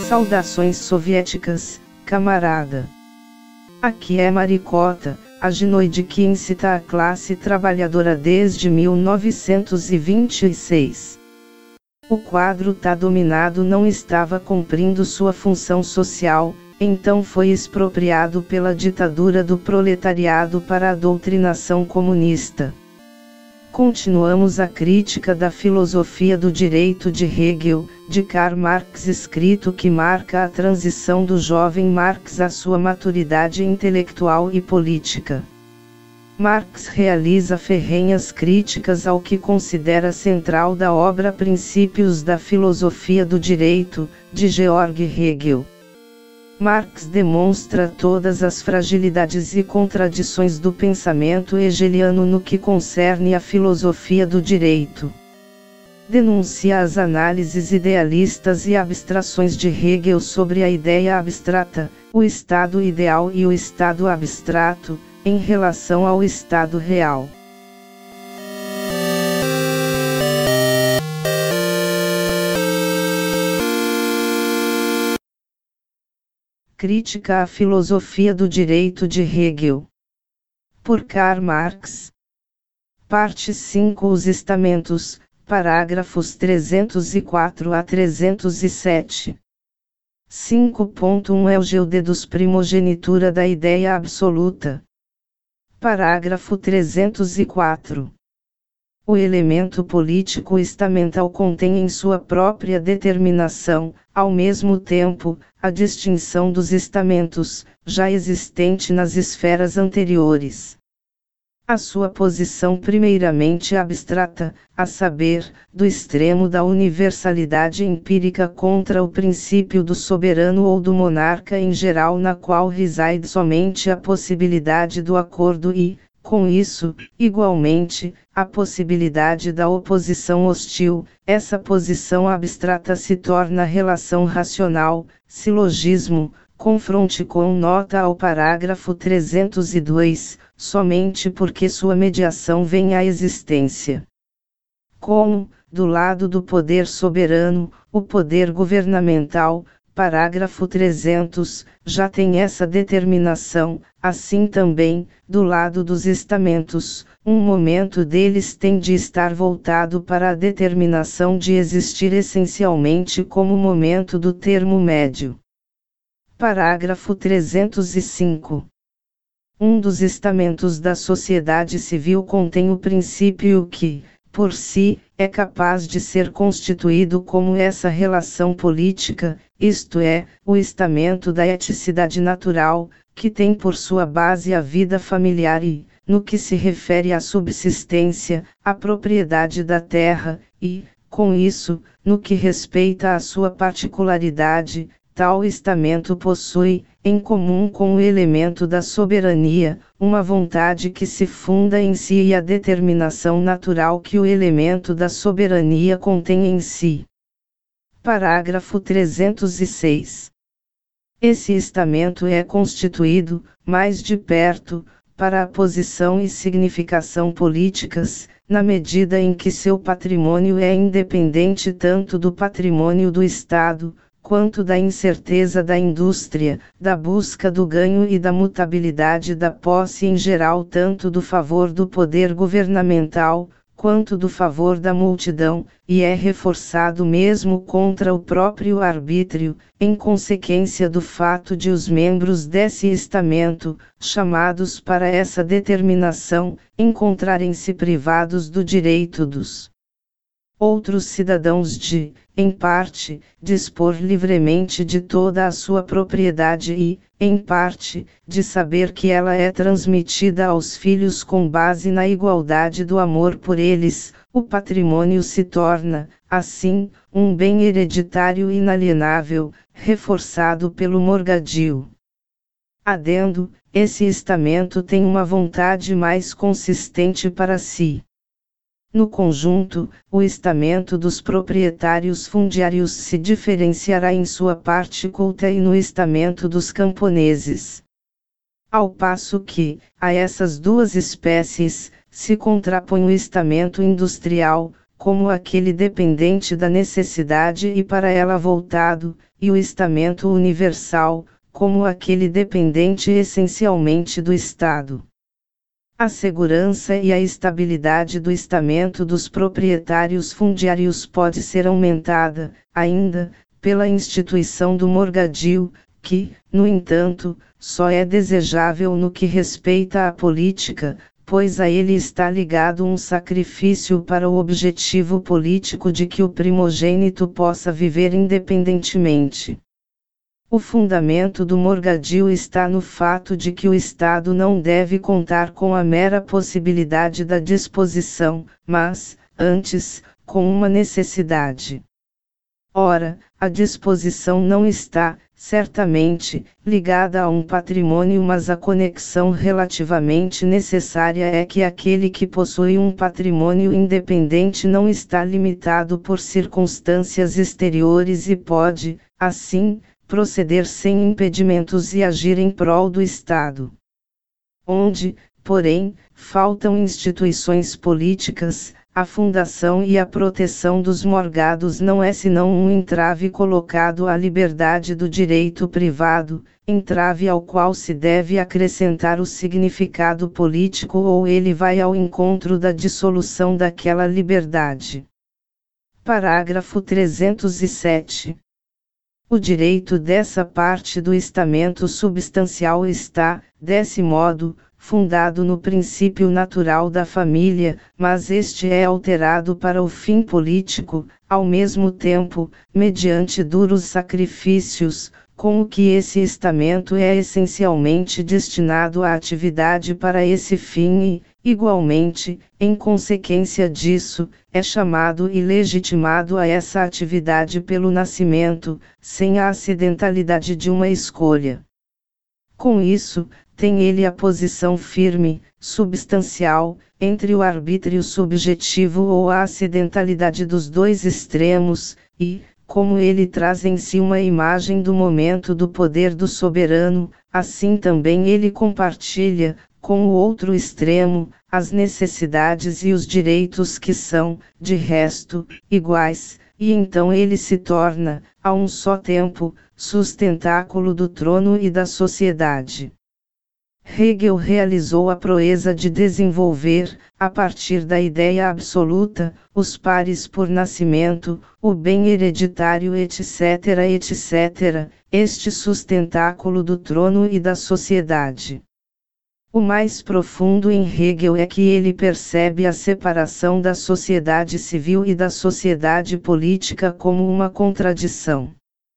Saudações soviéticas, camarada. Aqui é Maricota, a ginoide que incita a classe trabalhadora desde 1926. O quadro tá dominado não estava cumprindo sua função social, então foi expropriado pela ditadura do proletariado para a doutrinação comunista. Continuamos a crítica da filosofia do direito de Hegel, de Karl Marx, escrito que marca a transição do jovem Marx à sua maturidade intelectual e política. Marx realiza ferrenhas críticas ao que considera central da obra Princípios da Filosofia do Direito, de Georg Hegel. Marx demonstra todas as fragilidades e contradições do pensamento hegeliano no que concerne à filosofia do direito. Denuncia as análises idealistas e abstrações de Hegel sobre a ideia abstrata, o estado ideal e o estado abstrato, em relação ao estado real. Crítica à filosofia do direito de Hegel. Por Karl Marx. Parte 5. Os estamentos, parágrafos 304 a 307. 5.1 É o Geudedos primogenitura da ideia absoluta. Parágrafo 304. O elemento político estamental contém em sua própria determinação, ao mesmo tempo, a distinção dos estamentos, já existente nas esferas anteriores. A sua posição primeiramente abstrata, a saber, do extremo da universalidade empírica contra o princípio do soberano ou do monarca em geral, na qual reside somente a possibilidade do acordo e, com isso, igualmente, a possibilidade da oposição hostil. Essa posição abstrata se torna relação racional, silogismo, confronte com nota ao parágrafo 302, somente porque sua mediação vem à existência. Como, do lado do poder soberano, o poder governamental, parágrafo 300, já tem essa determinação, assim também, do lado dos estamentos, um momento deles tem de estar voltado para a determinação de existir essencialmente como momento do termo médio. Parágrafo 305. Um dos estamentos da sociedade civil contém o princípio que, por si, é capaz de ser constituído como essa relação política, isto é, o estamento da eticidade natural, que tem por sua base a vida familiar e, no que se refere à subsistência, a propriedade da terra, e, com isso, no que respeita à sua particularidade, tal estamento possui, em comum com o elemento da soberania, uma vontade que se funda em si e a determinação natural que o elemento da soberania contém em si. Parágrafo 306. Esse estamento é constituído, mais de perto, para a posição e significação políticas, na medida em que seu patrimônio é independente tanto do patrimônio do Estado, quanto da incerteza da indústria, da busca do ganho e da mutabilidade da posse em geral, tanto do favor do poder governamental, quanto do favor da multidão, e é reforçado mesmo contra o próprio arbítrio, em consequência do fato de os membros desse estamento, chamados para essa determinação, encontrarem-se privados do direito dos outros cidadãos de, em parte, dispor livremente de toda a sua propriedade e, em parte, de saber que ela é transmitida aos filhos com base na igualdade do amor por eles. O patrimônio se torna, assim, um bem hereditário inalienável, reforçado pelo morgadio. Adendo, esse estamento tem uma vontade mais consistente para si. No conjunto, o estamento dos proprietários fundiários se diferenciará em sua parte culta e no estamento dos camponeses. Ao passo que, a essas duas espécies, se contrapõe o estamento industrial, como aquele dependente da necessidade e para ela voltado, e o estamento universal, como aquele dependente essencialmente do Estado. A segurança e a estabilidade do estamento dos proprietários fundiários pode ser aumentada, ainda, pela instituição do morgadio, que, no entanto, só é desejável no que respeita à política, pois a ele está ligado um sacrifício para o objetivo político de que o primogênito possa viver independentemente. O fundamento do morgadio está no fato de que o Estado não deve contar com a mera possibilidade da disposição, mas, antes, com uma necessidade. Ora, a disposição não está, certamente, ligada a um patrimônio, mas a conexão relativamente necessária é que aquele que possui um patrimônio independente não está limitado por circunstâncias exteriores e pode, assim, proceder sem impedimentos e agir em prol do Estado. Onde, porém, faltam instituições políticas, a fundação e a proteção dos morgados não é senão um entrave colocado à liberdade do direito privado, entrave ao qual se deve acrescentar o significado político ou ele vai ao encontro da dissolução daquela liberdade. Parágrafo 307. O direito dessa parte do estamento substancial está, desse modo, fundado no princípio natural da família, mas este é alterado para o fim político, ao mesmo tempo, mediante duros sacrifícios, com o que esse estamento é essencialmente destinado à atividade para esse fim e, igualmente, em consequência disso, é chamado e legitimado a essa atividade pelo nascimento, sem a acidentalidade de uma escolha. Com isso, tem ele a posição firme, substancial, entre o arbítrio subjetivo ou a acidentalidade dos dois extremos, e, como ele traz em si uma imagem do momento do poder do soberano, assim também ele compartilha, com o outro extremo, as necessidades e os direitos que são, de resto, iguais, e então ele se torna, a um só tempo, sustentáculo do trono e da sociedade. Hegel realizou a proeza de desenvolver, a partir da ideia absoluta, os pares por nascimento, o bem hereditário etc. etc., este sustentáculo do trono e da sociedade. O mais profundo em Hegel é que ele percebe a separação da sociedade civil e da sociedade política como uma contradição.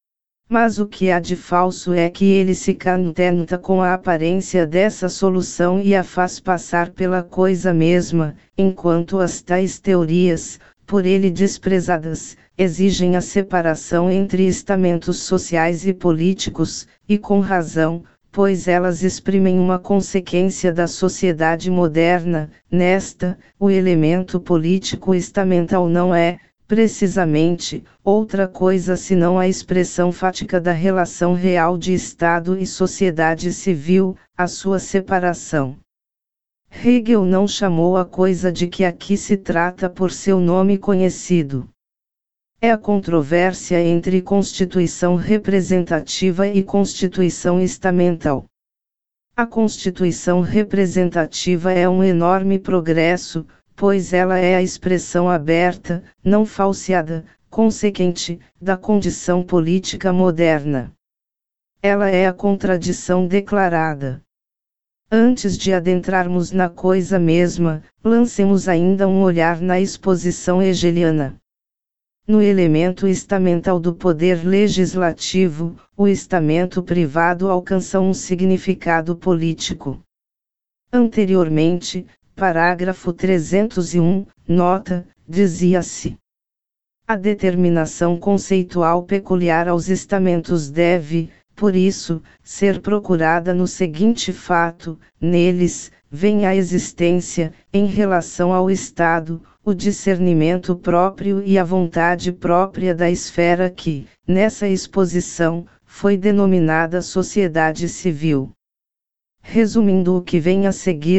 Mas o que há de falso é que ele se contenta com a aparência dessa solução e a faz passar pela coisa mesma, enquanto as tais teorias, por ele desprezadas, exigem a separação entre estamentos sociais e políticos, e com razão, pois elas exprimem uma consequência da sociedade moderna. Nesta, o elemento político estamental não é, precisamente, outra coisa senão a expressão fática da relação real de Estado e sociedade civil, a sua separação. Hegel não chamou a coisa de que aqui se trata por seu nome conhecido. É a controvérsia entre constituição representativa e constituição estamental. A constituição representativa é um enorme progresso, pois ela é a expressão aberta, não falseada, consequente, da condição política moderna. Ela é a contradição declarada. Antes de adentrarmos na coisa mesma, lancemos ainda um olhar na exposição hegeliana. No elemento estamental do poder legislativo, o estamento privado alcança um significado político. Anteriormente, parágrafo 301, nota, dizia-se: a determinação conceitual peculiar aos estamentos deve, por isso, ser procurada no seguinte fato: neles, vem à existência, em relação ao Estado, o discernimento próprio e a vontade própria da esfera que, nessa exposição, foi denominada sociedade civil. Resumindo o que vem a seguir,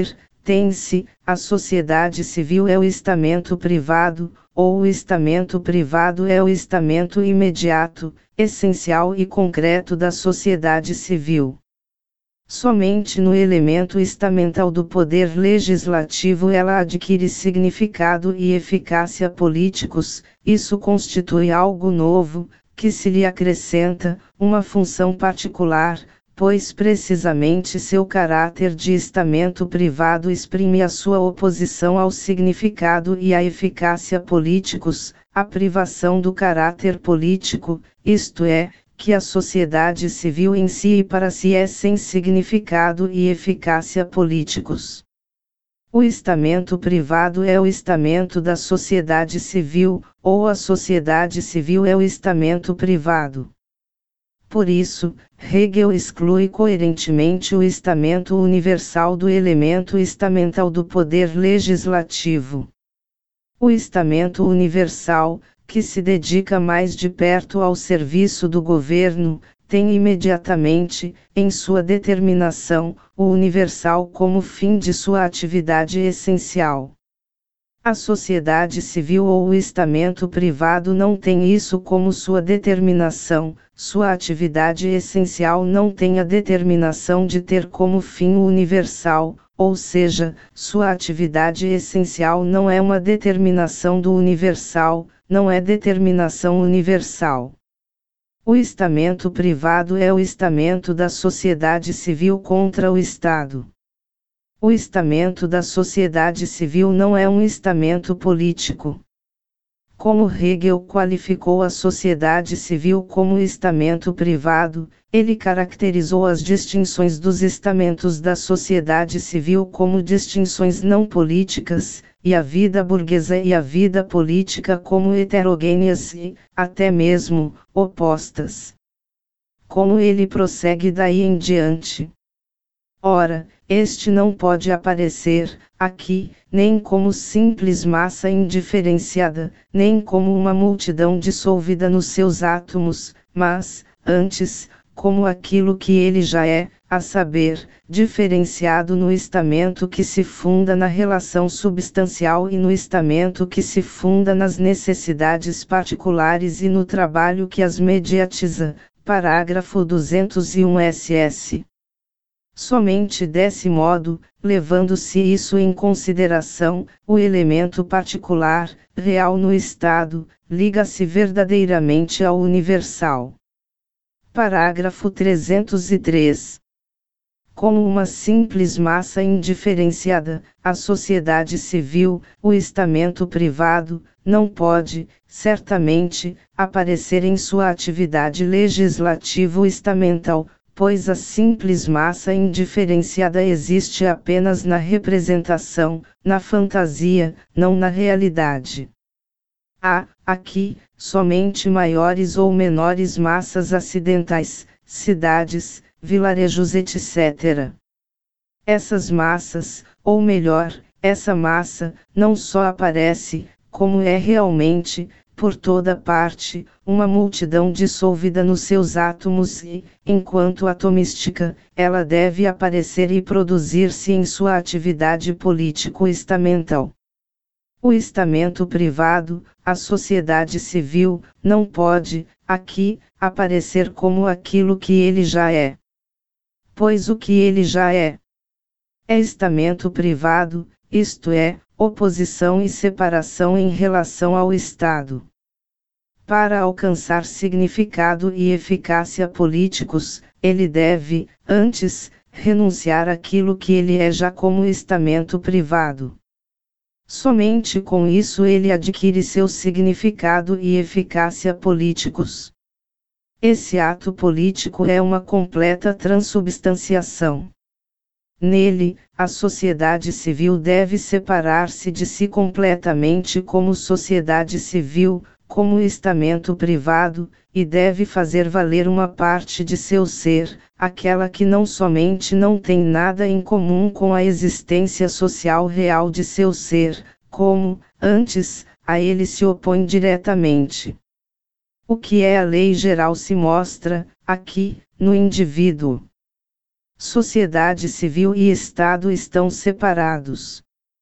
tem-se, a sociedade civil é o estamento privado, ou o estamento privado é o estamento imediato, essencial e concreto da sociedade civil. Somente no elemento estamental do poder legislativo ela adquire significado e eficácia políticos, isso constitui algo novo, que se lhe acrescenta, uma função particular, pois precisamente seu caráter de estamento privado exprime a sua oposição ao significado e à eficácia políticos, a privação do caráter político, isto é, que a sociedade civil em si e para si é sem significado e eficácia políticos. O estamento privado é o estamento da sociedade civil, ou a sociedade civil é o estamento privado. Por isso, Hegel exclui coerentemente o estamento universal do elemento estamental do poder legislativo. O estamento universal, que se dedica mais de perto ao serviço do governo, tem imediatamente, em sua determinação, o universal como fim de sua atividade essencial. A sociedade civil ou o estamento privado não tem isso como sua determinação, sua atividade essencial não tem a determinação de ter como fim o universal, ou seja, sua atividade essencial não é uma determinação do universal, não é determinação universal. O estamento privado é o estamento da sociedade civil contra o Estado. O estamento da sociedade civil não é um estamento político. Como Hegel qualificou a sociedade civil como estamento privado, ele caracterizou as distinções dos estamentos da sociedade civil como distinções não políticas, e a vida burguesa e a vida política como heterogêneas e, até mesmo, opostas. Como ele prossegue daí em diante. Ora, este não pode aparecer, aqui, nem como simples massa indiferenciada, nem como uma multidão dissolvida nos seus átomos, mas, antes, como aquilo que ele já é, a saber, diferenciado no estamento que se funda na relação substancial e no estamento que se funda nas necessidades particulares e no trabalho que as mediatiza. Parágrafo 201 ss. Somente desse modo, levando-se isso em consideração, o elemento particular, real no Estado, liga-se verdadeiramente ao universal. Parágrafo 303. Como uma simples massa indiferenciada, a sociedade civil, o estamento privado, não pode, certamente, aparecer em sua atividade legislativo-estamental, pois a simples massa indiferenciada existe apenas na representação, na fantasia, não na realidade. Há, aqui, somente maiores ou menores massas acidentais, cidades, vilarejos etc. Essas massas, ou melhor, essa massa, não só aparece, como é realmente, por toda parte, uma multidão dissolvida nos seus átomos e, enquanto atomística, ela deve aparecer e produzir-se em sua atividade político-estamental. O estamento privado, a sociedade civil, não pode, aqui, aparecer como aquilo que ele já é. Pois o que ele já é estamento privado, isto é, oposição e separação em relação ao Estado. Para alcançar significado e eficácia políticos, ele deve, antes, renunciar àquilo que ele é já como estamento privado. Somente com isso ele adquire seu significado e eficácia políticos. Esse ato político é uma completa transubstanciação. Nele, a sociedade civil deve separar-se de si completamente como sociedade civil, como estamento privado, e deve fazer valer uma parte de seu ser, aquela que não somente não tem nada em comum com a existência social real de seu ser, como, antes, a ele se opõe diretamente. O que é a lei geral se mostra, aqui, no indivíduo. Sociedade civil e Estado estão separados.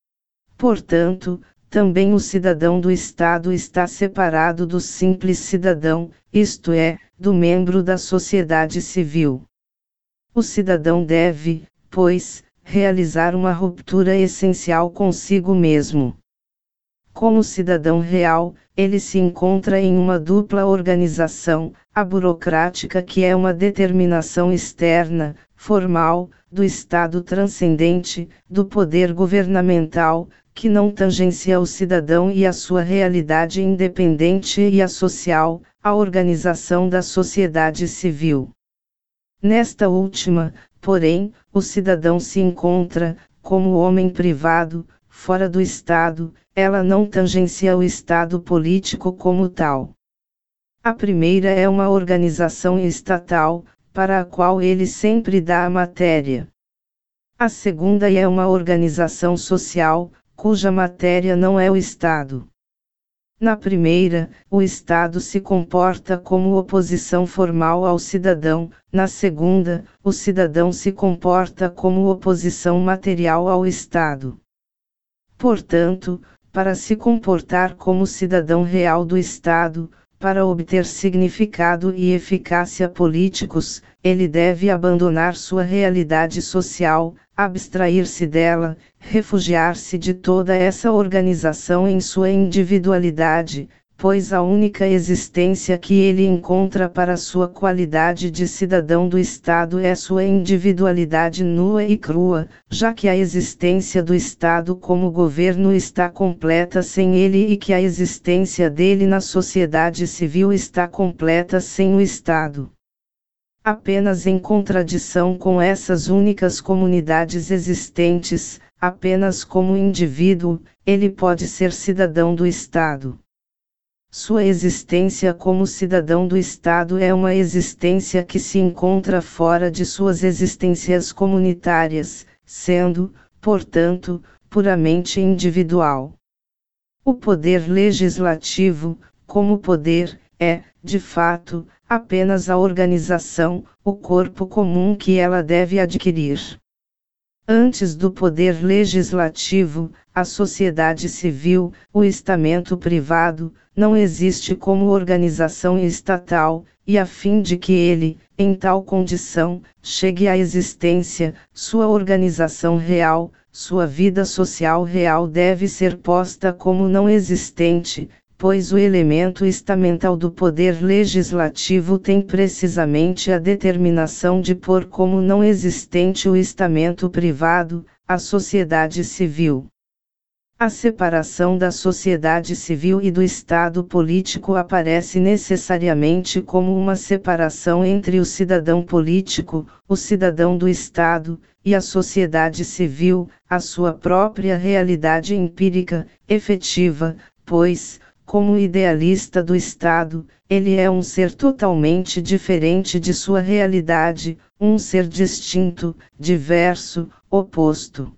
Portanto, também o cidadão do Estado está separado do simples cidadão, isto é, do membro da sociedade civil. O cidadão deve, pois, realizar uma ruptura essencial consigo mesmo. Como cidadão real, ele se encontra em uma dupla organização, a burocrática, que é uma determinação externa, formal, do Estado transcendente, do poder governamental, que não tangencia o cidadão e a sua realidade independente, e a social, a organização da sociedade civil. Nesta última, porém, o cidadão se encontra, como homem privado, fora do Estado, ela não tangencia o Estado político como tal. A primeira é uma organização estatal, para a qual ele sempre dá a matéria. A segunda é uma organização social, cuja matéria não é o Estado. Na primeira, o Estado se comporta como oposição formal ao cidadão, na segunda, o cidadão se comporta como oposição material ao Estado. Portanto, para se comportar como cidadão real do Estado, para obter significado e eficácia políticos, ele deve abandonar sua realidade social, abstrair-se dela, refugiar-se de toda essa organização em sua individualidade, pois a única existência que ele encontra para sua qualidade de cidadão do Estado é sua individualidade nua e crua, já que a existência do Estado como governo está completa sem ele e que a existência dele na sociedade civil está completa sem o Estado. Apenas em contradição com essas únicas comunidades existentes, apenas como indivíduo, ele pode ser cidadão do Estado. Sua existência como cidadão do Estado é uma existência que se encontra fora de suas existências comunitárias, sendo, portanto, puramente individual. O poder legislativo, como poder, é, de fato, apenas a organização, o corpo comum que ela deve adquirir. Antes do poder legislativo, a sociedade civil, o estamento privado, não existe como organização estatal, e a fim de que ele, em tal condição, chegue à existência, sua organização real, sua vida social real deve ser posta como não existente, pois o elemento estamental do poder legislativo tem precisamente a determinação de pôr como não existente o estamento privado, a sociedade civil. A separação da sociedade civil e do Estado político aparece necessariamente como uma separação entre o cidadão político, o cidadão do Estado, e a sociedade civil, a sua própria realidade empírica, efetiva, pois, como idealista do Estado, ele é um ser totalmente diferente de sua realidade, um ser distinto, diverso, oposto.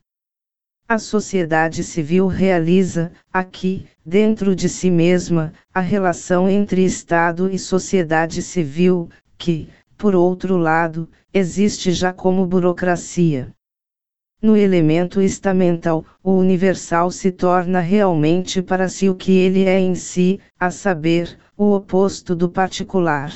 A sociedade civil realiza, aqui, dentro de si mesma, a relação entre Estado e sociedade civil, que, por outro lado, existe já como burocracia. No elemento estamental, o universal se torna realmente para si o que ele é em si, a saber, o oposto do particular.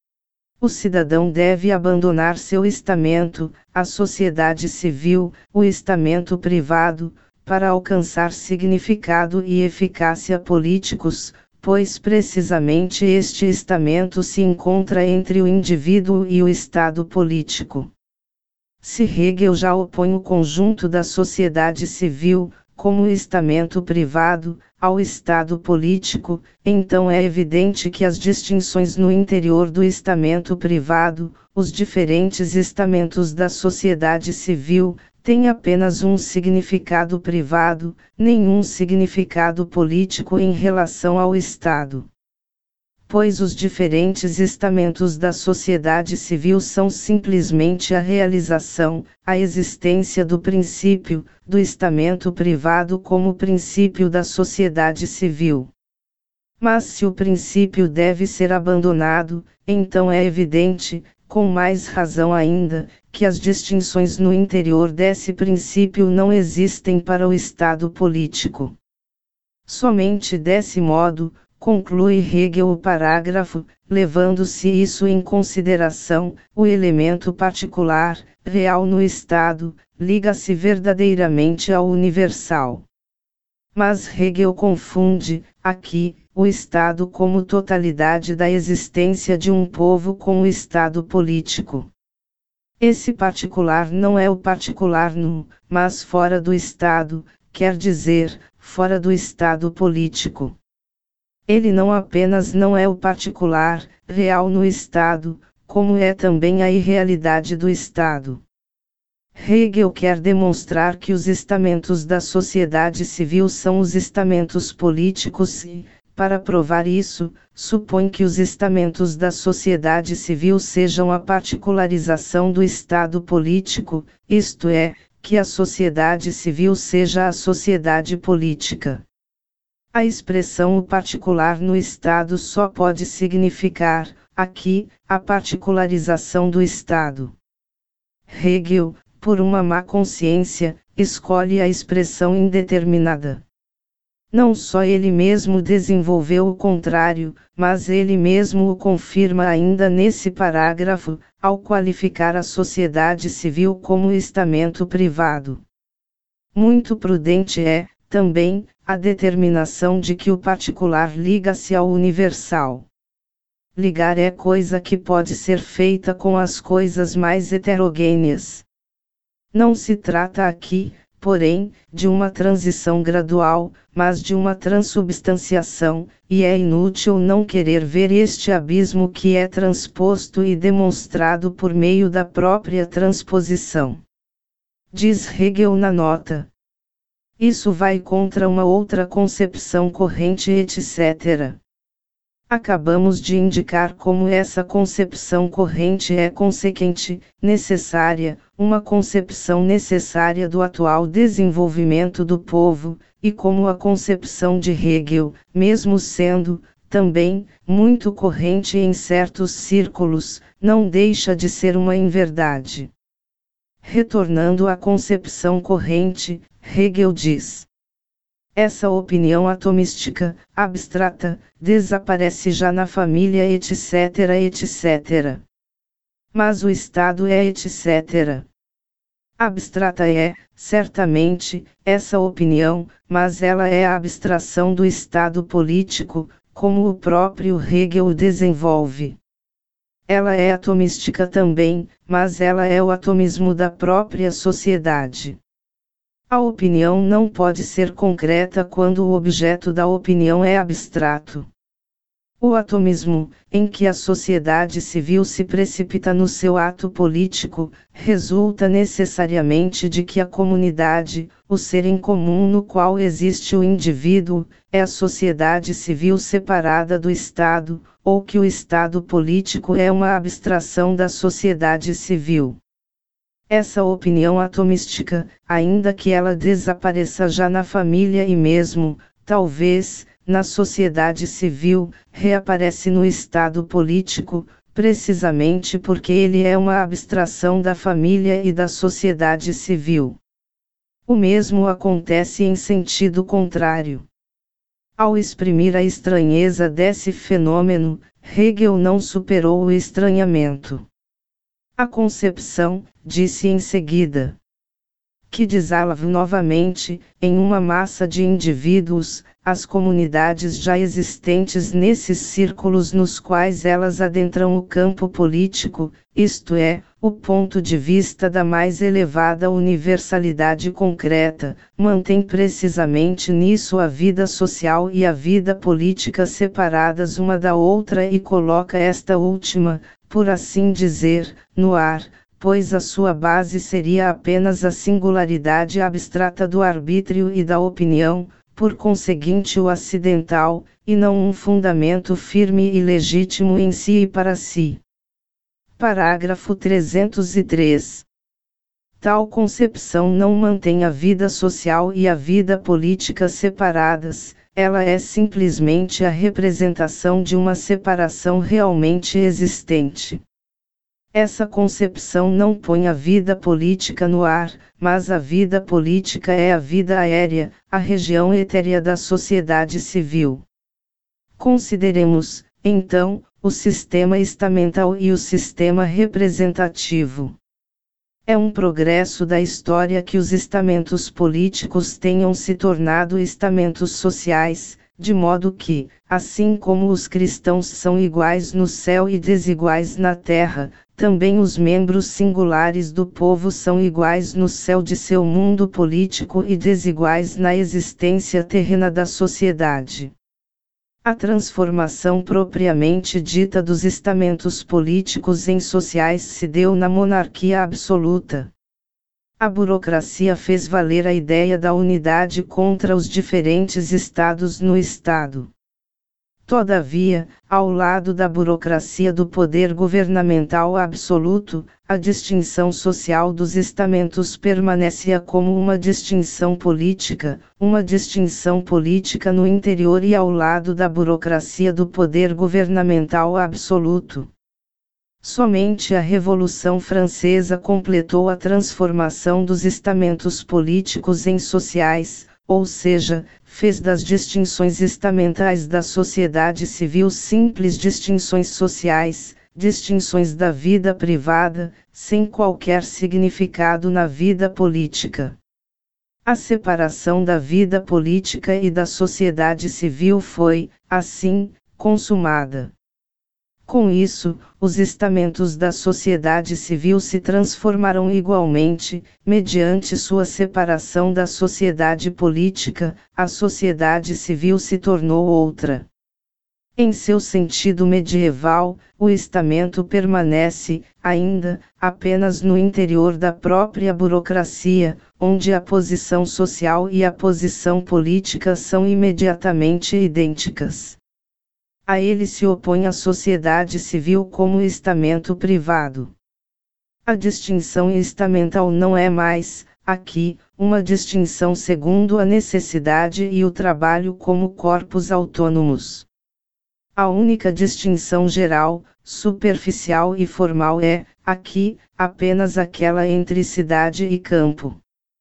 O cidadão deve abandonar seu estamento, a sociedade civil, o estamento privado, para alcançar significado e eficácia políticos, pois precisamente este estamento se encontra entre o indivíduo e o Estado político. Se Hegel já opõe o conjunto da sociedade civil, como estamento privado, ao Estado político, então é evidente que as distinções no interior do estamento privado, os diferentes estamentos da sociedade civil, têm apenas um significado privado, nenhum significado político em relação ao Estado. Pois os diferentes estamentos da sociedade civil são simplesmente a realização, a existência do princípio, do estamento privado como princípio da sociedade civil. Mas se o princípio deve ser abandonado, então é evidente, com mais razão ainda, que as distinções no interior desse princípio não existem para o Estado político. Somente desse modo, conclui Hegel o parágrafo, levando-se isso em consideração, o elemento particular, real no Estado, liga-se verdadeiramente ao universal. Mas Hegel confunde, aqui, o Estado como totalidade da existência de um povo com o Estado político. Esse particular não é o particular no, mas fora do Estado, quer dizer, fora do Estado político. Ele não apenas não é o particular, real no Estado, como é também a irrealidade do Estado. Hegel quer demonstrar que os estamentos da sociedade civil são os estamentos políticos e, para provar isso, supõe que os estamentos da sociedade civil sejam a particularização do Estado político, isto é, que a sociedade civil seja a sociedade política. A expressão o particular no Estado só pode significar, aqui, a particularização do Estado. Hegel, por uma má consciência, escolhe a expressão indeterminada. Não só ele mesmo desenvolveu o contrário, mas ele mesmo o confirma ainda nesse parágrafo, ao qualificar a sociedade civil como estamento privado. Muito prudente é, também, a determinação de que o particular liga-se ao universal. Ligar é coisa que pode ser feita com as coisas mais heterogêneas. Não se trata aqui, porém, de uma transição gradual, mas de uma transubstanciação, e é inútil não querer ver este abismo que é transposto e demonstrado por meio da própria transposição. Diz Hegel na nota. Isso vai contra uma outra concepção corrente, etc. Acabamos de indicar como essa concepção corrente é consequente, necessária, uma concepção necessária do atual desenvolvimento do povo, e como a concepção de Hegel, mesmo sendo, também, muito corrente em certos círculos, não deixa de ser uma inverdade. Retornando à concepção corrente, Hegel diz: essa opinião atomística, abstrata, desaparece já na família, etc., etc. Mas o Estado é, etc. Abstrata é, certamente, essa opinião, mas ela é a abstração do Estado político, como o próprio Hegel o desenvolve. Ela é atomística também, mas ela é o atomismo da própria sociedade. A opinião não pode ser concreta quando o objeto da opinião é abstrato. O atomismo, em que a sociedade civil se precipita no seu ato político, resulta necessariamente de que a comunidade, o ser em comum no qual existe o indivíduo, é a sociedade civil separada do Estado, ou que o Estado político é uma abstração da sociedade civil. Essa opinião atomística, ainda que ela desapareça já na família e mesmo, talvez, na sociedade civil, reaparece no Estado político, precisamente porque ele é uma abstração da família e da sociedade civil. O mesmo acontece em sentido contrário. Ao exprimir a estranheza desse fenômeno, Hegel não superou o estranhamento. A concepção, disse em seguida, que desalava novamente, em uma massa de indivíduos, as comunidades já existentes nesses círculos nos quais elas adentram o campo político, isto é, o ponto de vista da mais elevada universalidade concreta, mantém precisamente nisso a vida social e a vida política separadas uma da outra e coloca esta última, por assim dizer, no ar, pois a sua base seria apenas a singularidade abstrata do arbítrio e da opinião, por conseguinte o acidental, e não um fundamento firme e legítimo em si e para si. Parágrafo 303. Tal concepção não mantém a vida social e a vida política separadas, ela é simplesmente a representação de uma separação realmente existente. Essa concepção não põe a vida política no ar, mas a vida política é a vida aérea, a região etérea da sociedade civil. Consideremos, então, o sistema estamental e o sistema representativo. É um progresso da história que os estamentos políticos tenham se tornado estamentos sociais, de modo que, assim como os cristãos são iguais no céu e desiguais na terra, também os membros singulares do povo são iguais no céu de seu mundo político e desiguais na existência terrena da sociedade. A transformação propriamente dita dos estamentos políticos em sociais se deu na monarquia absoluta. A burocracia fez valer a ideia da unidade contra os diferentes estados no Estado. Todavia, ao lado da burocracia do poder governamental absoluto, a distinção social dos estamentos permanecia como uma distinção política no interior e ao lado da burocracia do poder governamental absoluto. Somente a Revolução Francesa completou a transformação dos estamentos políticos em sociais, ou seja, fez das distinções estamentais da sociedade civil simples distinções sociais, distinções da vida privada, sem qualquer significado na vida política. A separação da vida política e da sociedade civil foi, assim, consumada. Com isso, os estamentos da sociedade civil se transformaram igualmente, mediante sua separação da sociedade política, a sociedade civil se tornou outra. Em seu sentido medieval, o estamento permanece, ainda, apenas no interior da própria burocracia, onde a posição social e a posição política são imediatamente idênticas. A ele se opõe a sociedade civil como estamento privado. A distinção estamental não é mais, aqui, uma distinção segundo a necessidade e o trabalho como corpos autônomos. A única distinção geral, superficial e formal é, aqui, apenas aquela entre cidade e campo.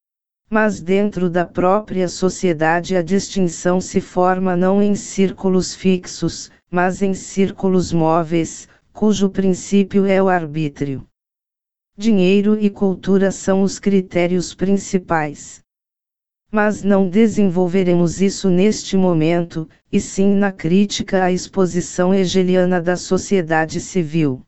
Mas dentro da própria sociedade a distinção se forma não em círculos fixos, mas em círculos móveis, cujo princípio é o arbítrio. Dinheiro e cultura são os critérios principais. Mas não desenvolveremos isso neste momento, e sim na crítica à exposição hegeliana da sociedade civil.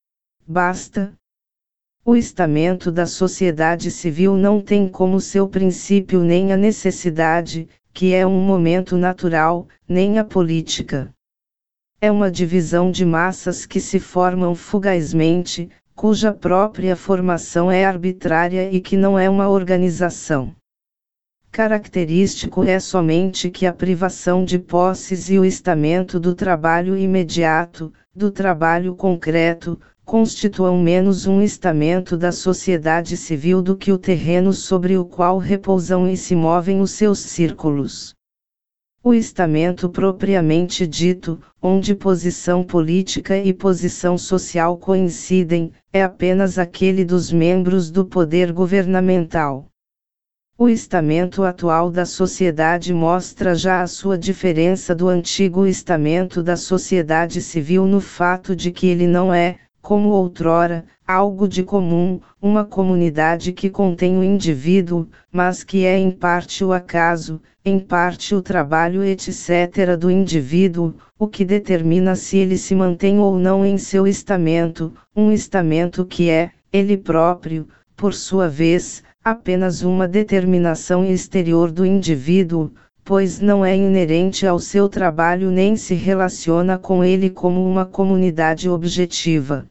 Basta. O estamento da sociedade civil não tem como seu princípio nem a necessidade, que é um momento natural, nem a política. É uma divisão de massas que se formam fugazmente, cuja própria formação é arbitrária e que não é uma organização. Característico é somente que a privação de posses e o estamento do trabalho imediato, do trabalho concreto, constituam menos um estamento da sociedade civil do que o terreno sobre o qual repousam e se movem os seus círculos. O estamento propriamente dito, onde posição política e posição social coincidem, é apenas aquele dos membros do poder governamental. O estamento atual da sociedade mostra já a sua diferença do antigo estamento da sociedade civil no fato de que ele não é, como outrora, algo de comum, uma comunidade que contém o indivíduo, mas que é em parte o acaso, em parte o trabalho etc. do indivíduo, o que determina se ele se mantém ou não em seu estamento, um estamento que é, ele próprio, por sua vez, apenas uma determinação exterior do indivíduo, pois não é inerente ao seu trabalho nem se relaciona com ele como uma comunidade objetiva.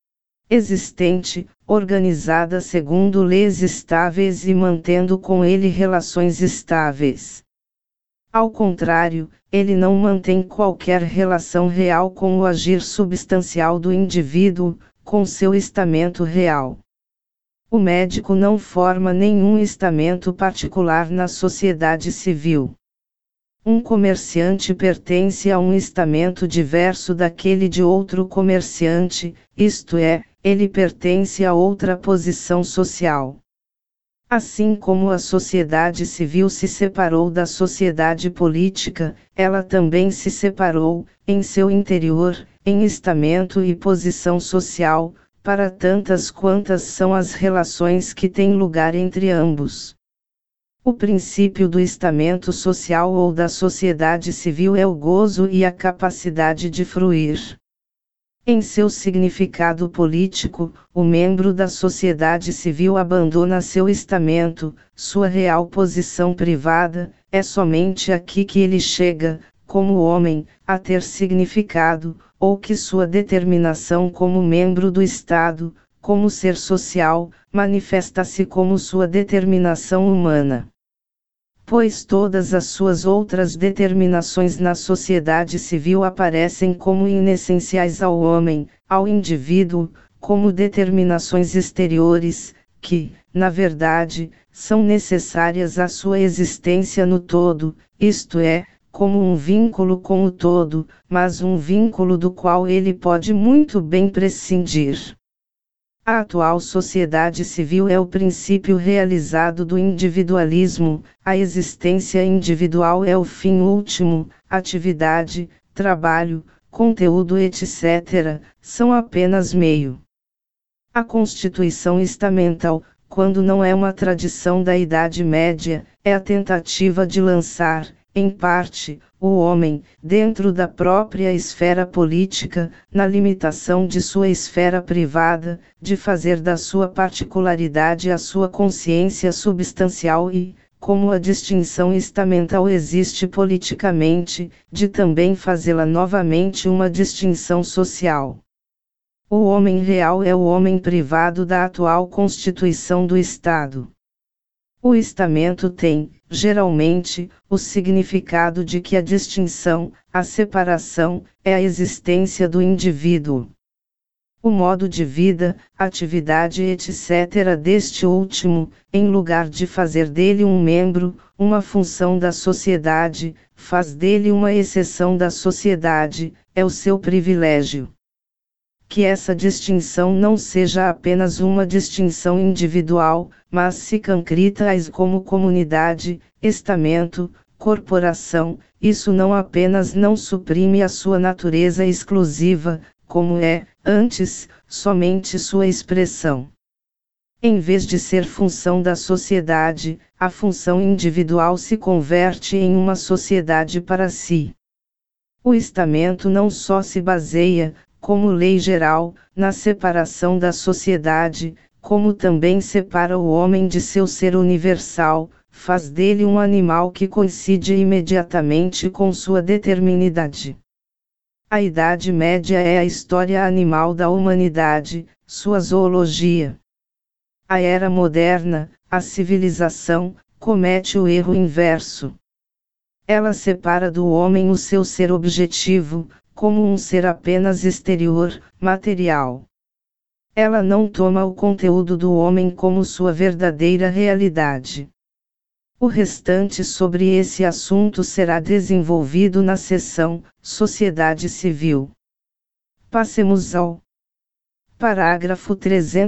Existente, organizada segundo leis estáveis e mantendo com ele relações estáveis. Ao contrário, ele não mantém qualquer relação real com o agir substancial do indivíduo, com seu estamento real. O médico não forma nenhum estamento particular na sociedade civil. Um comerciante pertence a um estamento diverso daquele de outro comerciante, isto é, ele pertence a outra posição social. Assim como a sociedade civil se separou da sociedade política, ela também se separou, em seu interior, em estamento e posição social, para tantas quantas são as relações que têm lugar entre ambos. O princípio do estamento social ou da sociedade civil é o gozo e a capacidade de fruir. Em seu significado político, o membro da sociedade civil abandona seu estamento, sua real posição privada, é somente aqui que ele chega, como homem, a ter significado, ou que sua determinação como membro do Estado, como ser social, manifesta-se como sua determinação humana. Pois todas as suas outras determinações na sociedade civil aparecem como inessenciais ao homem, ao indivíduo, como determinações exteriores, que, na verdade, são necessárias à sua existência no todo, isto é, como um vínculo com o todo, mas um vínculo do qual ele pode muito bem prescindir. A atual sociedade civil é o princípio realizado do individualismo, a existência individual é o fim último, atividade, trabalho, conteúdo etc., são apenas meio. A constituição estamental, quando não é uma tradição da Idade Média, é a tentativa de lançar, em parte, o homem, dentro da própria esfera política, na limitação de sua esfera privada, de fazer da sua particularidade a sua consciência substancial e, como a distinção estamental existe politicamente, de também fazê-la novamente uma distinção social. O homem real é o homem privado da atual constituição do Estado. O estamento tem, geralmente, o significado de que a distinção, a separação, é a existência do indivíduo. O modo de vida, atividade etc. deste último, em lugar de fazer dele um membro, uma função da sociedade, faz dele uma exceção da sociedade, é o seu privilégio. Que essa distinção não seja apenas uma distinção individual, mas se concretize como comunidade, estamento, corporação, isso não apenas não suprime a sua natureza exclusiva, como é, antes, somente sua expressão. Em vez de ser função da sociedade, a função individual se converte em uma sociedade para si. O estamento não só se baseia, como lei geral, na separação da sociedade, como também separa o homem de seu ser universal, faz dele um animal que coincide imediatamente com sua determinidade. A Idade Média é a história animal da humanidade, sua zoologia. A Era Moderna, a civilização, comete o erro inverso. Ela separa do homem o seu ser objetivo, como um ser apenas exterior, material. Ela não toma o conteúdo do homem como sua verdadeira realidade. O restante sobre esse assunto será desenvolvido na seção Sociedade Civil. Passemos ao parágrafo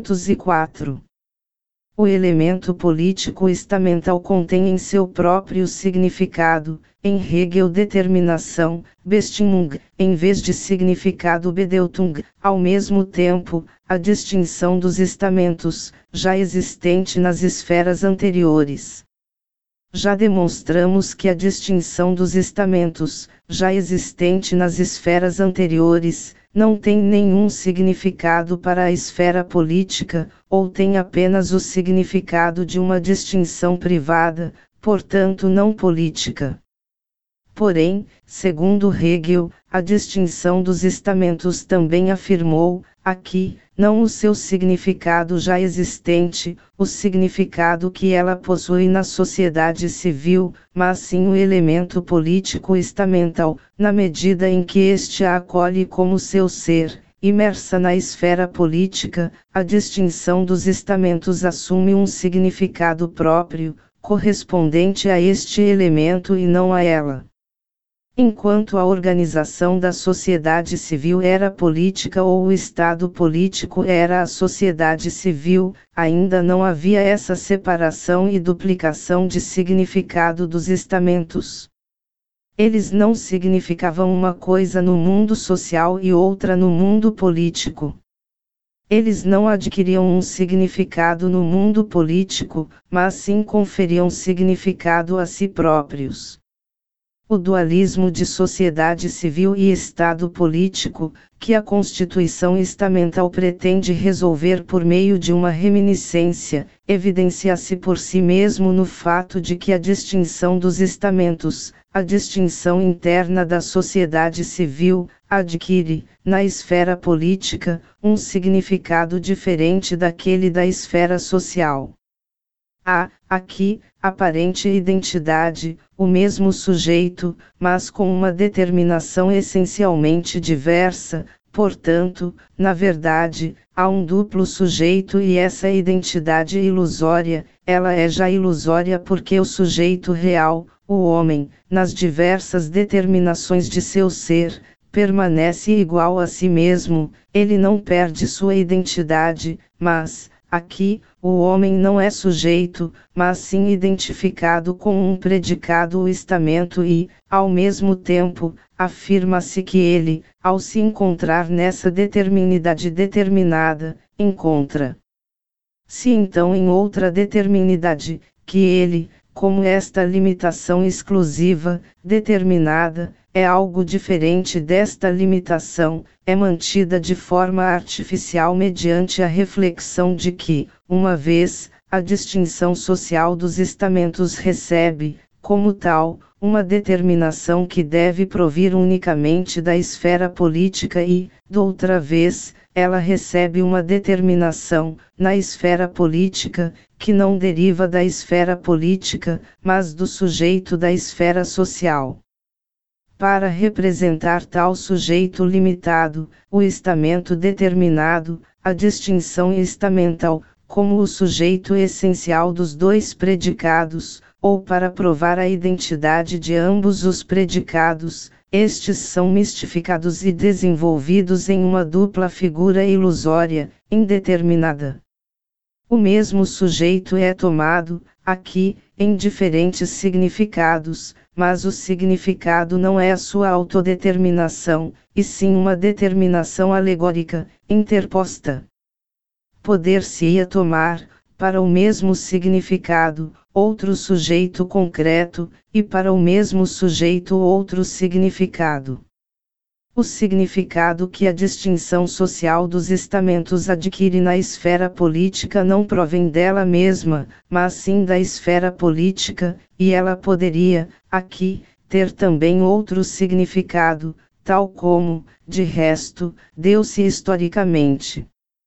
304. O elemento político estamental contém em seu próprio significado, em Hegel determinação, Bestimmung, em vez de significado Bedeutung, ao mesmo tempo, a distinção dos estamentos, já existente nas esferas anteriores. Já demonstramos que a distinção dos estamentos, já existente nas esferas anteriores, não tem nenhum significado para a esfera política, ou tem apenas o significado de uma distinção privada, portanto não política. Porém, segundo Hegel, a distinção dos estamentos também afirmou, aqui, não o seu significado já existente, o significado que ela possui na sociedade civil, mas sim o elemento político estamental, na medida em que este a acolhe como seu ser, imersa na esfera política, a distinção dos estamentos assume um significado próprio, correspondente a este elemento e não a ela. Enquanto a organização da sociedade civil era política ou o Estado político era a sociedade civil, ainda não havia essa separação e duplicação de significado dos estamentos. Eles não significavam uma coisa no mundo social e outra no mundo político. Eles não adquiriam um significado no mundo político, mas sim conferiam significado a si próprios. O dualismo de sociedade civil e Estado político, que a Constituição estamental pretende resolver por meio de uma reminiscência, evidencia-se por si mesmo no fato de que a distinção dos estamentos, a distinção interna da sociedade civil, adquire, na esfera política, um significado diferente daquele da esfera social. Há, aqui, aparente identidade, o mesmo sujeito, mas com uma determinação essencialmente diversa, portanto, na verdade, há um duplo sujeito e essa identidade ilusória, ela é já ilusória porque o sujeito real, o homem, nas diversas determinações de seu ser, permanece igual a si mesmo, ele não perde sua identidade, mas, aqui, o homem não é sujeito, mas sim identificado com um predicado ou estamento e, ao mesmo tempo, afirma-se que ele, ao se encontrar nessa determinidade determinada, encontra-se então em outra determinidade, que ele, como esta limitação exclusiva, determinada, é algo diferente desta limitação, é mantida de forma artificial mediante a reflexão de que, uma vez, a distinção social dos estamentos recebe, como tal, uma determinação que deve provir unicamente da esfera política e, doutra vez, ela recebe uma determinação, na esfera política, que não deriva da esfera política, mas do sujeito da esfera social. Para representar tal sujeito limitado, o estamento determinado, a distinção estamental, como o sujeito essencial dos dois predicados, ou para provar a identidade de ambos os predicados, estes são mistificados e desenvolvidos em uma dupla figura ilusória, indeterminada. O mesmo sujeito é tomado, aqui, em diferentes significados, mas o significado não é a sua autodeterminação, e sim uma determinação alegórica, interposta. Poder-se-ia tomar, para o mesmo significado, outro sujeito concreto, e para o mesmo sujeito outro significado. O significado que a distinção social dos estamentos adquire na esfera política não provém dela mesma, mas sim da esfera política, e ela poderia, aqui, ter também outro significado, tal como, de resto, deu-se historicamente.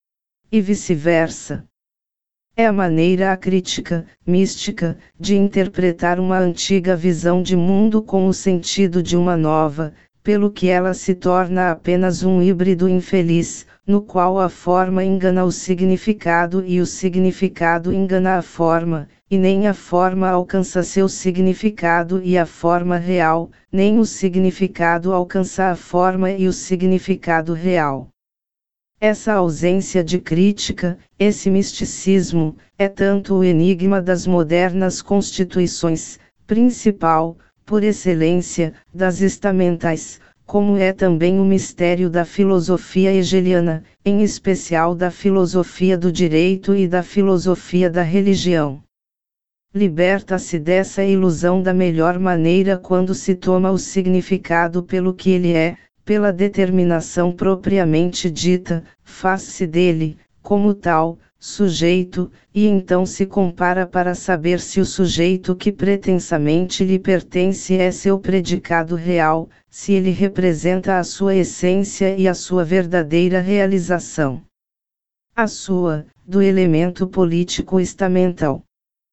E vice-versa. É a maneira acrítica, mística, de interpretar uma antiga visão de mundo com o sentido de uma nova, pelo que ela se torna apenas um híbrido infeliz, no qual a forma engana o significado e o significado engana a forma, e nem a forma alcança seu significado e a forma real, nem o significado alcança a forma e o significado real. Essa ausência de crítica, esse misticismo, é tanto o enigma das modernas constituições, principal, por excelência, das estamentais, como é também o mistério da filosofia hegeliana, em especial da filosofia do direito e da filosofia da religião. Liberta-se dessa ilusão da melhor maneira quando se toma o significado pelo que ele é, pela determinação propriamente dita, faz-se dele, como tal, sujeito, e então se compara para saber se o sujeito que pretensamente lhe pertence é seu predicado real, se ele representa a sua essência e a sua verdadeira realização. A sua, do elemento político estamental.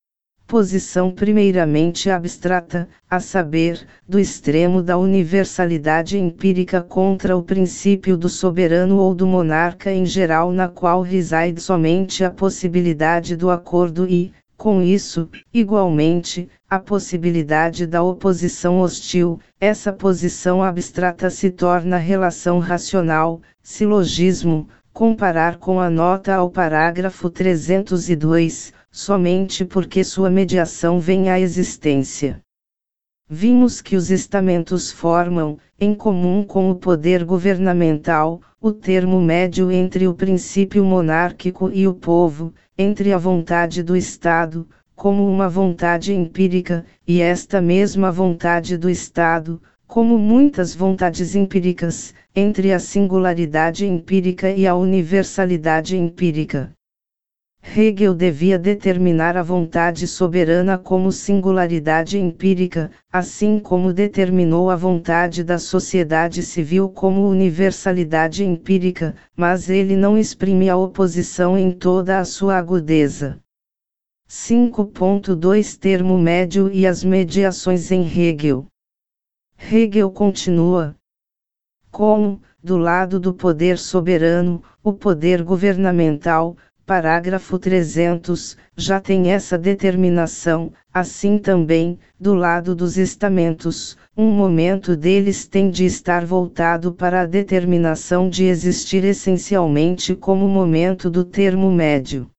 Posição primeiramente abstrata, a saber, do extremo da universalidade empírica contra o princípio do soberano ou do monarca em geral, na qual reside somente a possibilidade do acordo e, com isso, igualmente, a possibilidade da oposição hostil, essa posição abstrata se torna relação racional, silogismo, comparar com a nota ao parágrafo 302, somente porque sua mediação vem à existência. Vimos que os estamentos formam, em comum com o poder governamental, o termo médio entre o princípio monárquico e o povo, entre a vontade do Estado, como uma vontade empírica, e esta mesma vontade do Estado, como muitas vontades empíricas, entre a singularidade empírica e a universalidade empírica. Hegel devia determinar a vontade soberana como singularidade empírica, assim como determinou a vontade da sociedade civil como universalidade empírica, mas ele não exprime a oposição em toda a sua agudeza. 5.2 Termo médio e as mediações em Hegel. Hegel continua. Como, do lado do poder soberano, o poder governamental, parágrafo 300, já tem essa determinação, assim também, do lado dos estamentos, um momento deles tem de estar voltado para a determinação de existir essencialmente como momento do termo médio.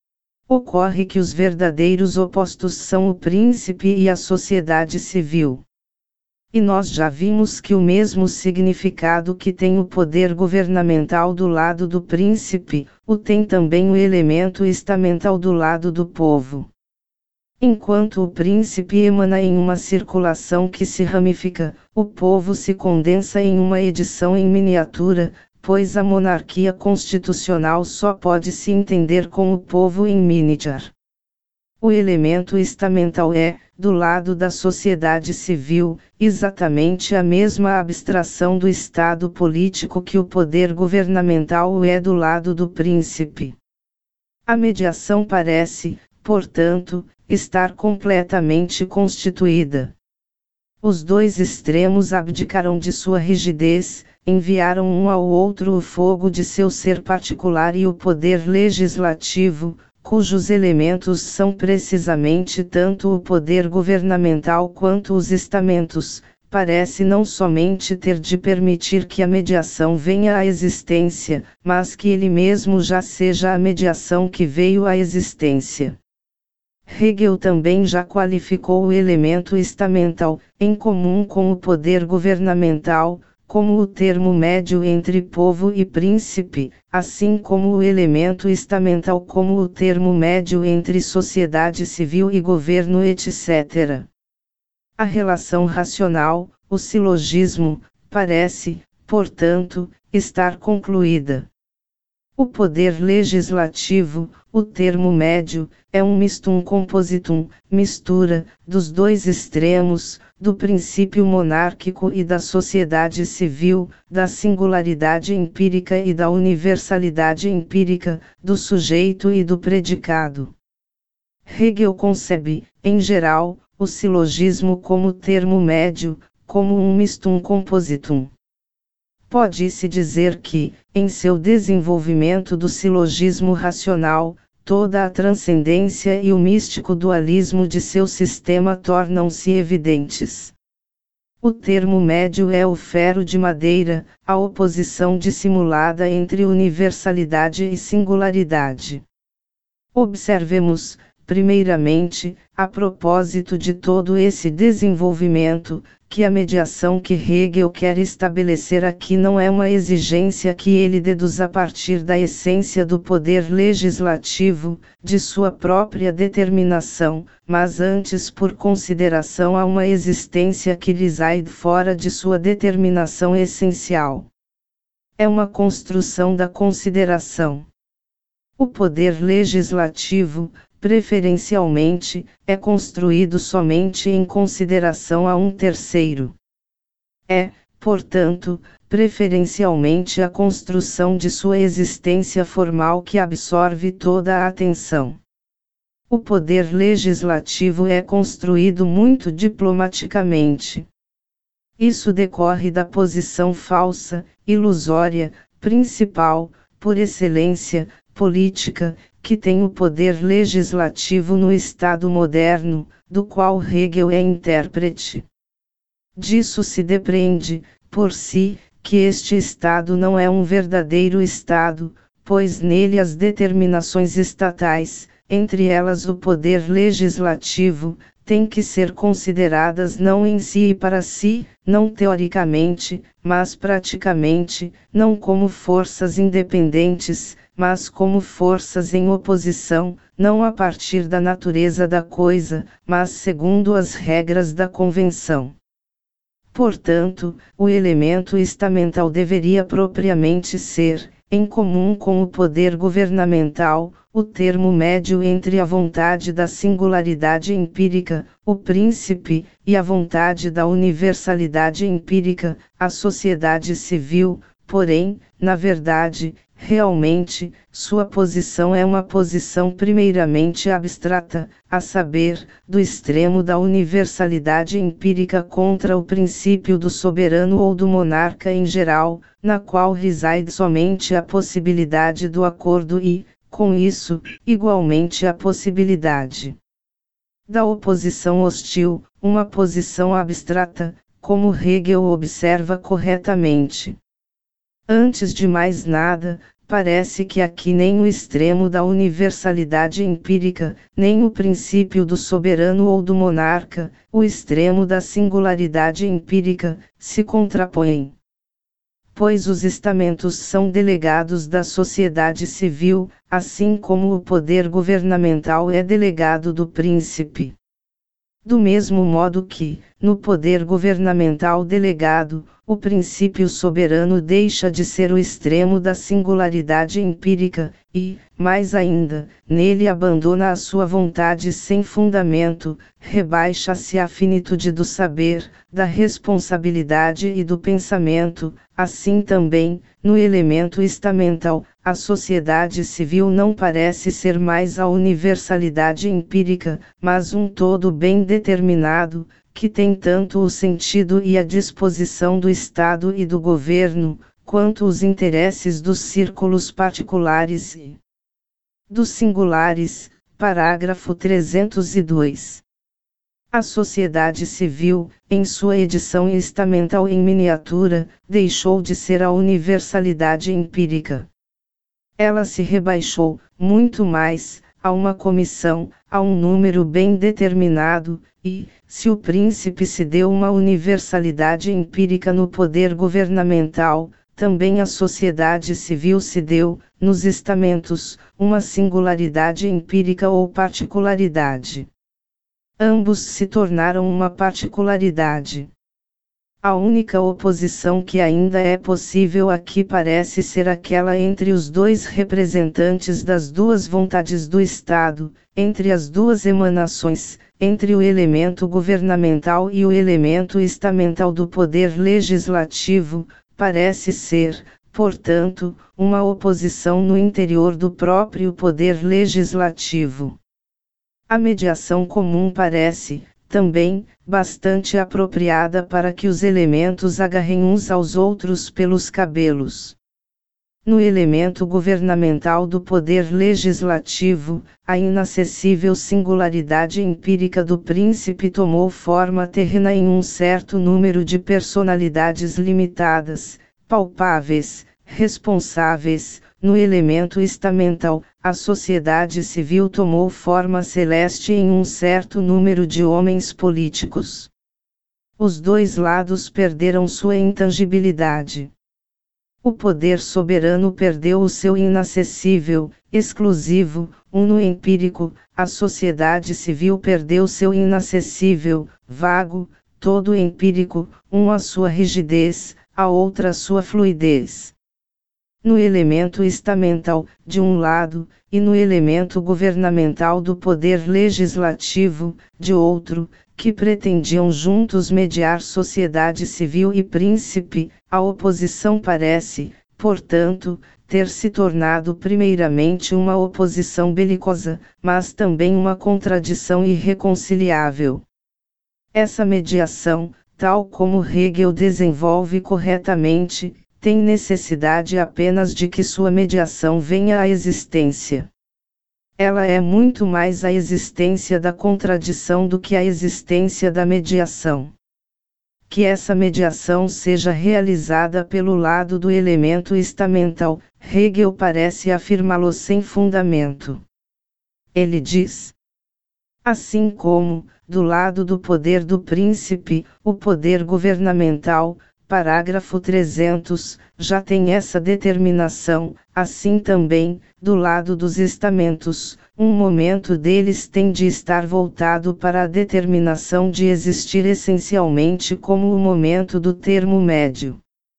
Ocorre que os verdadeiros opostos são o príncipe e a sociedade civil. E nós já vimos que o mesmo significado que tem o poder governamental do lado do príncipe, o tem também o elemento estamental do lado do povo. Enquanto o príncipe emana em uma circulação que se ramifica, o povo se condensa em uma edição em miniatura, pois a monarquia constitucional só pode se entender com o povo em miniature. O elemento estamental é, do lado da sociedade civil, exatamente a mesma abstração do Estado político que o poder governamental é do lado do príncipe. A mediação parece, portanto, estar completamente constituída. Os dois extremos abdicaram de sua rigidez, enviaram um ao outro o fogo de seu ser particular e o poder legislativo, cujos elementos são precisamente tanto o poder governamental quanto os estamentos, parece não somente ter de permitir que a mediação venha à existência, mas que ele mesmo já seja a mediação que veio à existência. Hegel também já qualificou o elemento estamental, em comum com o poder governamental, como o termo médio entre povo e príncipe, assim como o elemento estamental como o termo médio entre sociedade civil e governo, etc. A relação racional, o silogismo, parece, portanto, estar concluída. O poder legislativo, o termo médio, é um mistum compositum, mistura, dos dois extremos, do princípio monárquico e da sociedade civil, da singularidade empírica e da universalidade empírica, do sujeito e do predicado. Hegel concebe, em geral, o silogismo como termo médio, como um mistum compositum. Pode-se dizer que, em seu desenvolvimento do silogismo racional, toda a transcendência e o místico dualismo de seu sistema tornam-se evidentes. O termo médio é o ferro de madeira, a oposição dissimulada entre universalidade e singularidade. Observemos, primeiramente, a propósito de todo esse desenvolvimento, que a mediação que Hegel quer estabelecer aqui não é uma exigência que ele deduz a partir da essência do poder legislativo, de sua própria determinação, mas antes por consideração a uma existência que reside fora de sua determinação essencial. É uma construção da consideração. O poder legislativo, preferencialmente, é construído somente em consideração a um terceiro. É, portanto, preferencialmente a construção de sua existência formal que absorve toda a atenção. O poder legislativo é construído muito diplomaticamente. Isso decorre da posição falsa, ilusória, principal, por excelência, política, que tem o poder legislativo no Estado moderno, do qual Hegel é intérprete. Disso se depreende, por si, que este Estado não é um verdadeiro Estado, pois nele as determinações estatais, entre elas o poder legislativo, têm que ser consideradas não em si e para si, não teoricamente, mas praticamente, não como forças independentes, mas como forças em oposição, não a partir da natureza da coisa, mas segundo as regras da convenção. Portanto, o elemento estamental deveria propriamente ser, em comum com o poder governamental, o termo médio entre a vontade da singularidade empírica, o príncipe, e a vontade da universalidade empírica, a sociedade civil. Porém, na verdade, realmente, sua posição é uma posição primeiramente abstrata, a saber, do extremo da universalidade empírica contra o princípio do soberano ou do monarca em geral, na qual reside somente a possibilidade do acordo e, com isso, igualmente a possibilidade da oposição hostil, uma posição abstrata, como Hegel observa corretamente. Antes de mais nada, parece que aqui nem o extremo da universalidade empírica, nem o princípio do soberano ou do monarca, o extremo da singularidade empírica, se contrapõem. Pois os estamentos são delegados da sociedade civil, assim como o poder governamental é delegado do príncipe. Do mesmo modo que, no poder governamental delegado, o princípio soberano deixa de ser o extremo da singularidade empírica, e, mais ainda, nele abandona a sua vontade sem fundamento, rebaixa-se à finitude do saber, da responsabilidade e do pensamento. Assim também, no elemento estamental, a sociedade civil não parece ser mais a universalidade empírica, mas um todo bem determinado, que tem tanto o sentido e a disposição do Estado e do governo, quanto os interesses dos círculos particulares e dos singulares. Parágrafo 302. A sociedade civil, em sua edição estamental em miniatura, deixou de ser a universalidade empírica. Ela se rebaixou, muito mais, a uma comissão, a um número bem determinado, e, se o príncipe se deu uma universalidade empírica no poder governamental, também a sociedade civil se deu, nos estamentos, uma singularidade empírica ou particularidade. Ambos se tornaram uma particularidade. A única oposição que ainda é possível aqui parece ser aquela entre os dois representantes das duas vontades do Estado, entre as duas emanações, entre o elemento governamental e o elemento estamental do poder legislativo, parece ser, portanto, uma oposição no interior do próprio poder legislativo. A mediação comum parece, também, bastante apropriada para que os elementos agarrem uns aos outros pelos cabelos. No elemento governamental do poder legislativo, a inacessível singularidade empírica do príncipe tomou forma terrena em um certo número de personalidades limitadas, palpáveis, responsáveis. No elemento estamental, a sociedade civil tomou forma celeste em um certo número de homens políticos. Os dois lados perderam sua intangibilidade. O poder soberano perdeu o seu inacessível, exclusivo, uno empírico, a sociedade civil perdeu seu inacessível, vago, todo empírico, a sua rigidez, a outra sua fluidez. No elemento estamental, de um lado, e no elemento governamental do poder legislativo, de outro, que pretendiam juntos mediar sociedade civil e príncipe, a oposição parece, portanto, ter se tornado primeiramente uma oposição belicosa, mas também uma contradição irreconciliável. Essa mediação, tal como Hegel desenvolve corretamente, tem necessidade apenas de que sua mediação venha à existência. Ela é muito mais a existência da contradição do que a existência da mediação. Que essa mediação seja realizada pelo lado do elemento estamental, Hegel parece afirmá-lo sem fundamento. Ele diz: assim como, do lado do poder do príncipe, o poder governamental, parágrafo 300, já tem essa determinação, assim também, do lado dos estamentos, um momento deles tem de estar voltado para a determinação de existir essencialmente como o momento do termo médio.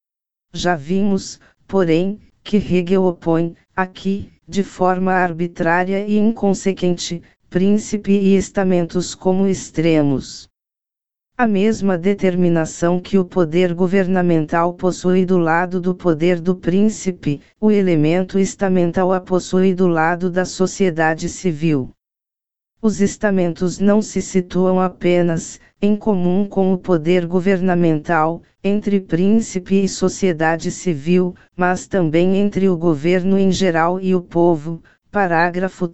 Já vimos, porém, que Hegel opõe, aqui, de forma arbitrária e inconsequente, príncipe e estamentos como extremos. A mesma determinação que o poder governamental possui do lado do poder do príncipe, o elemento estamental a possui do lado da sociedade civil. Os estamentos não se situam apenas, em comum com o poder governamental, entre príncipe e sociedade civil, mas também entre o governo em geral e o povo, parágrafo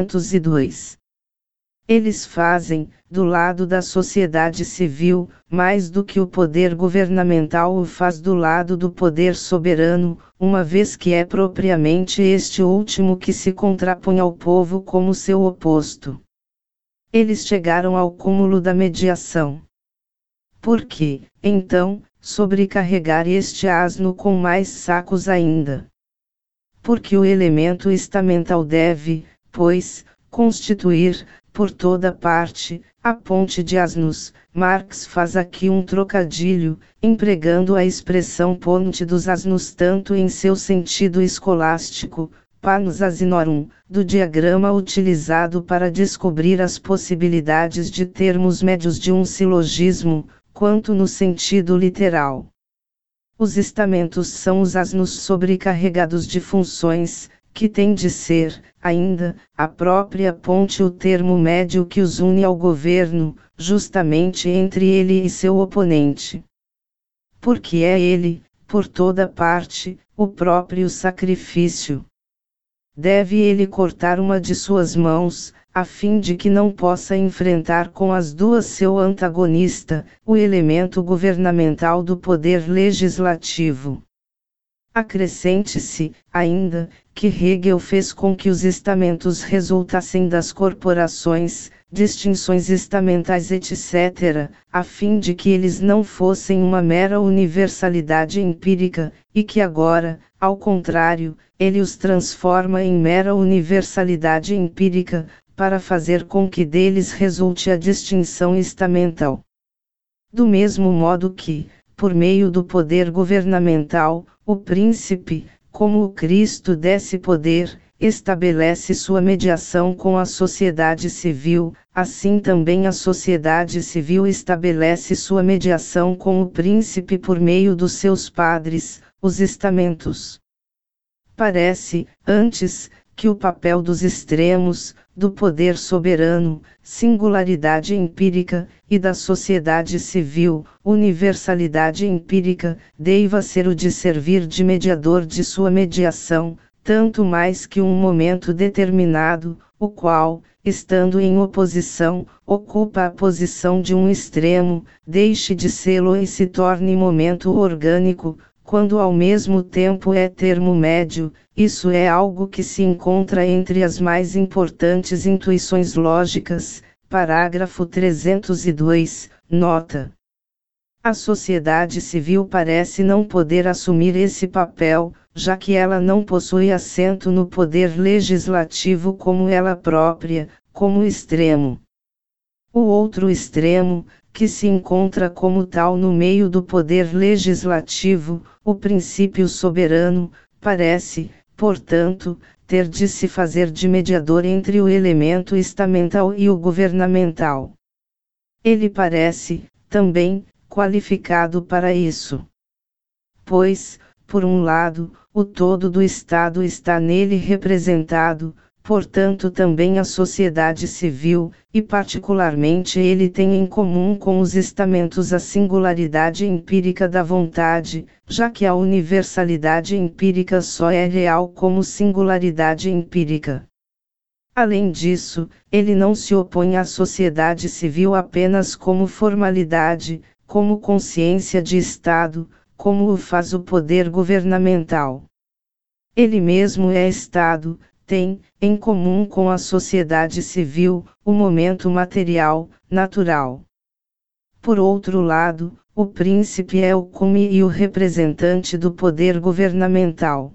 302. Eles fazem, do lado da sociedade civil, mais do que o poder governamental o faz do lado do poder soberano, uma vez que é propriamente este último que se contrapõe ao povo como seu oposto. Eles chegaram ao cúmulo da mediação. Por que, então, sobrecarregar este asno com mais sacos ainda? Porque o elemento estamental deve, pois, constituir, por toda parte, a ponte de asnos. Marx faz aqui um trocadilho, empregando a expressão ponte dos asnos tanto em seu sentido escolástico, panos asinorum, do diagrama utilizado para descobrir as possibilidades de termos médios de um silogismo, quanto no sentido literal. Os estamentos são os asnos sobrecarregados de funções, que tem de ser, ainda, a própria ponte o termo médio que os une ao governo, justamente entre ele e seu oponente. Porque é ele, por toda parte, o próprio sacrifício. Deve ele cortar uma de suas mãos, a fim de que não possa enfrentar com as duas seu antagonista, o elemento governamental do poder legislativo. Acrescente-se, ainda, que Hegel fez com que os estamentos resultassem das corporações, distinções estamentais etc., a fim de que eles não fossem uma mera universalidade empírica, e que agora, ao contrário, ele os transforma em mera universalidade empírica, para fazer com que deles resulte a distinção estamental. Do mesmo modo que, por meio do poder governamental, o príncipe, como o Cristo desse poder, estabelece sua mediação com a sociedade civil, assim também a sociedade civil estabelece sua mediação com o príncipe por meio dos seus padres, os estamentos. Parece, antes, que o papel dos extremos, do poder soberano, singularidade empírica, e da sociedade civil, universalidade empírica, deva ser o de servir de mediador de sua mediação, tanto mais que um momento determinado, o qual, estando em oposição, ocupa a posição de um extremo, deixe de sê-lo e se torne momento orgânico, quando ao mesmo tempo é termo médio. Isso é algo que se encontra entre as mais importantes intuições lógicas, parágrafo 302, nota. A sociedade civil parece não poder assumir esse papel, já que ela não possui assento no poder legislativo como ela própria, como extremo. O outro extremo, que se encontra como tal no meio do poder legislativo, o princípio soberano, parece, portanto, ter de se fazer de mediador entre o elemento estamental e o governamental. Ele parece, também, qualificado para isso. Pois, por um lado, o todo do Estado está nele representado, portanto também a sociedade civil, e particularmente ele tem em comum com os estamentos a singularidade empírica da vontade, já que a universalidade empírica só é real como singularidade empírica. Além disso, ele não se opõe à sociedade civil apenas como formalidade, como consciência de Estado, como o faz o poder governamental. Ele mesmo é Estado, tem, em comum com a sociedade civil, o momento material, natural. Por outro lado, o príncipe é o cume e o representante do poder governamental.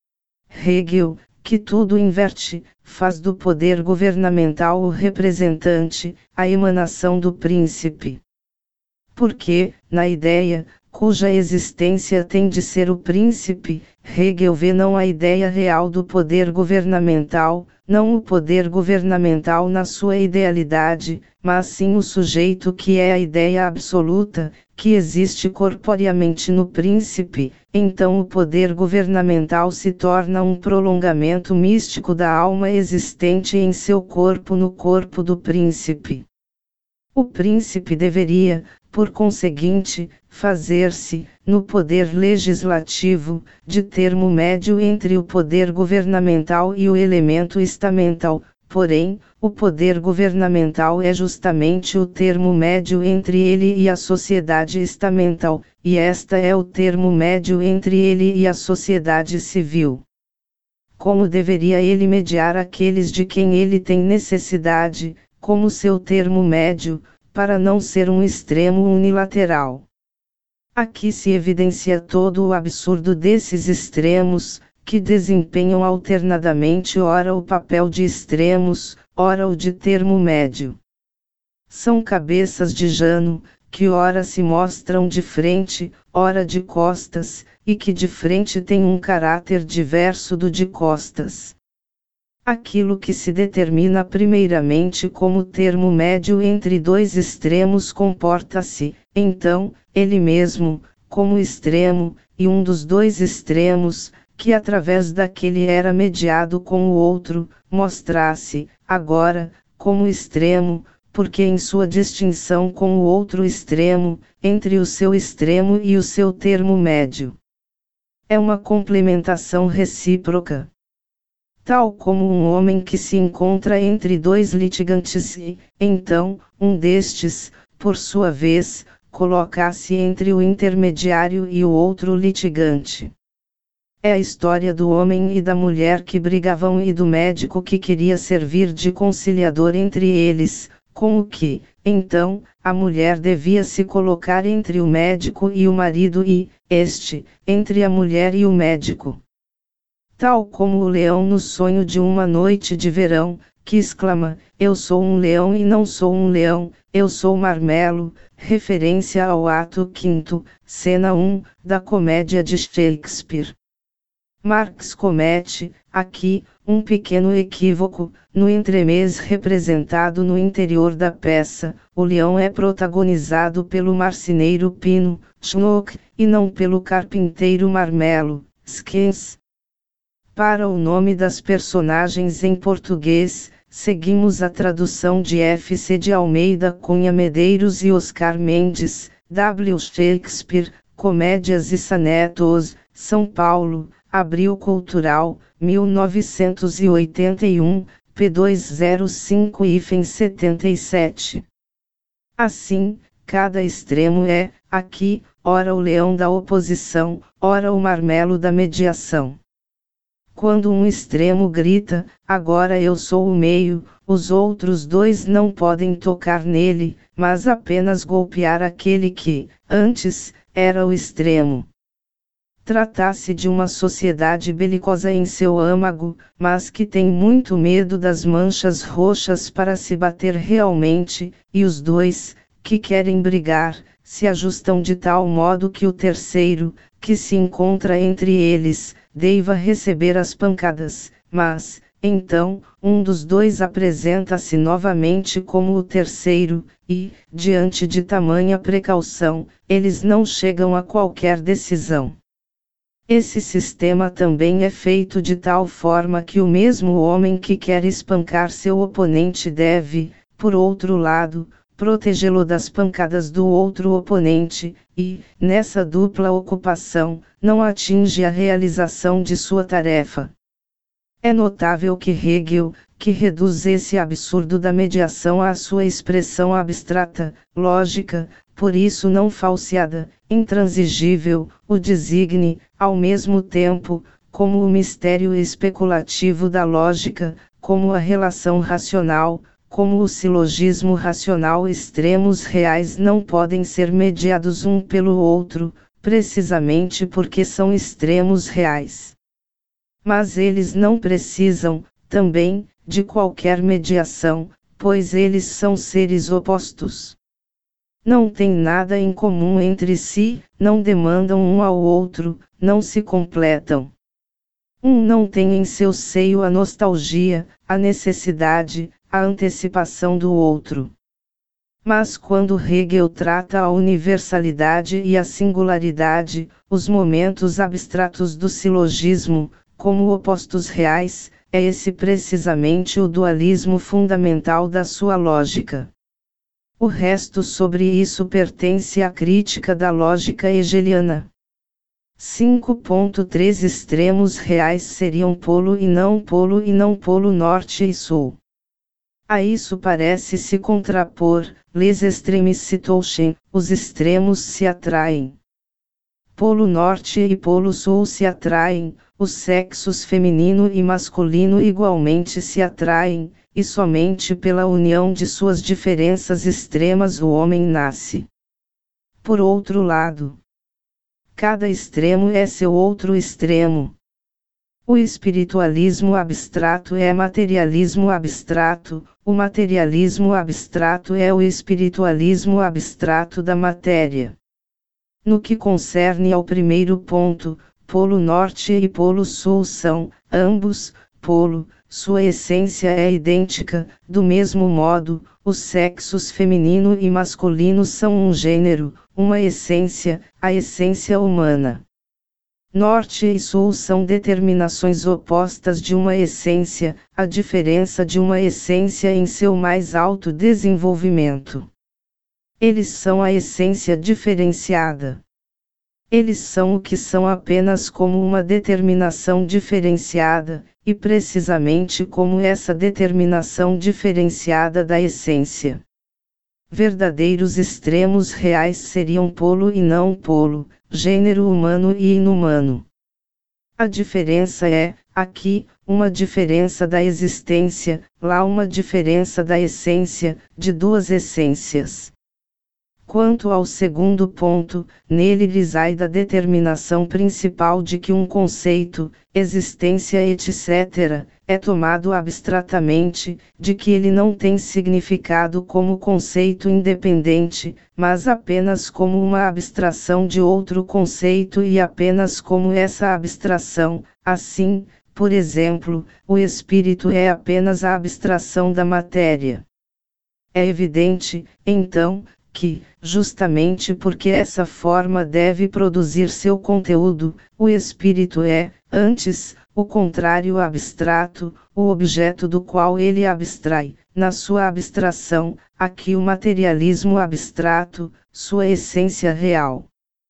Hegel, que tudo inverte, faz do poder governamental o representante, a emanação do príncipe. Porque, na ideia, cuja existência tem de ser o príncipe, Hegel vê não a ideia real do poder governamental, não o poder governamental na sua idealidade, mas sim o sujeito que é a ideia absoluta, que existe corporeamente no príncipe. Então o poder governamental se torna um prolongamento místico da alma existente em seu corpo no corpo do príncipe. O príncipe deveria, por conseguinte, fazer-se, no poder legislativo, de termo médio entre o poder governamental e o elemento estamental, porém, o poder governamental é justamente o termo médio entre ele e a sociedade estamental, e esta é o termo médio entre ele e a sociedade civil. Como deveria ele mediar aqueles de quem ele tem necessidade, como seu termo médio, para não ser um extremo unilateral? Aqui se evidencia todo o absurdo desses extremos, que desempenham alternadamente ora o papel de extremos, ora o de termo médio. São cabeças de Jano, que ora se mostram de frente, ora de costas, e que de frente têm um caráter diverso do de costas. Aquilo que se determina primeiramente como termo médio entre dois extremos comporta-se, então, ele mesmo, como extremo, e um dos dois extremos, que através daquele era mediado com o outro, mostra-se, agora, como extremo, porque em sua distinção com o outro extremo, entre o seu extremo e o seu termo médio. É uma complementação recíproca. Tal como um homem que se encontra entre dois litigantes e, então, um destes, por sua vez, coloca-se entre o intermediário e o outro litigante. É a história do homem e da mulher que brigavam e do médico que queria servir de conciliador entre eles, com o que, então, a mulher devia se colocar entre o médico e o marido e, este, entre a mulher e o médico. Tal como o leão no sonho de uma noite de verão, que exclama, eu sou um leão e não sou um leão, eu sou Marmelo, referência ao ato 5º, cena 1, da comédia de Shakespeare. Marx comete, aqui, um pequeno equívoco, no entremês representado no interior da peça, o leão é protagonizado pelo marceneiro Pino, Schnock, e não pelo carpinteiro Marmelo, Skens. Para o nome das personagens em português, seguimos a tradução de F.C. de Almeida Cunha Medeiros e Oscar Mendes, W. Shakespeare, Comédias e Sonetos, São Paulo, Abril Cultural, 1981, p205-77. Assim, cada extremo é, aqui, ora o leão da oposição, ora o marmelo da mediação. Quando um extremo grita, agora eu sou o meio, os outros dois não podem tocar nele, mas apenas golpear aquele que, antes, era o extremo. Trata-se de uma sociedade belicosa em seu âmago, mas que tem muito medo das manchas roxas para se bater realmente, e os dois, que querem brigar, se ajustam de tal modo que o terceiro, que se encontra entre eles, deva receber as pancadas, mas, então, um dos dois apresenta-se novamente como o terceiro, e, diante de tamanha precaução, eles não chegam a qualquer decisão. Esse sistema também é feito de tal forma que o mesmo homem que quer espancar seu oponente deve, por outro lado, protegê-lo das pancadas do outro oponente, e, nessa dupla ocupação, não atinge a realização de sua tarefa. É notável que Hegel, que reduz esse absurdo da mediação à sua expressão abstrata, lógica, por isso não falseada, intransigível, o designe, ao mesmo tempo, como o mistério especulativo da lógica, como a relação racional, como o silogismo racional. Extremos reais não podem ser mediados um pelo outro, precisamente porque são extremos reais. Mas eles não precisam, também, de qualquer mediação, pois eles são seres opostos. Não têm nada em comum entre si, não demandam um ao outro, não se completam. Um não tem em seu seio a nostalgia, a necessidade, a antecipação do outro. Mas quando Hegel trata a universalidade e a singularidade, os momentos abstratos do silogismo, como opostos reais, é esse precisamente o dualismo fundamental da sua lógica. O resto sobre isso pertence à crítica da lógica hegeliana. 5.3 Extremos reais seriam polo e não polo norte e sul. A isso parece se contrapor, les extremes se touchent, os extremos se atraem. Polo norte e polo sul se atraem, os sexos feminino e masculino igualmente se atraem, e somente pela união de suas diferenças extremas o homem nasce. Por outro lado, cada extremo é seu outro extremo. O espiritualismo abstrato é materialismo abstrato, o materialismo abstrato é o espiritualismo abstrato da matéria. No que concerne ao primeiro ponto, polo norte e polo sul são, ambos, polo, sua essência é idêntica, do mesmo modo, os sexos feminino e masculino são um gênero, uma essência, a essência humana. Norte e sul são determinações opostas de uma essência, a diferença de uma essência em seu mais alto desenvolvimento. Eles são a essência diferenciada. Eles são o que são apenas como uma determinação diferenciada, e precisamente como essa determinação diferenciada da essência. Verdadeiros extremos reais seriam polo e não polo, gênero humano e inumano. A diferença é, aqui, uma diferença da existência, lá uma diferença da essência, de duas essências. Quanto ao segundo ponto, nele reside a determinação principal de que um conceito, existência etc., é tomado abstratamente, de que ele não tem significado como conceito independente, mas apenas como uma abstração de outro conceito e apenas como essa abstração. Assim, por exemplo, o espírito é apenas a abstração da matéria. É evidente, então, que, justamente porque essa forma deve produzir seu conteúdo, o espírito é, antes, o contrário abstrato, o objeto do qual ele abstrai, na sua abstração, aqui o materialismo abstrato, sua essência real.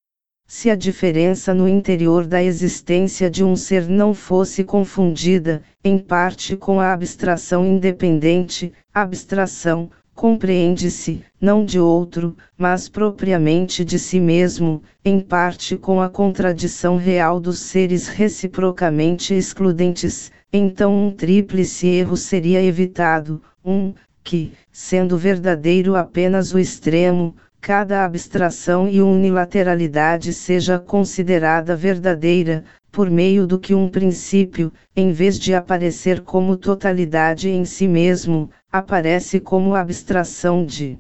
Se a diferença no interior da existência de um ser não fosse confundida, em parte com a abstração independente, abstração, compreende-se, não de outro, mas propriamente de si mesmo, em parte com a contradição real dos seres reciprocamente excludentes, então um tríplice erro seria evitado, que, sendo verdadeiro apenas o extremo, cada abstração e unilateralidade seja considerada verdadeira, por meio do que um princípio, em vez de aparecer como totalidade em si mesmo, aparece como abstração de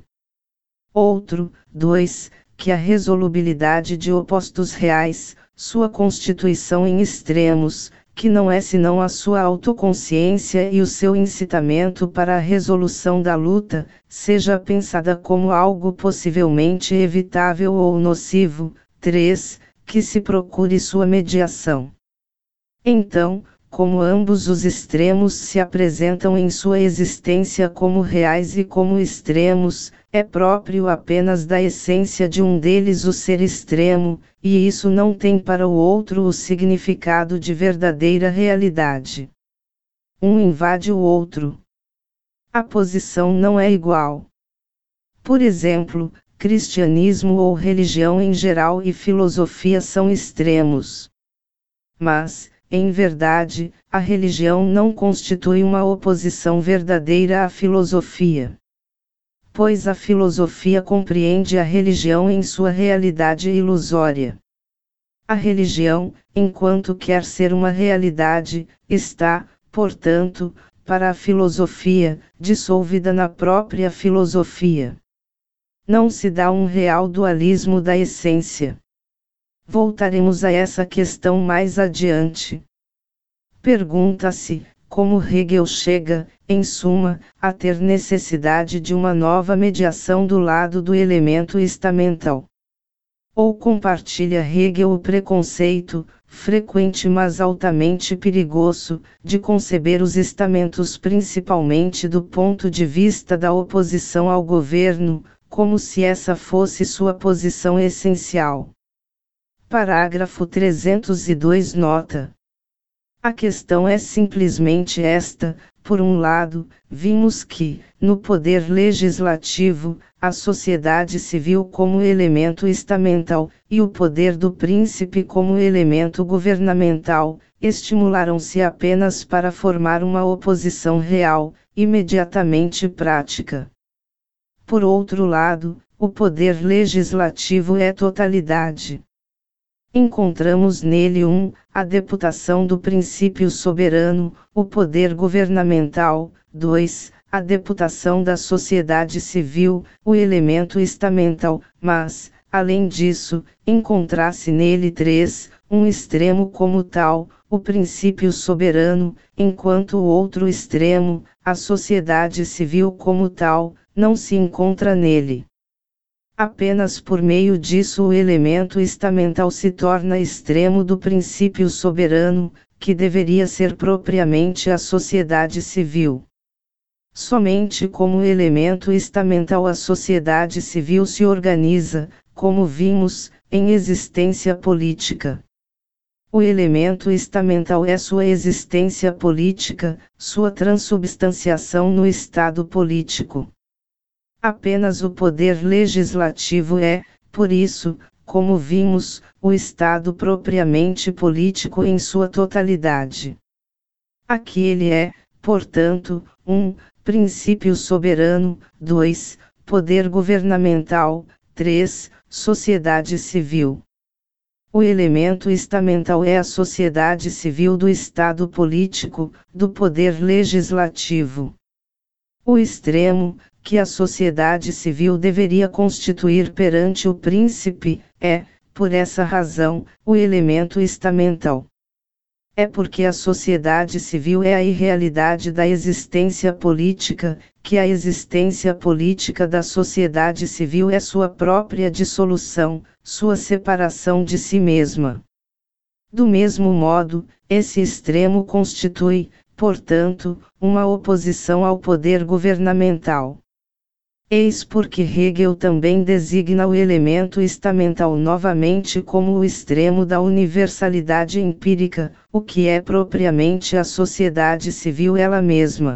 outro. 2. Que a resolubilidade de opostos reais, sua constituição em extremos, que não é senão a sua autoconsciência e o seu incitamento para a resolução da luta, seja pensada como algo possivelmente evitável ou nocivo. 3. Que se procure sua mediação. Então, como ambos os extremos se apresentam em sua existência como reais e como extremos, é próprio apenas da essência de um deles o ser extremo, e isso não tem para o outro o significado de verdadeira realidade. um invade o outro. A posição não é igual. Por exemplo, cristianismo ou religião em geral e filosofia são extremos. Mas, em verdade, a religião não constitui uma oposição verdadeira à filosofia. Pois a filosofia compreende a religião em sua realidade ilusória. A religião, enquanto quer ser uma realidade, está, portanto, para a filosofia, dissolvida na própria filosofia. Não se dá um real dualismo da essência. Voltaremos a essa questão mais adiante. Pergunta-se, como Hegel chega, em suma, a ter necessidade de uma nova mediação do lado do elemento estamental. Ou compartilha Hegel o preconceito, frequente mas altamente perigoso, de conceber os estamentos principalmente do ponto de vista da oposição ao governo, como se essa fosse sua posição essencial. Parágrafo 302 nota. A questão é simplesmente esta: por um lado, vimos que, no poder legislativo, a sociedade civil como elemento estamental, e o poder do príncipe como elemento governamental, estimularam-se apenas para formar uma oposição real, imediatamente prática. Por outro lado, o poder legislativo é totalidade. Encontramos nele a deputação do princípio soberano, o poder governamental, 2, a deputação da sociedade civil, o elemento estamental, mas, além disso, encontra-se nele 3, um extremo como tal, o princípio soberano, enquanto o outro extremo, a sociedade civil como tal, não se encontra nele. Apenas por meio disso o elemento estamental se torna extremo do princípio soberano, que deveria ser propriamente a sociedade civil. Somente como elemento estamental a sociedade civil se organiza, como vimos, em existência política. O elemento estamental é sua existência política, sua transubstanciação no Estado político. Apenas o poder legislativo é, por isso, como vimos, o Estado propriamente político em sua totalidade. Aqui ele é, portanto, 1, princípio soberano, 2, poder governamental, 3, sociedade civil. O elemento estamental é a sociedade civil do Estado político, do poder legislativo. O extremo, que a sociedade civil deveria constituir perante o príncipe, é, por essa razão, o elemento estamental. É porque a sociedade civil é a irrealidade da existência política, que a existência política da sociedade civil é sua própria dissolução, sua separação de si mesma. Do mesmo modo, esse extremo constitui, portanto, uma oposição ao poder governamental. Eis porque Hegel também designa o elemento estamental novamente como o extremo da universalidade empírica, o que é propriamente a sociedade civil ela mesma.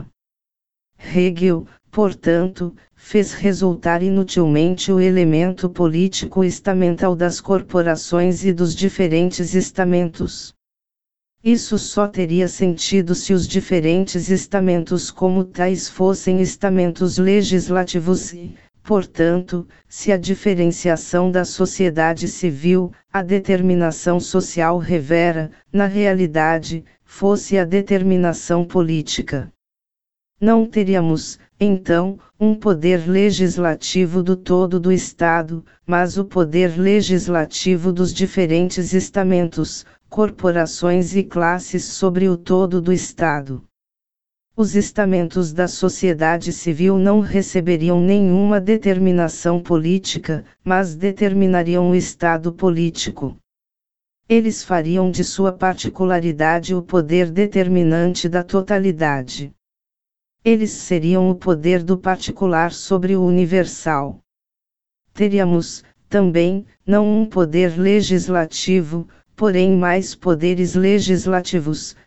Hegel, portanto, fez resultar inutilmente o elemento político estamental das corporações e dos diferentes estamentos. Isso só teria sentido se os diferentes estamentos como tais fossem estamentos legislativos e, portanto, se a diferenciação da sociedade civil, a determinação social revera, na realidade, fosse a determinação política. Não teríamos, então, um poder legislativo do todo do Estado, mas o poder legislativo dos diferentes estamentos, corporações e classes sobre o todo do Estado. Os estamentos da sociedade civil não receberiam nenhuma determinação política, mas determinariam o Estado político. Eles fariam de sua particularidade o poder determinante da totalidade. Eles seriam o poder do particular sobre o universal. Teríamos, também, não um poder legislativo, porém mais poderes legislativos,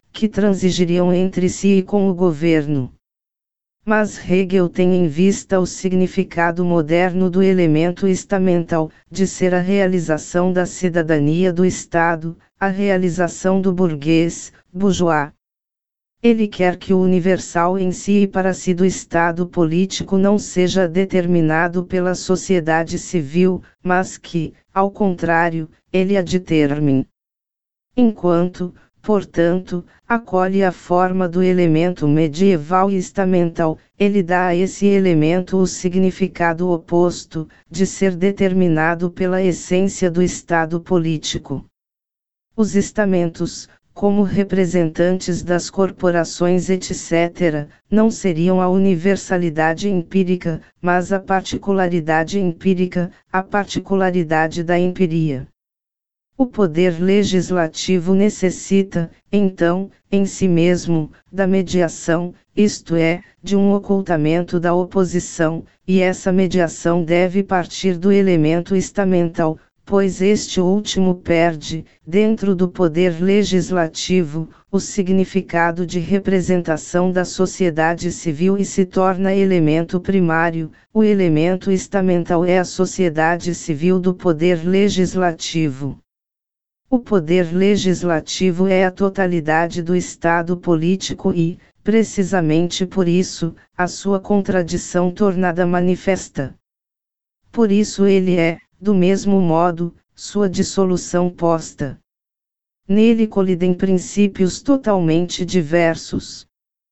que transigiriam entre si e com o governo. Mas Hegel tem em vista o significado moderno do elemento estamental, de ser a realização da cidadania do Estado, a realização do burguês, bourgeois. Ele quer que o universal em si e para si do Estado político não seja determinado pela sociedade civil, mas que, ao contrário, ele a determine. Enquanto, portanto, acolhe a forma do elemento medieval e estamental, ele dá a esse elemento o significado oposto, de ser determinado pela essência do Estado político. Os estamentos, como representantes das corporações etc., não seriam a universalidade empírica, mas a particularidade empírica, a particularidade da empiria. O poder legislativo necessita, então, em si mesmo, da mediação, isto é, de um ocultamento da oposição, e essa mediação deve partir do elemento estamental, pois este último perde, dentro do poder legislativo, o significado de representação da sociedade civil e se torna elemento primário. O elemento estamental é a sociedade civil do poder legislativo. O poder legislativo é a totalidade do Estado político e, precisamente por isso, a sua contradição tornada manifesta. Por isso ele é, do mesmo modo, sua dissolução posta. Nele colidem princípios totalmente diversos.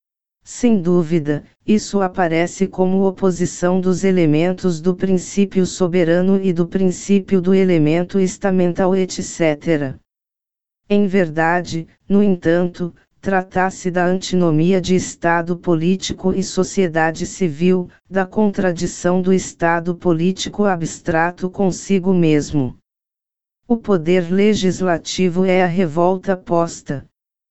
Sem dúvida, isso aparece como oposição dos elementos do princípio soberano e do princípio do elemento estamental etc. Em verdade, no entanto, trata-se da antinomia de Estado político e sociedade civil, da contradição do Estado político abstrato consigo mesmo. O poder legislativo é a revolta posta.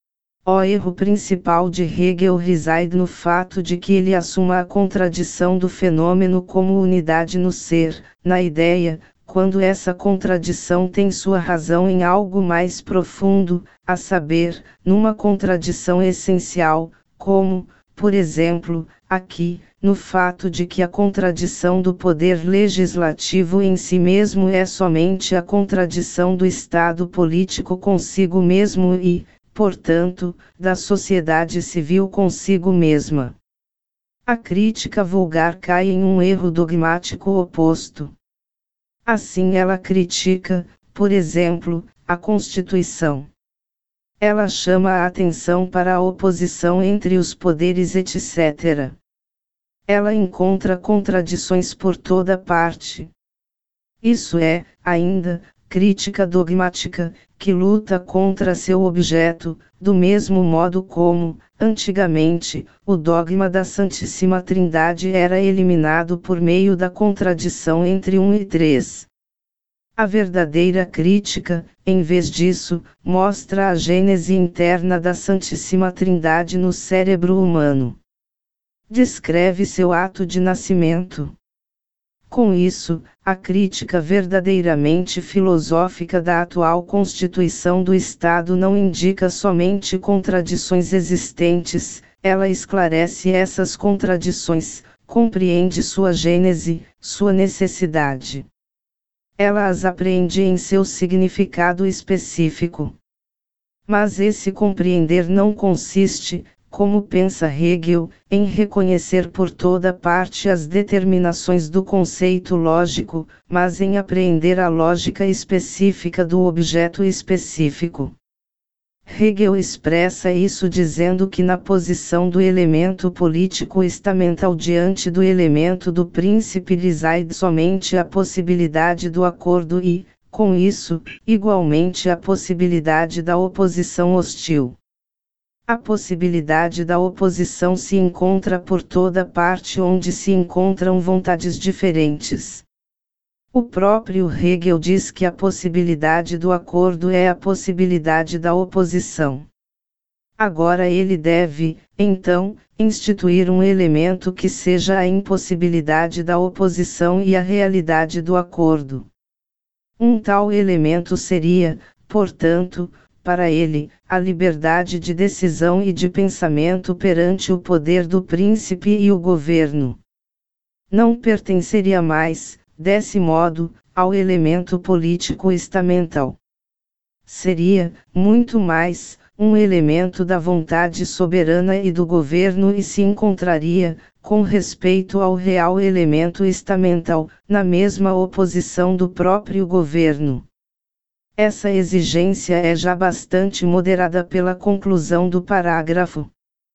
O erro principal de Hegel reside no fato de que ele assuma a contradição do fenômeno como unidade no ser, na ideia, quando essa contradição tem sua razão em algo mais profundo, a saber, numa contradição essencial, como, por exemplo, aqui, no fato de que a contradição do poder legislativo em si mesmo é somente a contradição do Estado político consigo mesmo e, portanto, da sociedade civil consigo mesma. A crítica vulgar cai em um erro dogmático oposto. Assim ela critica, por exemplo, a Constituição. Ela chama a atenção para a oposição entre os poderes etc. Ela encontra contradições por toda parte. Isso é, ainda, crítica dogmática, que luta contra seu objeto, do mesmo modo como, antigamente, o dogma da Santíssima Trindade era eliminado por meio da contradição entre 1 e 3. A verdadeira crítica, em vez disso, mostra a gênese interna da Santíssima Trindade no cérebro humano. Descreve seu ato de nascimento. Com isso, a crítica verdadeiramente filosófica da atual Constituição do Estado não indica somente contradições existentes, ela esclarece essas contradições, compreende sua gênese, sua necessidade. Ela as apreende em seu significado específico. Mas esse compreender não consiste, como pensa Hegel, em reconhecer por toda parte as determinações do conceito lógico, mas em apreender a lógica específica do objeto específico. Hegel expressa isso dizendo que na posição do elemento político estamental diante do elemento do príncipe reside somente a possibilidade do acordo e, com isso, igualmente a possibilidade da oposição hostil. A possibilidade da oposição se encontra por toda parte onde se encontram vontades diferentes. O próprio Hegel diz que a possibilidade do acordo é a possibilidade da oposição. Agora ele deve, então, instituir um elemento que seja a impossibilidade da oposição e a realidade do acordo. Um tal elemento seria, portanto, para ele, a liberdade de decisão e de pensamento perante o poder do príncipe e o governo. Não pertenceria mais, desse modo, ao elemento político estamental. Seria, muito mais, um elemento da vontade soberana e do governo e se encontraria, com respeito ao real elemento estamental, na mesma oposição do próprio governo. Essa exigência é já bastante moderada pela conclusão do parágrafo.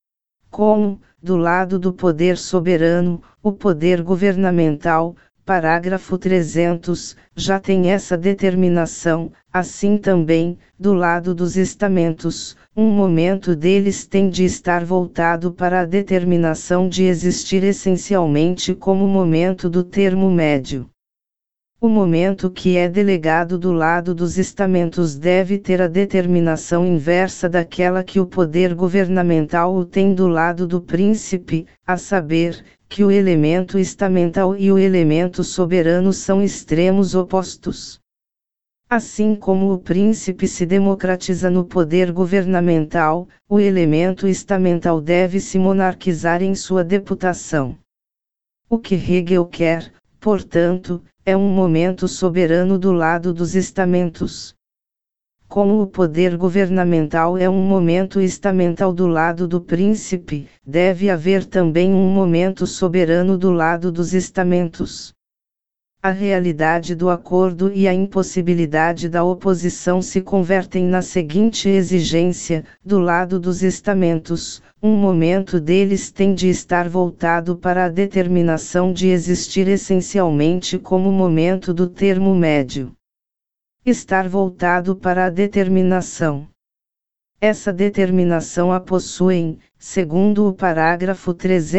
Como, do lado do poder soberano, o poder governamental, parágrafo 300, já tem essa determinação, assim também, do lado dos estamentos, um momento deles tem de estar voltado para a determinação de existir essencialmente como momento do termo médio. O momento que é delegado do lado dos estamentos deve ter a determinação inversa daquela que o poder governamental o tem do lado do príncipe, a saber, que o elemento estamental e o elemento soberano são extremos opostos. Assim como o príncipe se democratiza no poder governamental, o elemento estamental deve se monarquizar em sua deputação. O que Hegel quer, portanto, é um momento soberano do lado dos estamentos. Como o poder governamental é um momento estamental do lado do príncipe, deve haver também um momento soberano do lado dos estamentos. A realidade do acordo e a impossibilidade da oposição se convertem na seguinte exigência: do lado dos estamentos, um momento deles tem de estar voltado para a determinação de existir essencialmente como momento do termo médio. Estar voltado para a determinação. Essa determinação a possuem, segundo o parágrafo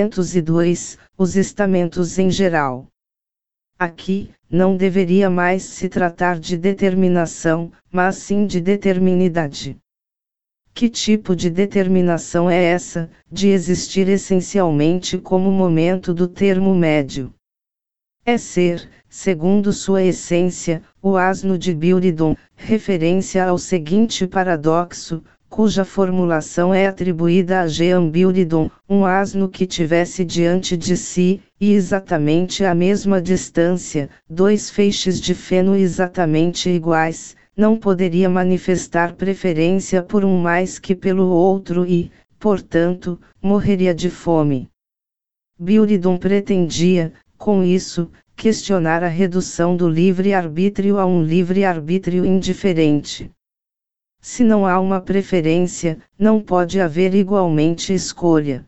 302, os estamentos em geral. Aqui, não deveria mais se tratar de determinação, mas sim de determinidade. Que tipo de determinação é essa, de existir essencialmente como momento do termo médio? É ser, segundo sua essência, o asno de Buridan, referência ao seguinte paradoxo, cuja formulação é atribuída a Jean Buridan, um asno que tivesse diante de si, e exatamente à mesma distância, dois feixes de feno exatamente iguais, não poderia manifestar preferência por um mais que pelo outro e, portanto, morreria de fome. Buridan pretendia, com isso, questionar a redução do livre-arbítrio a um livre-arbítrio indiferente. Se não há uma preferência, não pode haver igualmente escolha.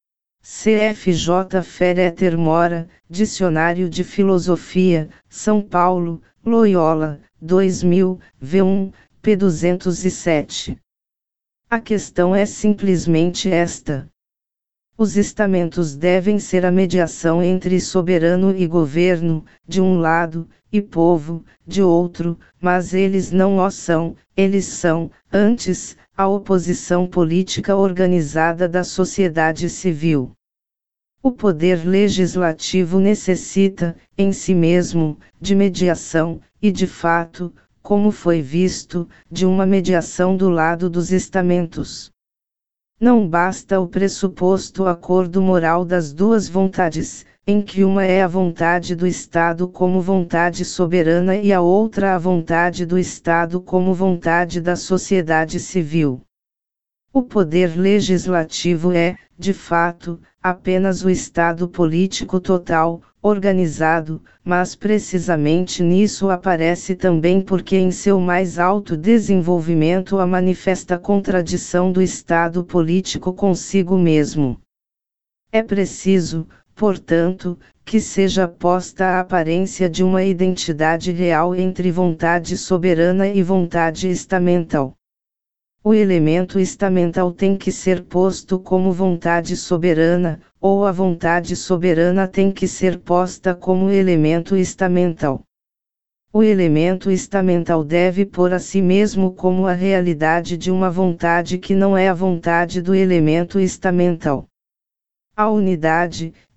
CFJ Fereter Mora, Dicionário de Filosofia, São Paulo, Loyola, 2000, V1, p. 207. A questão é simplesmente esta. Os estamentos devem ser a mediação entre soberano e governo, de um lado, e povo, de outro, mas eles não o são, eles são, antes, a oposição política organizada da sociedade civil. O poder legislativo necessita, em si mesmo, de mediação, e de fato, como foi visto, de uma mediação do lado dos estamentos. Não basta o pressuposto acordo moral das duas vontades, em que uma é a vontade do Estado como vontade soberana e a outra a vontade do Estado como vontade da sociedade civil. O poder legislativo é, de fato, apenas o Estado político total, organizado, mas precisamente nisso aparece também porque em seu mais alto desenvolvimento a manifesta contradição do Estado político consigo mesmo. É preciso, portanto, que seja posta a aparência de uma identidade real entre vontade soberana e vontade estamental. O elemento estamental tem que ser posto como vontade soberana, ou a vontade soberana tem que ser posta como elemento estamental. O elemento estamental deve pôr a si mesmo como a realidade de uma vontade que não é a vontade do elemento estamental. A unidade,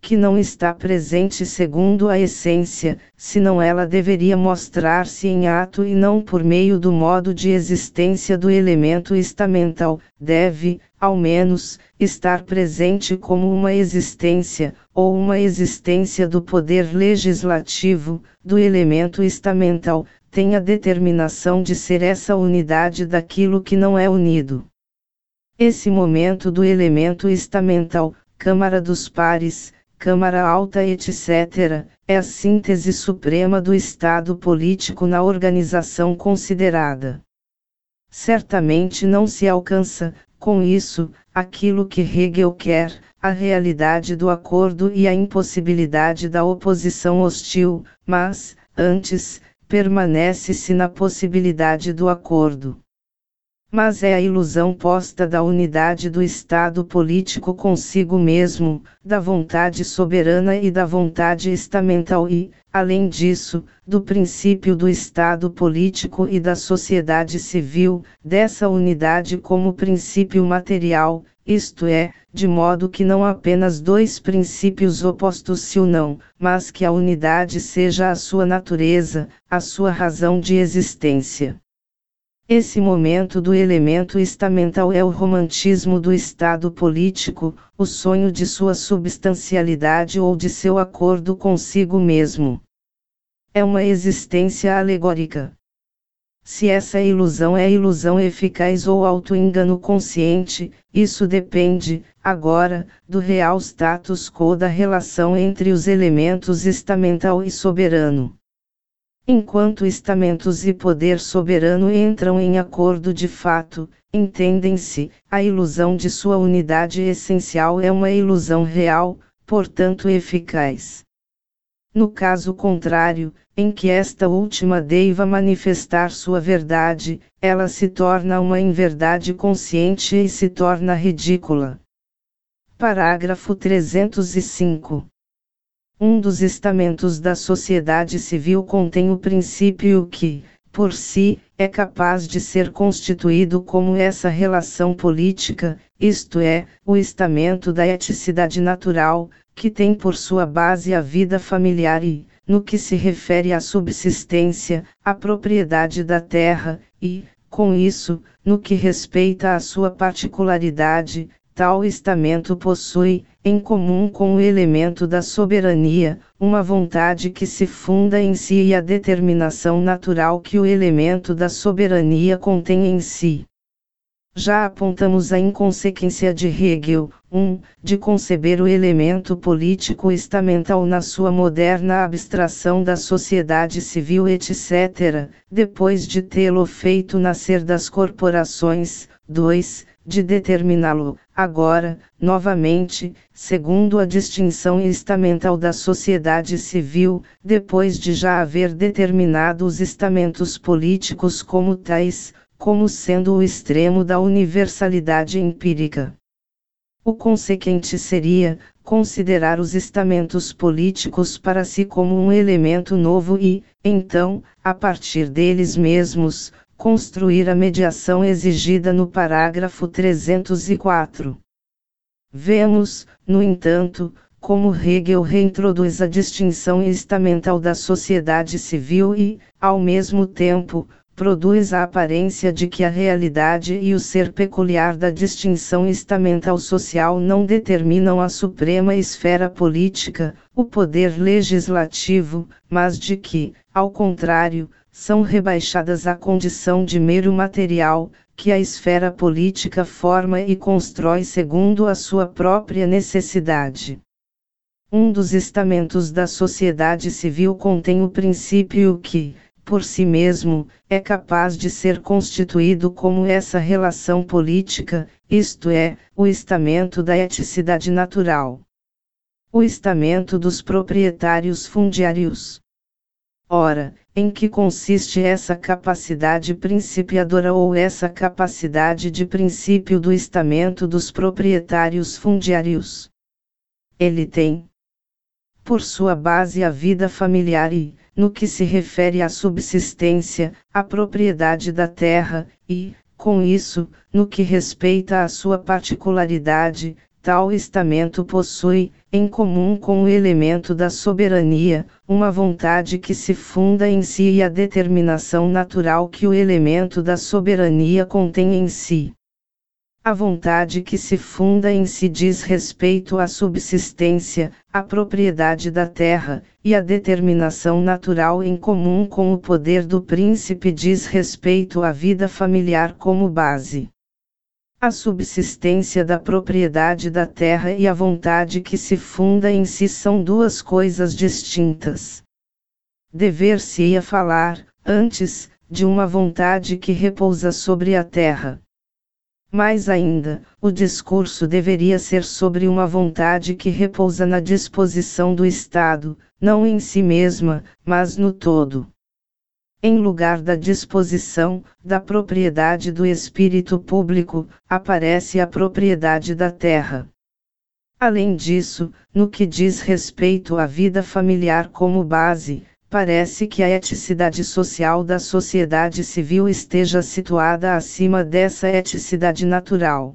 que não está presente segundo a essência, senão ela deveria mostrar-se em ato e não por meio do modo de existência do elemento estamental, deve, ao menos, estar presente como uma existência, ou uma existência do poder legislativo, do elemento estamental, tem a determinação de ser essa unidade daquilo que não é unido. Esse momento do elemento estamental, Câmara dos Pares, Câmara Alta etc., é a síntese suprema do Estado político na organização considerada. Certamente não se alcança, com isso, aquilo que Hegel quer, a realidade do acordo e a impossibilidade da oposição hostil, mas, antes, permanece-se na possibilidade do acordo. Mas é a ilusão posta da unidade do Estado político consigo mesmo, da vontade soberana e da vontade estamental e, além disso, do princípio do Estado político e da sociedade civil, dessa unidade como princípio material, isto é, de modo que não apenas dois princípios opostos se unam, mas que a unidade seja a sua natureza, a sua razão de existência. Esse momento do elemento estamental é o romantismo do Estado político, o sonho de sua substancialidade ou de seu acordo consigo mesmo. É uma existência alegórica. Se essa ilusão é ilusão eficaz ou auto-engano consciente, isso depende, agora, do real status quo da relação entre os elementos estamental e soberano. Enquanto estamentos e poder soberano entram em acordo de fato, entendem-se, a ilusão de sua unidade essencial é uma ilusão real, portanto eficaz. No caso contrário, em que esta última deiva manifestar sua verdade, ela se torna uma inverdade consciente e se torna ridícula. Parágrafo 305. Um dos estamentos da sociedade civil contém o princípio que, por si, é capaz de ser constituído como essa relação política, isto é, o estamento da eticidade natural, que tem por sua base a vida familiar e, no que se refere à subsistência, a propriedade da terra, e, com isso, no que respeita à sua particularidade, tal estamento possui, em comum com o elemento da soberania, uma vontade que se funda em si e a determinação natural que o elemento da soberania contém em si. Já apontamos a inconsequência de Hegel, de conceber o elemento político estamental na sua moderna abstração da sociedade civil etc., depois de tê-lo feito nascer das corporações, 2. De determiná-lo, agora, novamente, segundo a distinção estamental da sociedade civil, depois de já haver determinado os estamentos políticos como tais, como sendo o extremo da universalidade empírica. O consequente seria, considerar os estamentos políticos para si como um elemento novo e, então, a partir deles mesmos, construir a mediação exigida no parágrafo 304. Vemos, no entanto, como Hegel reintroduz a distinção estamental da sociedade civil e, ao mesmo tempo, produz a aparência de que a realidade e o ser peculiar da distinção estamental social não determinam a suprema esfera política, o poder legislativo, mas de que, ao contrário, são rebaixadas à condição de mero material, que a esfera política forma e constrói segundo a sua própria necessidade. Um dos estamentos da sociedade civil contém o princípio que, por si mesmo, é capaz de ser constituído como essa relação política, isto é, o estamento da eticidade natural. O estamento dos proprietários fundiários. Ora, em que consiste essa capacidade principiadora ou essa capacidade de princípio do estamento dos proprietários fundiários? Ele tem, por sua base, a vida familiar e, no que se refere à subsistência, a propriedade da terra, e, com isso, no que respeita à sua particularidade, tal estamento possui, em comum com o elemento da soberania, uma vontade que se funda em si e a determinação natural que o elemento da soberania contém em si. A vontade que se funda em si diz respeito à subsistência, à propriedade da terra, e a determinação natural em comum com o poder do príncipe diz respeito à vida familiar como base. A subsistência da propriedade da terra e a vontade que se funda em si são duas coisas distintas. Dever-se-ia falar, antes, de uma vontade que repousa sobre a terra. Mais ainda, o discurso deveria ser sobre uma vontade que repousa na disposição do Estado, não em si mesma, mas no todo. Em lugar da disposição, da propriedade do espírito público, aparece a propriedade da terra. Além disso, no que diz respeito à vida familiar como base, parece que a eticidade social da sociedade civil esteja situada acima dessa eticidade natural.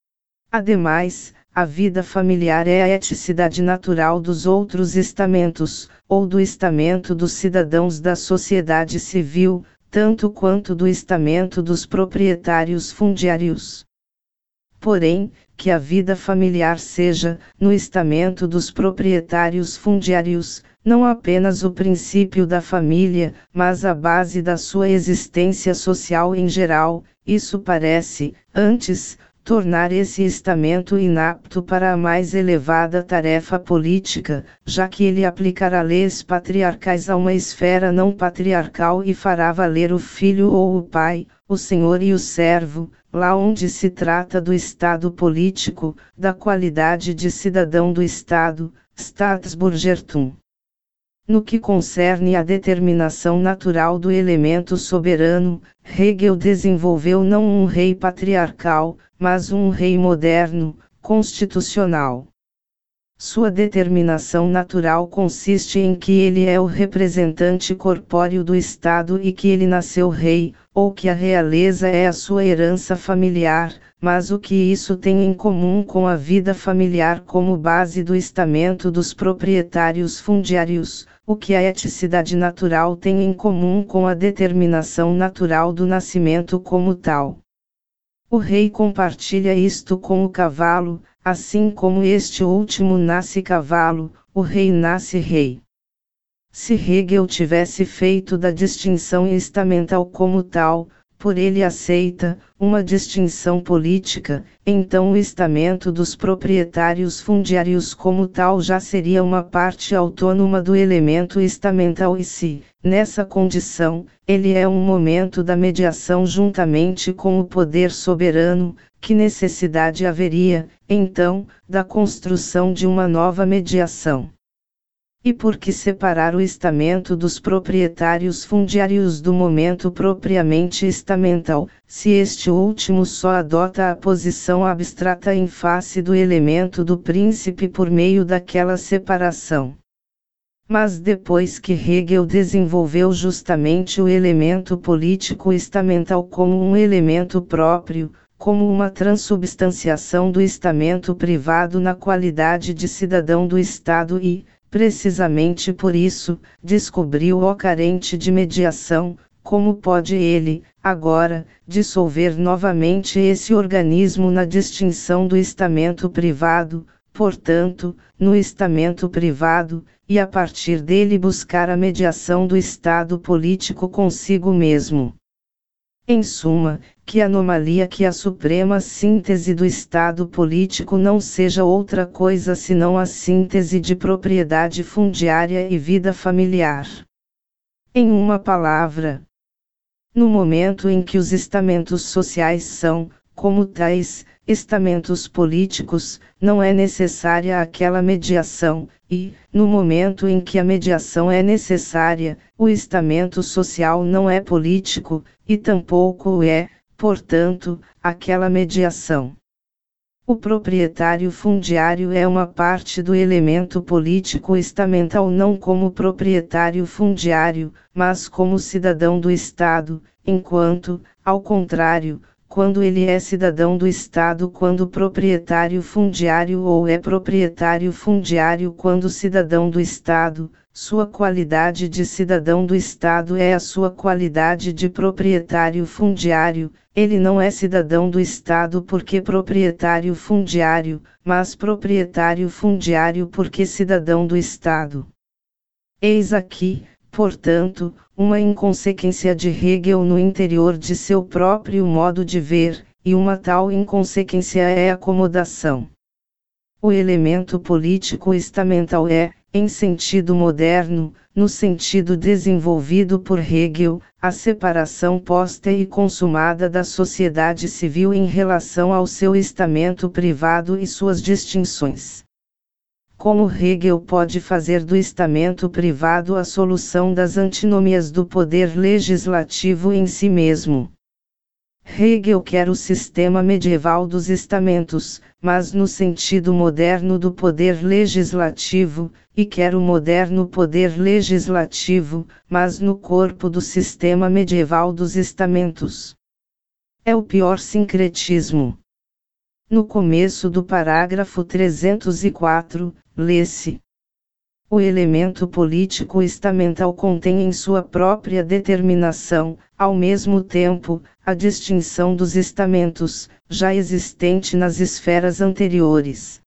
Ademais, a vida familiar é a eticidade natural dos outros estamentos, ou do estamento dos cidadãos da sociedade civil, tanto quanto do estamento dos proprietários fundiários. Porém, que a vida familiar seja, no estamento dos proprietários fundiários, não apenas o princípio da família, mas a base da sua existência social em geral, isso parece, antes, tornar esse estamento inapto para a mais elevada tarefa política, já que ele aplicará leis patriarcais a uma esfera não patriarcal e fará valer o filho ou o pai, o senhor e o servo, lá onde se trata do estado político, da qualidade de cidadão do Estado, Staatsbürgertum. No que concerne à determinação natural do elemento soberano, Hegel desenvolveu não um rei patriarcal, mas um rei moderno, constitucional. Sua determinação natural consiste em que ele é o representante corpóreo do Estado e que ele nasceu rei, ou que a realeza é a sua herança familiar, mas o que isso tem em comum com a vida familiar como base do estamento dos proprietários fundiários, o que a eticidade natural tem em comum com a determinação natural do nascimento como tal. O rei compartilha isto com o cavalo, assim como este último nasce cavalo, o rei nasce rei. Se Hegel tivesse feito da distinção estamental como tal, por ele aceita, uma distinção política, então o estamento dos proprietários fundiários como tal já seria uma parte autônoma do elemento estamental e se, nessa condição, ele é um momento da mediação juntamente com o poder soberano, que necessidade haveria, então, da construção de uma nova mediação? E por que separar o estamento dos proprietários fundiários do momento propriamente estamental, se este último só adota a posição abstrata em face do elemento do príncipe por meio daquela separação? Mas depois que Hegel desenvolveu justamente o elemento político estamental como um elemento próprio, como uma transubstanciação do estamento privado na qualidade de cidadão do Estado e, precisamente por isso, descobriu-o carente de mediação, como pode ele, agora, dissolver novamente esse organismo na distinção do estamento privado, portanto, no estamento privado, e a partir dele buscar a mediação do Estado político consigo mesmo? Em suma, que anomalia que a suprema síntese do Estado político não seja outra coisa senão a síntese de propriedade fundiária e vida familiar. Em uma palavra, no momento em que os estamentos sociais são, como tais, estamentos políticos, não é necessária aquela mediação, e, no momento em que a mediação é necessária, o estamento social não é político, e tampouco o é, portanto, aquela mediação. O proprietário fundiário é uma parte do elemento político estamental não como proprietário fundiário, mas como cidadão do Estado, enquanto, ao contrário, quando ele é cidadão do Estado quando proprietário fundiário ou é proprietário fundiário quando cidadão do Estado. Sua qualidade de cidadão do Estado é a sua qualidade de proprietário fundiário. Ele não é cidadão do Estado porque proprietário fundiário, mas proprietário fundiário porque cidadão do Estado. Eis aqui, portanto, uma inconsequência de Hegel no interior de seu próprio modo de ver, e uma tal inconsequência é acomodação. O elemento político estamental é, em sentido moderno, no sentido desenvolvido por Hegel, a separação posta e consumada da sociedade civil em relação ao seu estamento privado e suas distinções. Como Hegel pode fazer do estamento privado a solução das antinomias do poder legislativo em si mesmo? Hegel quer o sistema medieval dos estamentos, mas no sentido moderno do poder legislativo, e quer o moderno poder legislativo, mas no corpo do sistema medieval dos estamentos. É o pior sincretismo. No começo do parágrafo 304, lê-se: o elemento político estamental contém em sua própria determinação, ao mesmo tempo, a distinção dos estamentos, já existente nas esferas anteriores.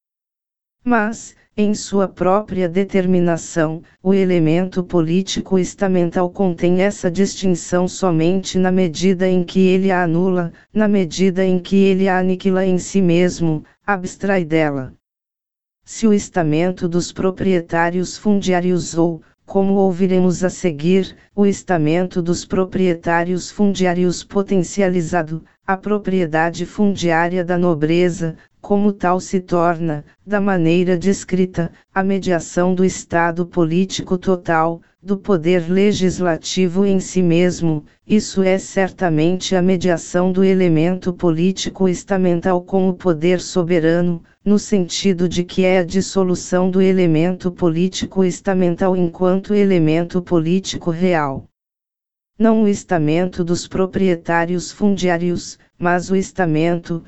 Mas, em sua própria determinação, o elemento político estamental contém essa distinção somente na medida em que ele a anula, na medida em que ele a aniquila em si mesmo, abstrai dela. Se o estamento dos proprietários fundiários ou, como ouviremos a seguir, o estamento dos proprietários fundiários potencializado, a propriedade fundiária da nobreza, como tal se torna, da maneira descrita, a mediação do Estado político total, do poder legislativo em si mesmo, isso é certamente a mediação do elemento político estamental com o poder soberano, no sentido de que é a dissolução do elemento político estamental enquanto elemento político real. Não o estamento dos proprietários fundiários, mas o estamento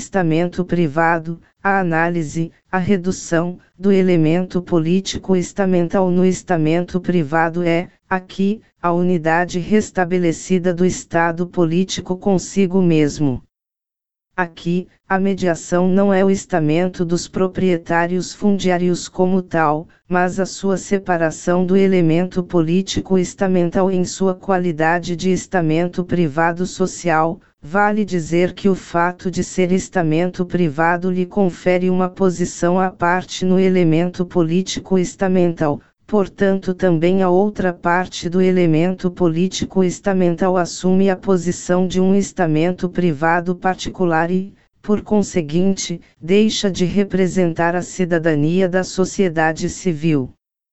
privado, a análise, a redução, do elemento político estamental no estamento privado é, aqui, a unidade restabelecida do Estado político consigo mesmo. Aqui, a mediação não é o estamento dos proprietários fundiários como tal, mas a sua separação do elemento político estamental em sua qualidade de estamento privado social. Vale dizer que o fato de ser estamento privado lhe confere uma posição à parte no elemento político estamental. Portanto, também a outra parte do elemento político estamental assume a posição de um estamento privado particular e, por conseguinte, deixa de representar a cidadania da sociedade civil.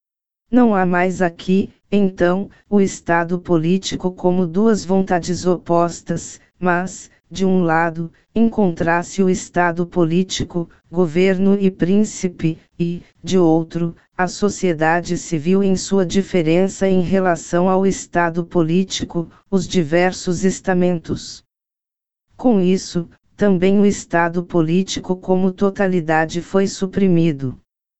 Não há mais aqui, então, o Estado político como duas vontades opostas, mas, de um lado, encontra-se o Estado político, governo e príncipe, e, de outro, a sociedade civil em sua diferença em relação ao Estado político, os diversos estamentos. Com isso, também o Estado político como totalidade foi suprimido.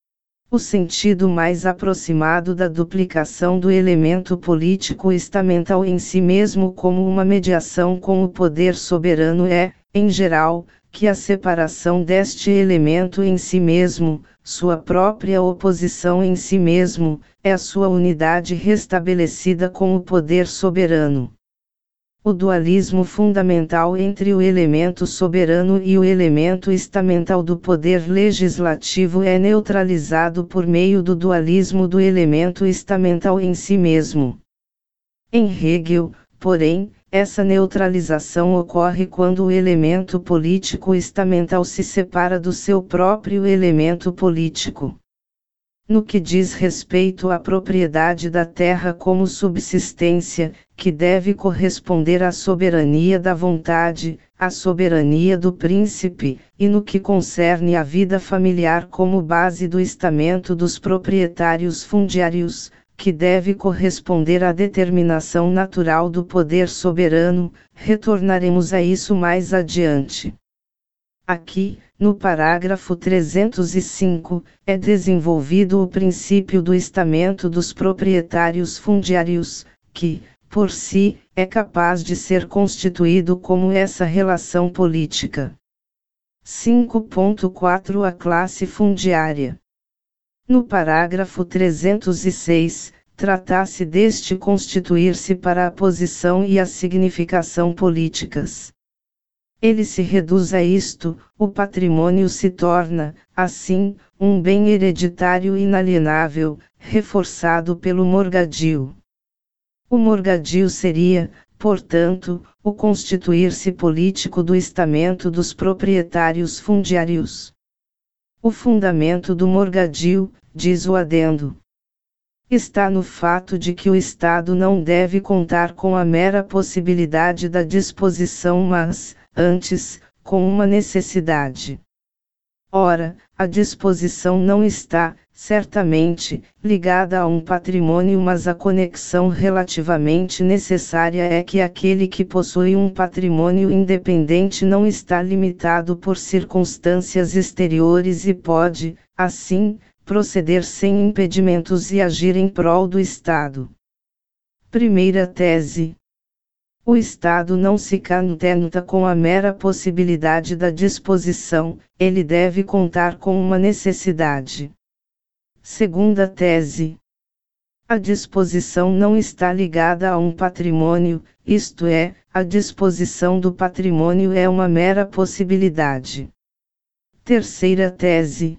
O sentido mais aproximado da duplicação do elemento político estamental em si mesmo como uma mediação com o poder soberano é, em geral, que a separação deste elemento em si mesmo, sua própria oposição em si mesmo, é a sua unidade restabelecida com o poder soberano. O dualismo fundamental entre o elemento soberano e o elemento estamental do poder legislativo é neutralizado por meio do dualismo do elemento estamental em si mesmo. Em Hegel, porém, essa neutralização ocorre quando o elemento político estamental se separa do seu próprio elemento político. No que diz respeito à propriedade da terra como subsistência, que deve corresponder à soberania da vontade, à soberania do príncipe, e no que concerne à vida familiar como base do estamento dos proprietários fundiários, que deve corresponder à determinação natural do poder soberano, retornaremos a isso mais adiante. Aqui, no parágrafo 305, é desenvolvido o princípio do estamento dos proprietários fundiários, que, por si, é capaz de ser constituído como essa relação política. 5.4 A classe fundiária. No parágrafo 306, trata-se deste constituir-se para a posição e a significação políticas. Ele se reduz a isto: o patrimônio se torna, assim, um bem hereditário inalienável, reforçado pelo morgadio. O morgadio seria, portanto, o constituir-se político do estamento dos proprietários fundiários. O fundamento do morgadio, diz o adendo, está no fato de que o Estado não deve contar com a mera possibilidade da disposição, mas, antes, com uma necessidade. Ora, a disposição não está, certamente, ligada a um patrimônio, mas a conexão relativamente necessária é que aquele que possui um patrimônio independente não está limitado por circunstâncias exteriores e pode, assim, proceder sem impedimentos e agir em prol do Estado. Primeira tese. O Estado não se contenta com a mera possibilidade da disposição, ele deve contar com uma necessidade. Segunda tese. A disposição não está ligada a um patrimônio, isto é, a disposição do patrimônio é uma mera possibilidade. Terceira tese.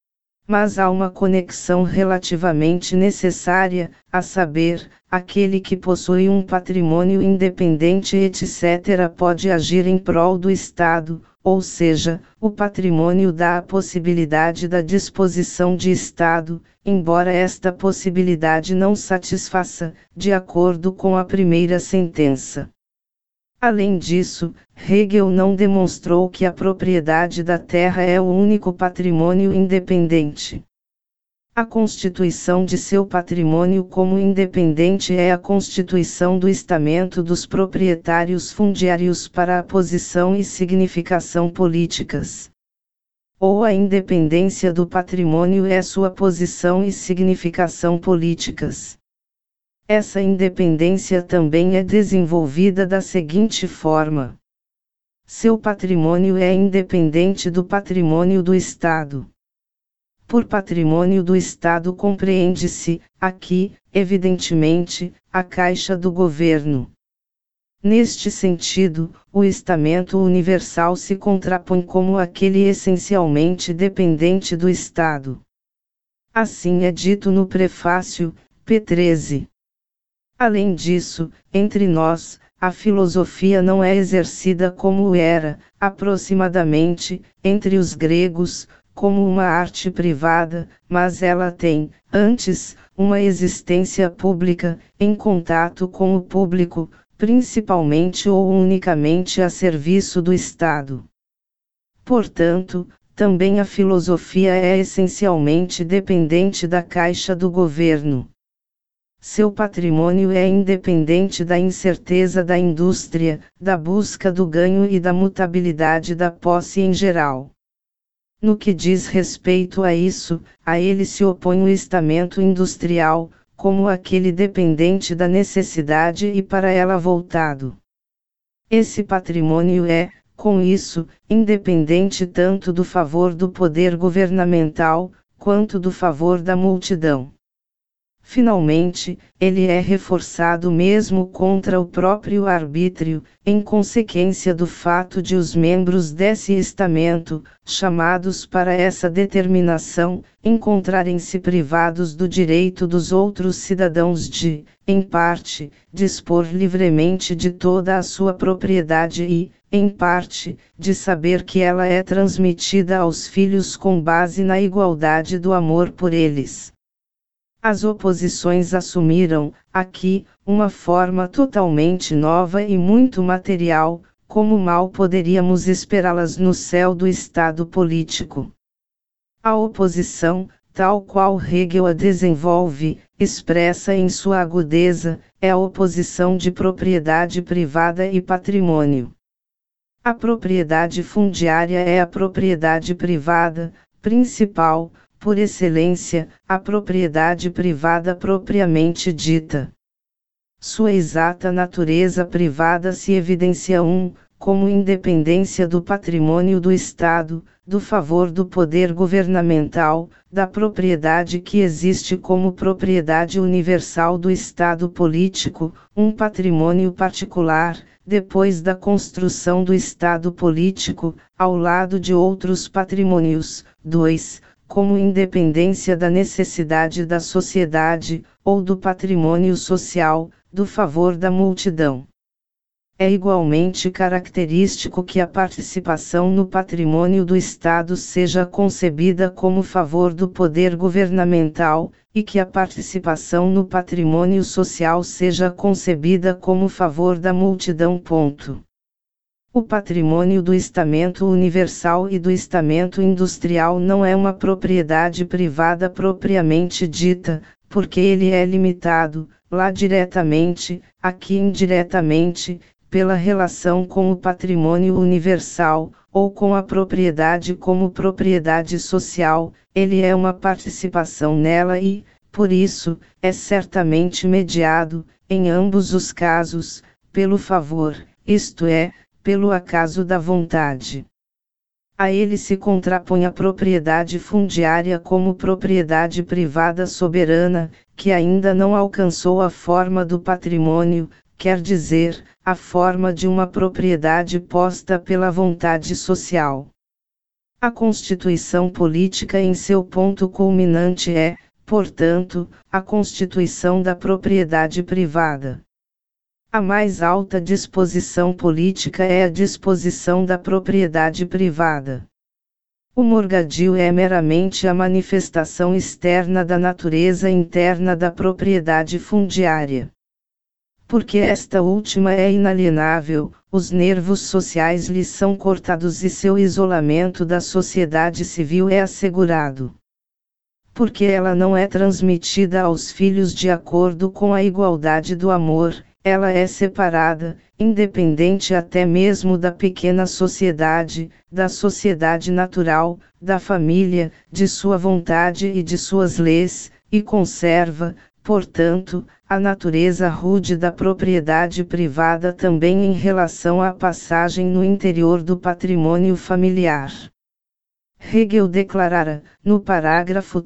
Mas há uma conexão relativamente necessária, a saber, aquele que possui um patrimônio independente etc. pode agir em prol do Estado, ou seja, o patrimônio dá a possibilidade da disposição de Estado, embora esta possibilidade não satisfaça, de acordo com a primeira sentença. Além disso, Hegel não demonstrou que a propriedade da terra é o único patrimônio independente. A constituição de seu patrimônio como independente é a constituição do estamento dos proprietários fundiários para a posição e significação políticas. Ou a independência do patrimônio é sua posição e significação políticas. Essa independência também é desenvolvida da seguinte forma: seu patrimônio é independente do patrimônio do Estado. Por patrimônio do Estado compreende-se, aqui, evidentemente, a caixa do governo. Neste sentido, o estamento universal se contrapõe como aquele essencialmente dependente do Estado. Assim é dito no prefácio, p. 13. Além disso, entre nós, a filosofia não é exercida como era, aproximadamente, entre os gregos, como uma arte privada, mas ela tem, antes, uma existência pública, em contato com o público, principalmente ou unicamente a serviço do Estado. Portanto, também a filosofia é essencialmente dependente da caixa do governo. Seu patrimônio é independente da incerteza da indústria, da busca do ganho e da mutabilidade da posse em geral. No que diz respeito a isso, a ele se opõe o estamento industrial, como aquele dependente da necessidade e para ela voltado. Esse patrimônio é, com isso, independente tanto do favor do poder governamental, quanto do favor da multidão. Finalmente, ele é reforçado mesmo contra o próprio arbítrio, em consequência do fato de os membros desse estamento, chamados para essa determinação, encontrarem-se privados do direito dos outros cidadãos de, em parte, dispor livremente de toda a sua propriedade e, em parte, de saber que ela é transmitida aos filhos com base na igualdade do amor por eles. As oposições assumiram, aqui, uma forma totalmente nova e muito material, como mal poderíamos esperá-las no céu do Estado político. A oposição, tal qual Hegel a desenvolve, expressa em sua agudeza, é a oposição de propriedade privada e patrimônio. A propriedade fundiária é a propriedade privada, principal, por excelência, a propriedade privada propriamente dita. Sua exata natureza privada se evidencia como independência do patrimônio do Estado, do favor do poder governamental, da propriedade que existe como propriedade universal do Estado político, um patrimônio particular, depois da construção do Estado político, ao lado de outros patrimônios. 2. Como independência da necessidade da sociedade, ou do patrimônio social, do favor da multidão. É igualmente característico que a participação no patrimônio do Estado seja concebida como favor do poder governamental, e que a participação no patrimônio social seja concebida como favor da multidão. O patrimônio do estamento universal e do estamento industrial não é uma propriedade privada propriamente dita, porque ele é limitado, lá diretamente, aqui indiretamente, pela relação com o patrimônio universal, ou com a propriedade como propriedade social, ele é uma participação nela e, por isso, é certamente mediado, em ambos os casos, pelo favor, isto é, pelo acaso da vontade. A ele se contrapõe a propriedade fundiária como propriedade privada soberana, que ainda não alcançou a forma do patrimônio, quer dizer, a forma de uma propriedade posta pela vontade social. A Constituição política em seu ponto culminante é, portanto, a constituição da propriedade privada. A mais alta disposição política é a disposição da propriedade privada. O morgadio é meramente a manifestação externa da natureza interna da propriedade fundiária. Porque esta última é inalienável, os nervos sociais lhe são cortados e seu isolamento da sociedade civil é assegurado. Porque ela não é transmitida aos filhos de acordo com a igualdade do amor, ela é separada, independente até mesmo da pequena sociedade, da sociedade natural, da família, de sua vontade e de suas leis, e conserva, portanto, a natureza rude da propriedade privada também em relação à passagem no interior do patrimônio familiar. Hegel declarara, no parágrafo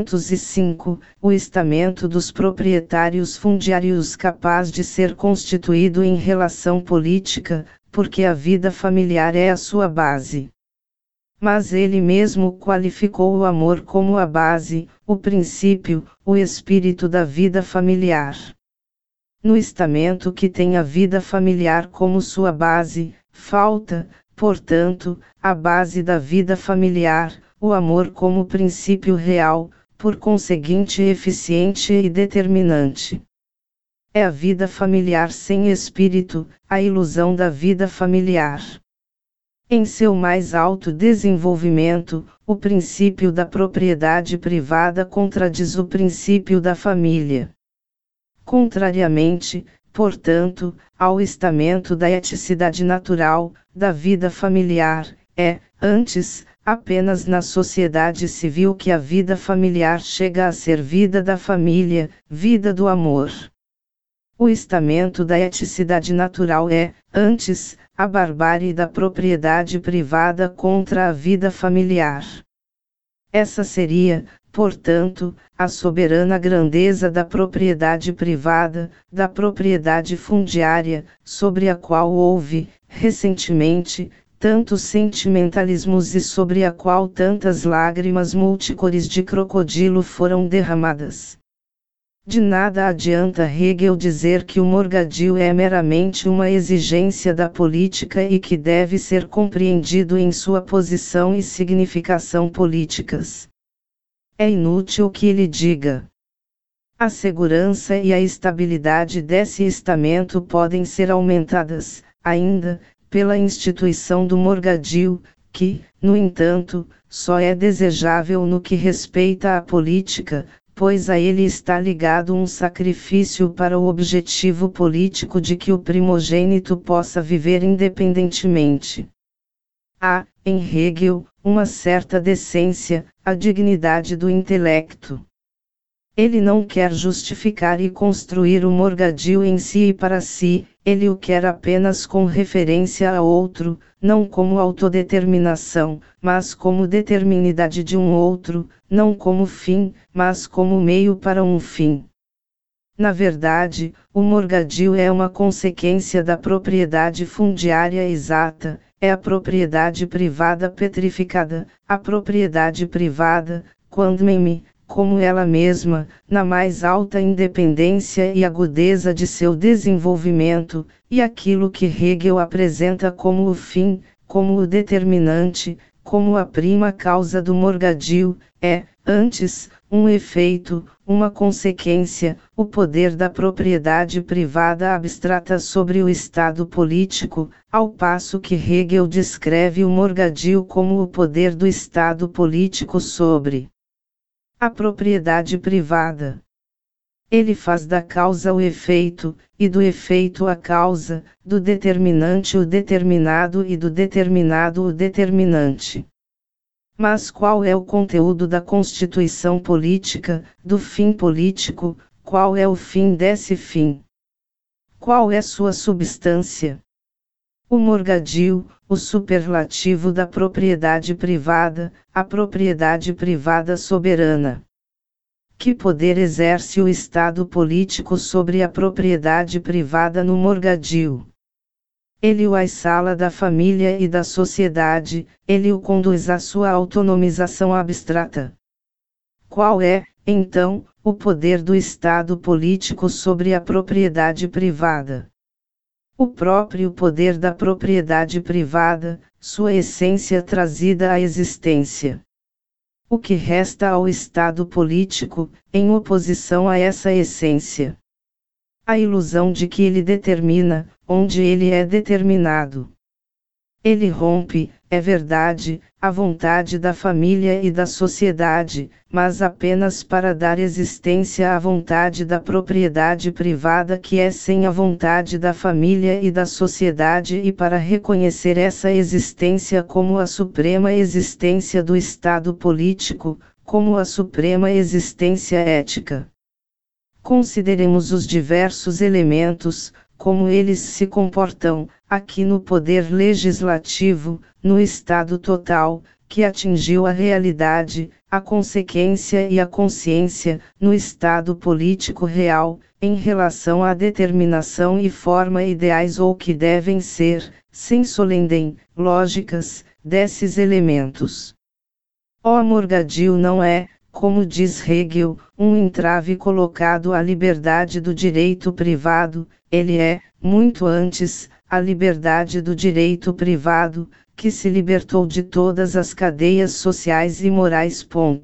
305, o estamento dos proprietários fundiários capaz de ser constituído em relação política, porque a vida familiar é a sua base. Mas ele mesmo qualificou o amor como a base, o princípio, o espírito da vida familiar. No estamento que tem a vida familiar como sua base, falta, portanto, a base da vida familiar, o amor como princípio real, por conseguinte eficiente e determinante. É a vida familiar sem espírito, a ilusão da vida familiar. Em seu mais alto desenvolvimento, o princípio da propriedade privada contradiz o princípio da família. Contrariamente, portanto, ao estamento da eticidade natural, da vida familiar, é, antes, apenas na sociedade civil que a vida familiar chega a ser vida da família, vida do amor. O estamento da eticidade natural é, antes, a barbárie da propriedade privada contra a vida familiar. Essa seria, portanto, a soberana grandeza da propriedade privada, da propriedade fundiária, sobre a qual houve, recentemente, tantos sentimentalismos e sobre a qual tantas lágrimas multicores de crocodilo foram derramadas. De nada adianta Hegel dizer que o morgadio é meramente uma exigência da política e que deve ser compreendido em sua posição e significação políticas. É inútil que ele diga. A segurança e a estabilidade desse estamento podem ser aumentadas, ainda, pela instituição do morgadio, que, no entanto, só é desejável no que respeita à política, pois a ele está ligado um sacrifício para o objetivo político de que o primogênito possa viver independentemente. Há, em Hegel, uma certa decência, a dignidade do intelecto. Ele não quer justificar e construir o morgadio em si e para si, ele o quer apenas com referência a outro, não como autodeterminação, mas como determinidade de um outro, não como fim, mas como meio para um fim. Na verdade, o morgadio é uma consequência da propriedade fundiária exata, é a propriedade privada petrificada, a propriedade privada, quandmeme, como ela mesma, na mais alta independência e agudeza de seu desenvolvimento, e aquilo que Hegel apresenta como o fim, como o determinante, como a prima causa do morgadio, é, antes, um efeito, uma consequência, o poder da propriedade privada abstrata sobre o Estado político, ao passo que Hegel descreve o morgadio como o poder do Estado político sobre a propriedade privada. Ele faz da causa o efeito, e do efeito a causa, do determinante o determinado e do determinado o determinante. Mas qual é o conteúdo da constituição política, do fim político, qual é o fim desse fim? Qual é sua substância? O morgadio, o superlativo da propriedade privada, a propriedade privada soberana. Que poder exerce o Estado político sobre a propriedade privada no morgadio? Ele o exala da família e da sociedade, ele o conduz à sua autonomização abstrata. Qual é, então, o poder do Estado político sobre a propriedade privada? O próprio poder da propriedade privada, sua essência trazida à existência. O que resta ao Estado político, em oposição a essa essência? A ilusão de que ele determina, onde ele é determinado. Ele rompe, é verdade, a vontade da família e da sociedade, mas apenas para dar existência à vontade da propriedade privada que é sem a vontade da família e da sociedade e para reconhecer essa existência como a suprema existência do Estado político, como a suprema existência ética. Consideremos os diversos elementos, como eles se comportam, aqui no poder legislativo, no estado total, que atingiu a realidade, a consequência e a consciência, no estado político real, em relação à determinação e forma ideais ou que devem ser, sem solendem, lógicas, desses elementos. O morgadio não é, como diz Hegel, um entrave colocado à liberdade do direito privado, ele é, muito antes, a liberdade do direito privado, que se libertou de todas as cadeias sociais e morais.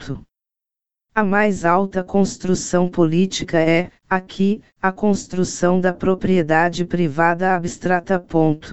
A mais alta construção política é, aqui, a construção da propriedade privada abstrata.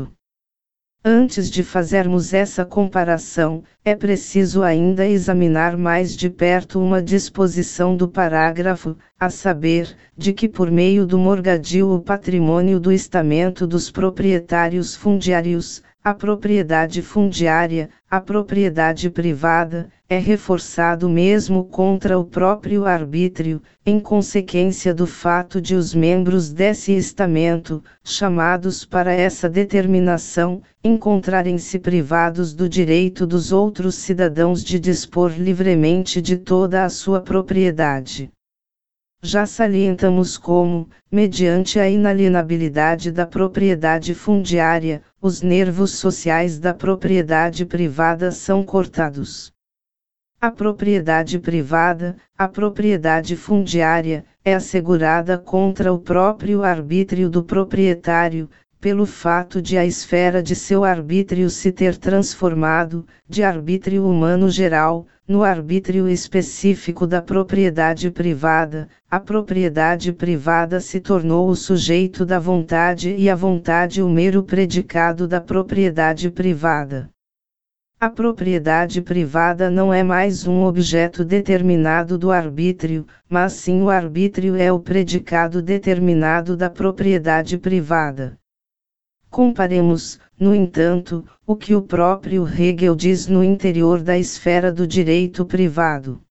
Antes de fazermos essa comparação, é preciso ainda examinar mais de perto uma disposição do parágrafo, a saber, de que por meio do morgadio o patrimônio do estamento dos proprietários fundiários, a propriedade fundiária, a propriedade privada, é reforçado mesmo contra o próprio arbítrio, em consequência do fato de os membros desse estamento, chamados para essa determinação, encontrarem-se privados do direito dos outros cidadãos de dispor livremente de toda a sua propriedade. Já salientamos como, mediante a inalienabilidade da propriedade fundiária, os nervos sociais da propriedade privada são cortados. A propriedade privada, a propriedade fundiária, é assegurada contra o próprio arbítrio do proprietário, pelo fato de a esfera de seu arbítrio se ter transformado, de arbítrio humano geral, no arbítrio específico da propriedade privada. A propriedade privada se tornou o sujeito da vontade e a vontade o mero predicado da propriedade privada. A propriedade privada não é mais um objeto determinado do arbítrio, mas sim o arbítrio é o predicado determinado da propriedade privada. Comparemos, no entanto, o que o próprio Hegel diz no interior da esfera do direito privado.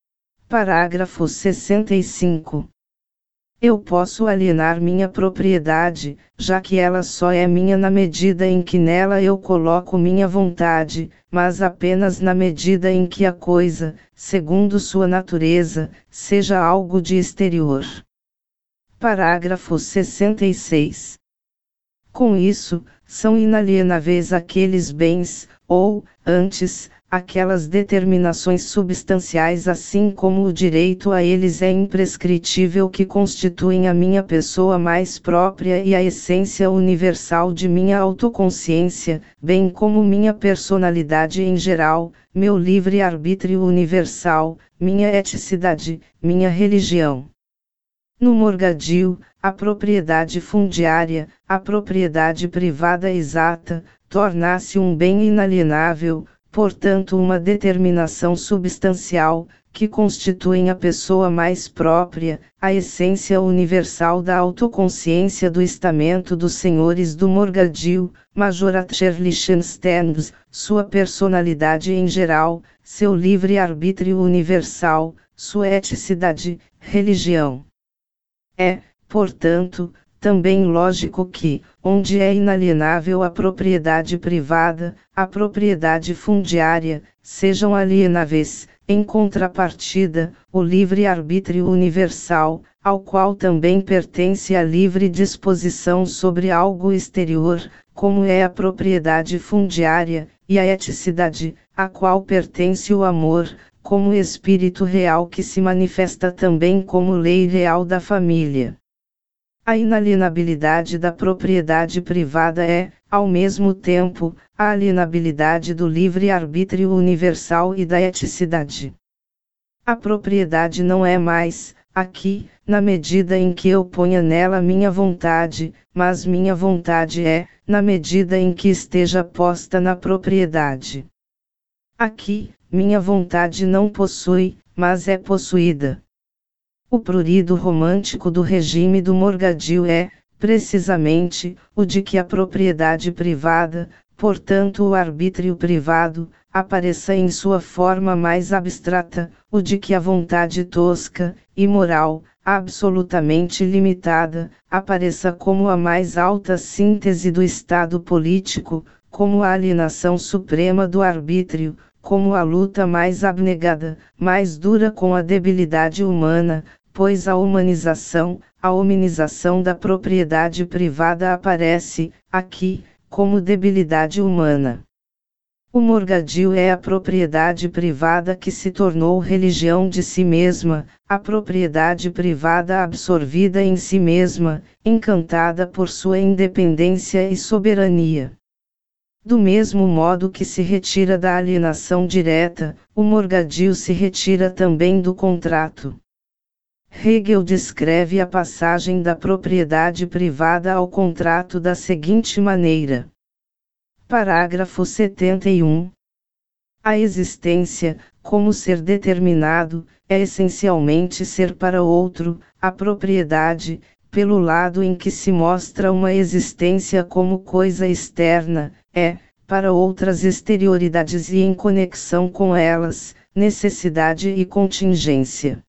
Parágrafo 65. Eu posso alienar minha propriedade, já que ela só é minha na medida em que nela eu coloco minha vontade, mas apenas na medida em que a coisa, segundo sua natureza, seja algo de exterior. Parágrafo 66. Com isso, são inalienáveis aqueles bens, ou, antes, aquelas determinações substanciais assim como o direito a eles é imprescritível que constituem a minha pessoa mais própria e a essência universal de minha autoconsciência, bem como minha personalidade em geral, meu livre-arbítrio universal, minha eticidade, minha religião. No morgadio, a propriedade fundiária, a propriedade privada exata, torna-se um bem inalienável, portanto uma determinação substancial, que constituem a pessoa mais própria, a essência universal da autoconsciência do estamento dos senhores do morgadio, majoratherlichen Stands, sua personalidade em geral, seu livre-arbítrio universal, sua eticidade, religião. É, portanto, também lógico que, onde é inalienável a propriedade privada, a propriedade fundiária, sejam alienáveis, em contrapartida, o livre-arbítrio universal, ao qual também pertence a livre disposição sobre algo exterior, como é a propriedade fundiária, e a eticidade, a qual pertence o amor, como espírito real que se manifesta também como lei real da família. A inalienabilidade da propriedade privada é, ao mesmo tempo, a alienabilidade do livre-arbítrio universal e da eticidade. A propriedade não é mais, aqui, na medida em que eu ponha nela minha vontade, mas minha vontade é, na medida em que esteja posta na propriedade. Aqui, minha vontade não possui, mas é possuída. O prurido romântico do regime do morgadio é, precisamente, o de que a propriedade privada, portanto o arbítrio privado, apareça em sua forma mais abstrata, o de que a vontade tosca, imoral, absolutamente limitada, apareça como a mais alta síntese do estado político, como a alienação suprema do arbítrio, como a luta mais abnegada, mais dura com a debilidade humana, pois a humanização, a hominização da propriedade privada aparece, aqui, como debilidade humana. O morgadio é a propriedade privada que se tornou religião de si mesma, a propriedade privada absorvida em si mesma, encantada por sua independência e soberania. Do mesmo modo que se retira da alienação direta, o morgadio se retira também do contrato. Hegel descreve a passagem da propriedade privada ao contrato da seguinte maneira. Parágrafo 71. A existência, como ser determinado, é essencialmente ser para outro, a propriedade, pelo lado em que se mostra uma existência como coisa externa, é, para outras exterioridades e em conexão com elas, necessidade e contingência.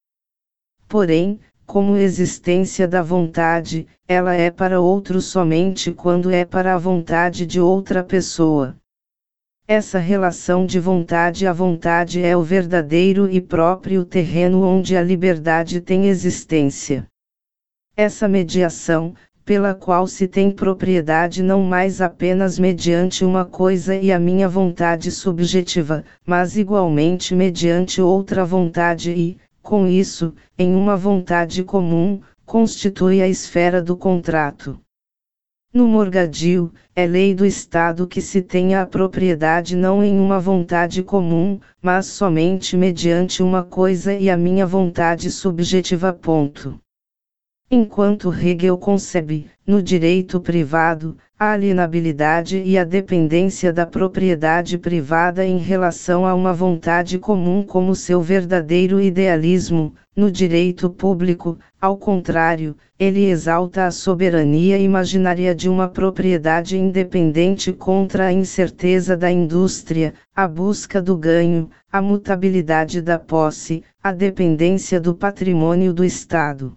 Porém, como existência da vontade, ela é para outro somente quando é para a vontade de outra pessoa. Essa relação de vontade a vontade é o verdadeiro e próprio terreno onde a liberdade tem existência. Essa mediação, pela qual se tem propriedade não mais apenas mediante uma coisa e a minha vontade subjetiva, mas igualmente mediante outra vontade e, com isso, em uma vontade comum, constitui a esfera do contrato. No morgadio, é lei do Estado que se tenha a propriedade não em uma vontade comum, mas somente mediante uma coisa e a minha vontade subjetiva. Enquanto Hegel concebe, no direito privado, a alienabilidade e a dependência da propriedade privada em relação a uma vontade comum como seu verdadeiro idealismo, no direito público, ao contrário, ele exalta a soberania imaginária de uma propriedade independente contra a incerteza da indústria, a busca do ganho, a mutabilidade da posse, a dependência do patrimônio do Estado.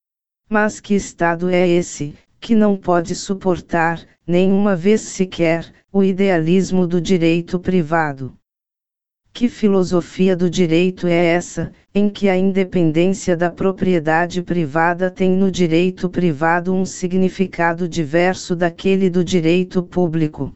Mas que Estado é esse, que não pode suportar, nenhuma vez sequer, o idealismo do direito privado? Que filosofia do direito é essa, em que a independência da propriedade privada tem no direito privado um significado diverso daquele do direito público?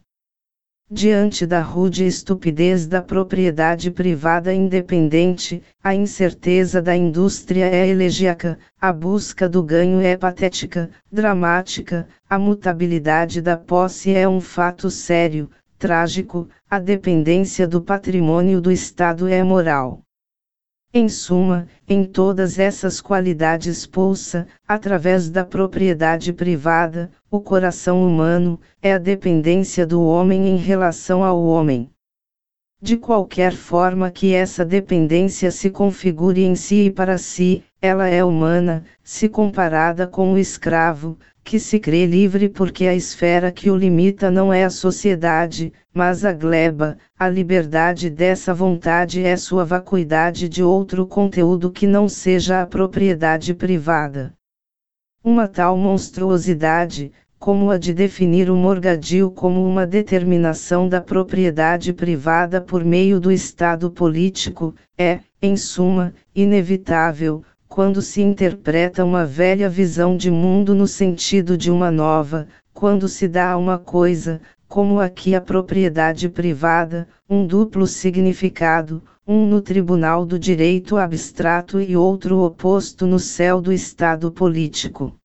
Diante da rude estupidez da propriedade privada independente, a incerteza da indústria é elegíaca, a busca do ganho é patética, dramática, a mutabilidade da posse é um fato sério, trágico, a dependência do patrimônio do Estado é moral. Em suma, em todas essas qualidades pulsa, através da propriedade privada, o coração humano, é a dependência do homem em relação ao homem. De qualquer forma que essa dependência se configure em si e para si, ela é humana, se comparada com o escravo, que se crê livre porque a esfera que o limita não é a sociedade, mas a gleba, a liberdade dessa vontade é sua vacuidade de outro conteúdo que não seja a propriedade privada. Uma tal monstruosidade, como a de definir o morgadio como uma determinação da propriedade privada por meio do Estado político, é, em suma, inevitável, quando se interpreta uma velha visão de mundo no sentido de uma nova, quando se dá a uma coisa, como aqui a propriedade privada, um duplo significado, um no tribunal do direito abstrato e outro oposto no céu do Estado político.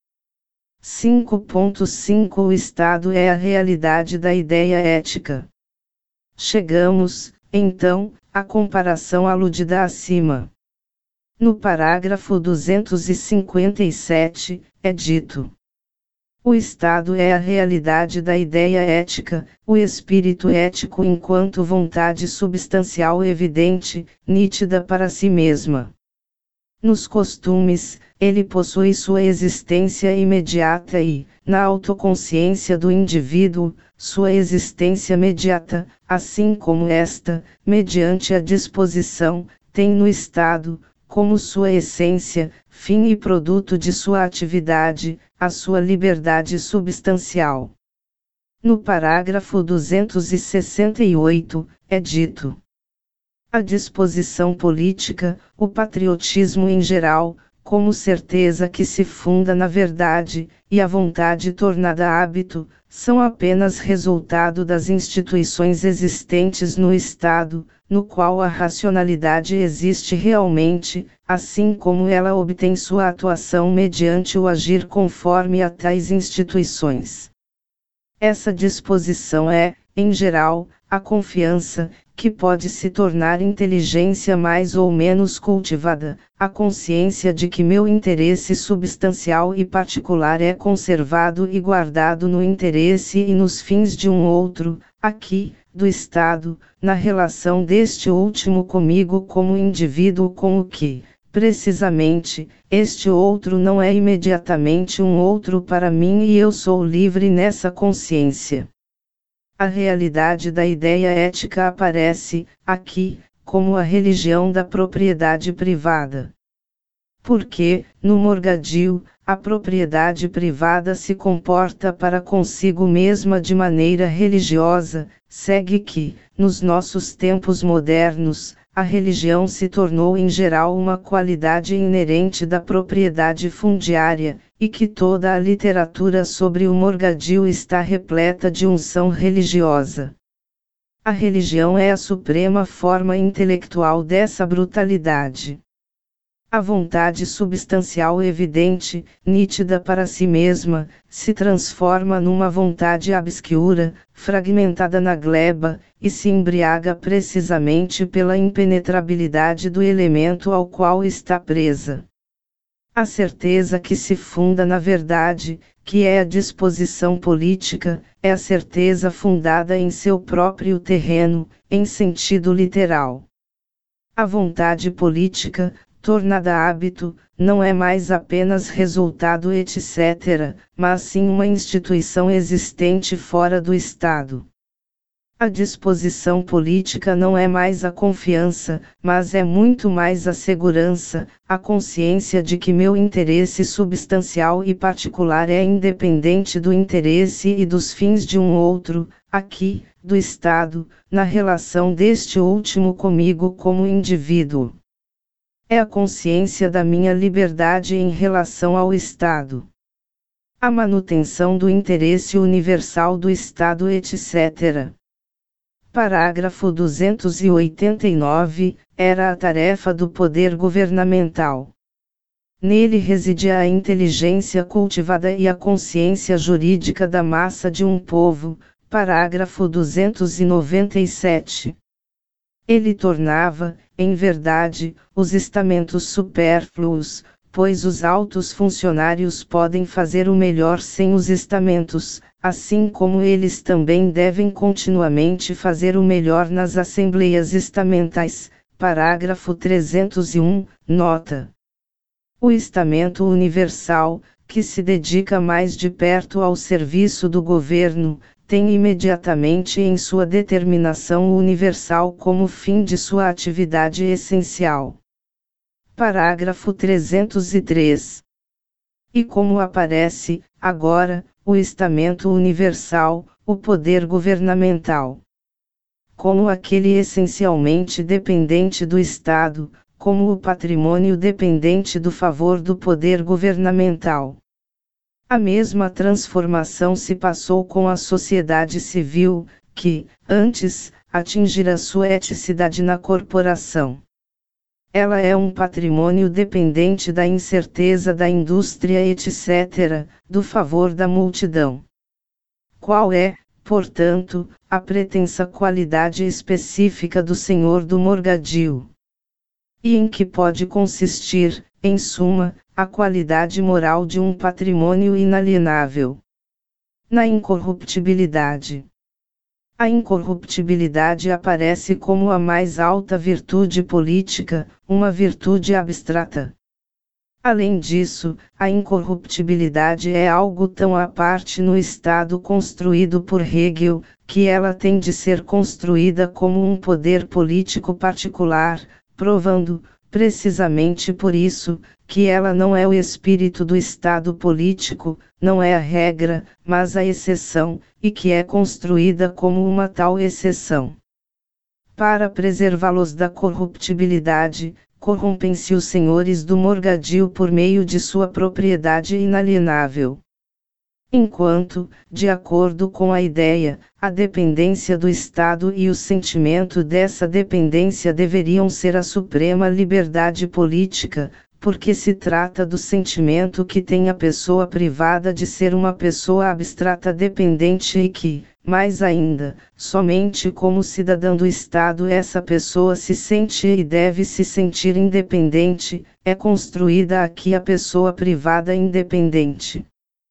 5.5 O Estado é a realidade da ideia ética. Chegamos, então, à comparação aludida acima. No parágrafo 257, é dito: o Estado é a realidade da ideia ética, o espírito ético enquanto vontade substancial evidente, nítida para si mesma. Nos costumes, ele possui sua existência imediata e, na autoconsciência do indivíduo, sua existência mediata, assim como esta, mediante a disposição, tem no Estado, como sua essência, fim e produto de sua atividade, a sua liberdade substancial. No parágrafo 268, é dito: a disposição política, o patriotismo em geral, como certeza que se funda na verdade, e a vontade tornada hábito, são apenas resultado das instituições existentes no Estado, no qual a racionalidade existe realmente, assim como ela obtém sua atuação mediante o agir conforme a tais instituições. Essa disposição é, em geral, a confiança, que pode se tornar inteligência mais ou menos cultivada, a consciência de que meu interesse substancial e particular é conservado e guardado no interesse e nos fins de um outro, aqui, do Estado, na relação deste último comigo como indivíduo com o que, precisamente, este outro não é imediatamente um outro para mim e eu sou livre nessa consciência. A realidade da ideia ética aparece, aqui, como a religião da propriedade privada. Porque, no morgadio, a propriedade privada se comporta para consigo mesma de maneira religiosa, segue que, nos nossos tempos modernos, a religião se tornou em geral uma qualidade inerente da propriedade fundiária, e que toda a literatura sobre o morgadio está repleta de unção religiosa. A religião é a suprema forma intelectual dessa brutalidade. A vontade substancial evidente, nítida para si mesma, se transforma numa vontade obscura, fragmentada na gleba, e se embriaga precisamente pela impenetrabilidade do elemento ao qual está presa. A certeza que se funda na verdade, que é a disposição política, é a certeza fundada em seu próprio terreno, em sentido literal. A vontade política, tornada hábito, não é mais apenas resultado etc., mas sim uma instituição existente fora do Estado. A disposição política não é mais a confiança, mas é muito mais a segurança, a consciência de que meu interesse substancial e particular é independente do interesse e dos fins de um outro, aqui, do Estado, na relação deste último comigo como indivíduo. É a consciência da minha liberdade em relação ao Estado. A manutenção do interesse universal do Estado etc. Parágrafo 289, era a tarefa do poder governamental. Nele residia a inteligência cultivada e a consciência jurídica da massa de um povo. Parágrafo 297. Ele tornava, em verdade, os estamentos supérfluos, pois os altos funcionários podem fazer o melhor sem os estamentos, assim como eles também devem continuamente fazer o melhor nas assembleias estamentais. Parágrafo 301, nota. O estamento universal, que se dedica mais de perto ao serviço do governo, tem imediatamente em sua determinação o universal como fim de sua atividade essencial. Parágrafo 303. E como aparece, agora, o estamento universal, o poder governamental, como aquele essencialmente dependente do Estado, como o patrimônio dependente do favor do poder governamental. A mesma transformação se passou com a sociedade civil, que, antes, atingira sua eticidade na corporação. Ela é um patrimônio dependente da incerteza da indústria etc., do favor da multidão. Qual é, portanto, a pretensa qualidade específica do senhor do morgadio? E em que pode consistir, em suma, a qualidade moral de um patrimônio inalienável? Na incorruptibilidade. A incorruptibilidade aparece como a mais alta virtude política, uma virtude abstrata. Além disso, a incorruptibilidade é algo tão à parte no Estado construído por Hegel, que ela tem de ser construída como um poder político particular, provando, precisamente por isso, que ela não é o espírito do Estado político, não é a regra, mas a exceção, e que é construída como uma tal exceção. Para preservá-los da corruptibilidade, corrompem-se os senhores do morgadio por meio de sua propriedade inalienável. Enquanto, de acordo com a ideia, a dependência do Estado e o sentimento dessa dependência deveriam ser a suprema liberdade política, porque se trata do sentimento que tem a pessoa privada de ser uma pessoa abstrata dependente e que, mais ainda, somente como cidadã do Estado essa pessoa se sente e deve se sentir independente, é construída aqui a pessoa privada independente.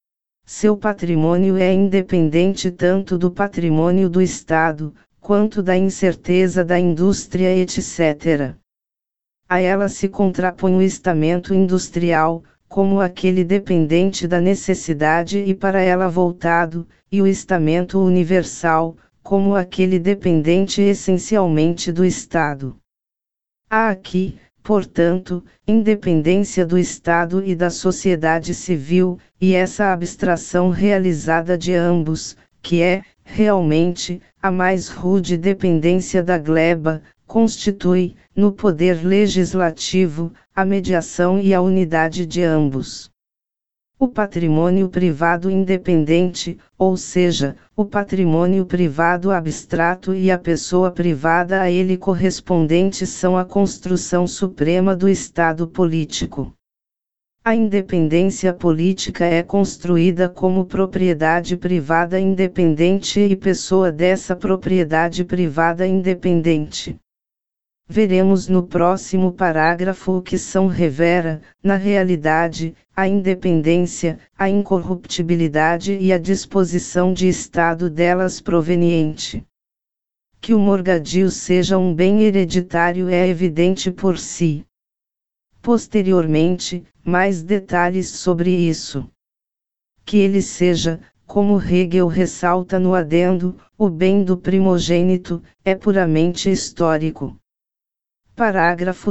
Seu patrimônio é independente tanto do patrimônio do Estado, quanto da incerteza da indústria etc. A ela se contrapõe o estamento industrial, como aquele dependente da necessidade e para ela voltado, e o estamento universal, como aquele dependente essencialmente do Estado. Há aqui, portanto, independência do Estado e da sociedade civil, e essa abstração realizada de ambos, que é, realmente, a mais rude dependência da gleba, constitui, no poder legislativo, a mediação e a unidade de ambos. O patrimônio privado independente, ou seja, o patrimônio privado abstrato e a pessoa privada a ele correspondente são a construção suprema do Estado político. A independência política é construída como propriedade privada independente e pessoa dessa propriedade privada independente. veremos no próximo parágrafo o que são revera, na realidade, a independência, a incorruptibilidade e a disposição de estado delas proveniente. Que o morgadio seja um bem hereditário é evidente por si. Posteriormente, mais detalhes sobre isso. Que ele seja, como Hegel ressalta no adendo, o bem do primogênito, é puramente histórico. Parágrafo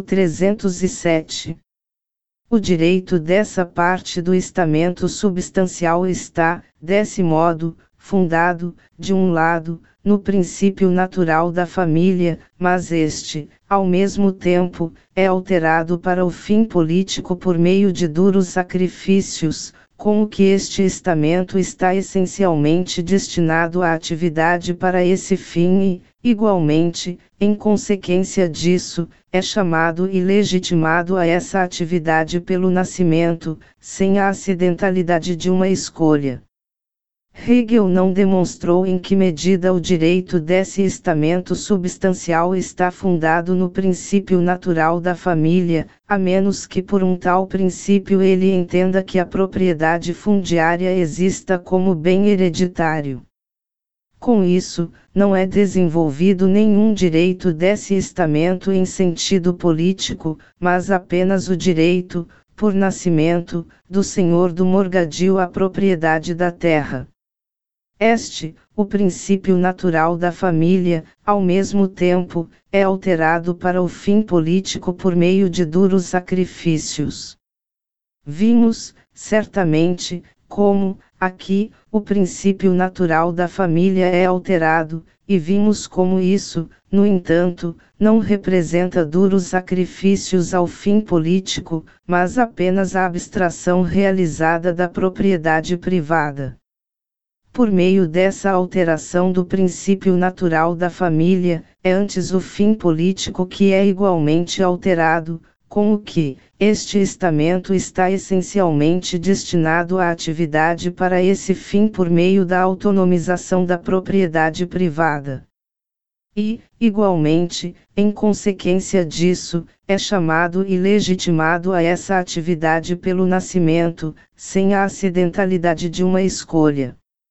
307. O direito dessa parte do estamento substancial está, desse modo, fundado, de um lado, no princípio natural da família, mas este, ao mesmo tempo, é alterado para o fim político por meio de duros sacrifícios, como que este estamento está essencialmente destinado à atividade para esse fim e, igualmente, em consequência disso, é chamado e legitimado a essa atividade pelo nascimento, sem a acidentalidade de uma escolha. Hegel não demonstrou em que medida o direito desse estamento substancial está fundado no princípio natural da família, a menos que por um tal princípio ele entenda que a propriedade fundiária exista como bem hereditário. Com isso, não é desenvolvido nenhum direito desse estamento em sentido político, mas apenas o direito, por nascimento, do senhor do morgadio à propriedade da terra. Este, o princípio natural da família, ao mesmo tempo, é alterado para o fim político por meio de duros sacrifícios. Vimos, certamente, como, aqui, o princípio natural da família é alterado, e vimos como isso, no entanto, não representa duros sacrifícios ao fim político, mas apenas a abstração realizada da propriedade privada. Por meio dessa alteração do princípio natural da família, é antes o fim político que é igualmente alterado, com o que, este estamento está essencialmente destinado à atividade para esse fim por meio da autonomização da propriedade privada. E, igualmente, em consequência disso, é chamado e legitimado a essa atividade pelo nascimento, sem a acidentalidade de uma escolha.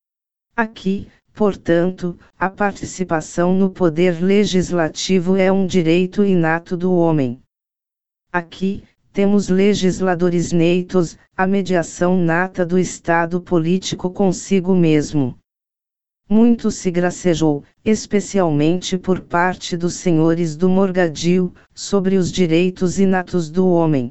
Aqui, portanto, a participação no poder legislativo é um direito inato do homem. Aqui, temos legisladores neitos, a mediação nata do Estado político consigo mesmo. Muito se gracejou, especialmente por parte dos senhores do morgadio, sobre os direitos inatos do homem.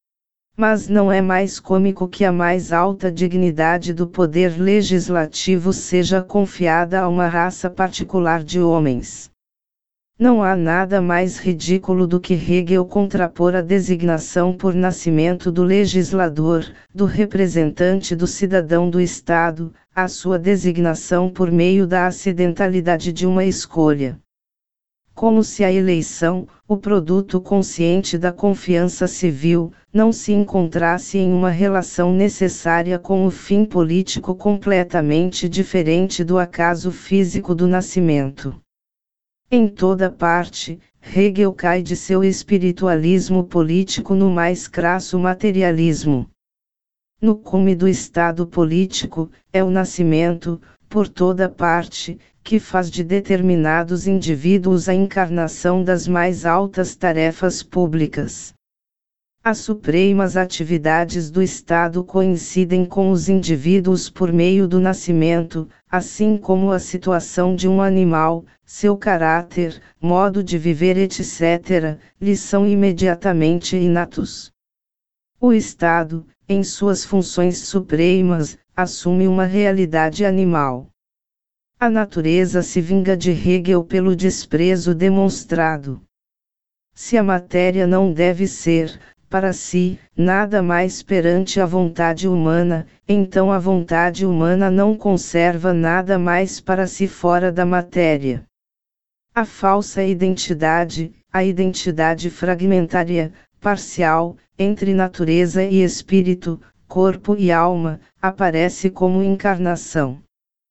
Mas não é mais cômico que a mais alta dignidade do poder legislativo seja confiada a uma raça particular de homens. Não há nada mais ridículo do que Hegel contrapor a designação por nascimento do legislador, do representante do cidadão do Estado, à sua designação por meio da acidentalidade de uma escolha. Como se a eleição, o produto consciente da confiança civil, não se encontrasse em uma relação necessária com o fim político completamente diferente do acaso físico do nascimento. Em toda parte, Hegel cai de seu espiritualismo político no mais crasso materialismo. No cume do estado político, é o nascimento, por toda parte, que faz de determinados indivíduos a encarnação das mais altas tarefas públicas. As supremas atividades do Estado coincidem com os indivíduos por meio do nascimento, assim como a situação de um animal, seu caráter, modo de viver etc., lhes são imediatamente inatos. O Estado, em suas funções supremas, assume uma realidade animal. A natureza se vinga de Hegel pelo desprezo demonstrado. Se a matéria não deve ser, para si, nada mais perante a vontade humana, então a vontade humana não conserva nada mais para si fora da matéria. A falsa identidade, a identidade fragmentária, parcial, entre natureza e espírito, corpo e alma, aparece como encarnação.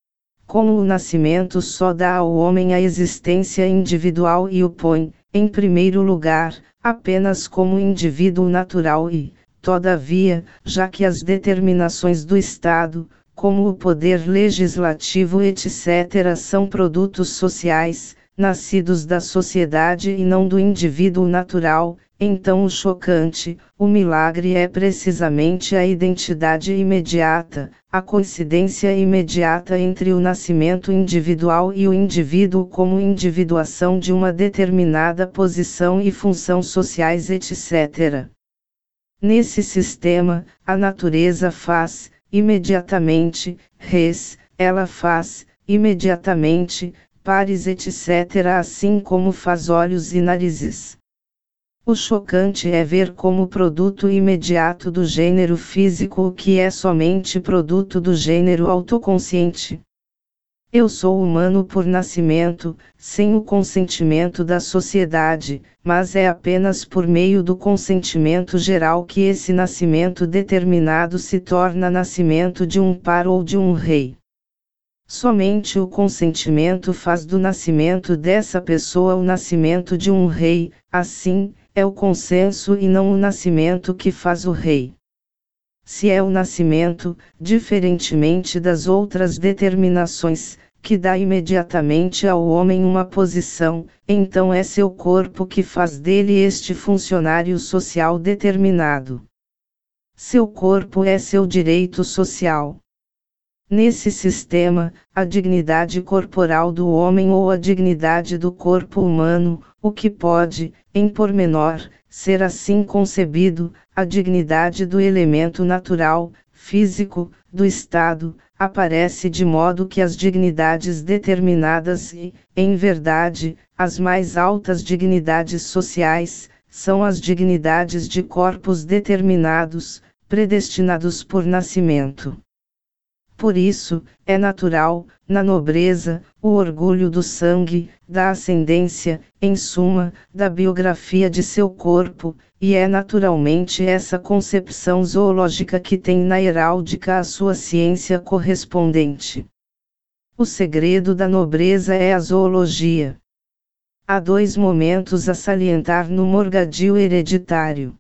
como o nascimento só dá ao homem a existência individual e o põe, em primeiro lugar, apenas como indivíduo natural e, todavia, já que as determinações do Estado, como o poder legislativo etc., são produtos sociais, nascidos da sociedade e não do indivíduo natural, então o chocante, o milagre é precisamente a identidade imediata, a coincidência imediata entre o nascimento individual e o indivíduo como individuação de uma determinada posição e função sociais etc. Nesse sistema, a natureza faz, imediatamente, res, ela faz, imediatamente, pares etc., assim como faz olhos e narizes. O chocante é ver como produto imediato do gênero físico o que é somente produto do gênero autoconsciente. Eu sou humano por nascimento, sem o consentimento da sociedade, mas é apenas por meio do consentimento geral que esse nascimento determinado se torna nascimento de um par ou de um rei. Somente o consentimento faz do nascimento dessa pessoa o nascimento de um rei, assim, é o consenso e não o nascimento que faz o rei. Se é o nascimento, diferentemente das outras determinações, que dá imediatamente ao homem uma posição, então é seu corpo que faz dele este funcionário social determinado. Seu corpo é seu direito social. Nesse sistema, a dignidade corporal do homem ou a dignidade do corpo humano, o que pode, em pormenor, ser assim concebido, a dignidade do elemento natural, físico, do Estado, aparece de modo que as dignidades determinadas e, em verdade, as mais altas dignidades sociais, são as dignidades de corpos determinados, predestinados por nascimento. Por isso, é natural, na nobreza, o orgulho do sangue, da ascendência, em suma, da biografia de seu corpo, e é naturalmente essa concepção zoológica que tem na heráldica a sua ciência correspondente. O segredo da nobreza é a zoologia. Há dois momentos a salientar no morgadio hereditário.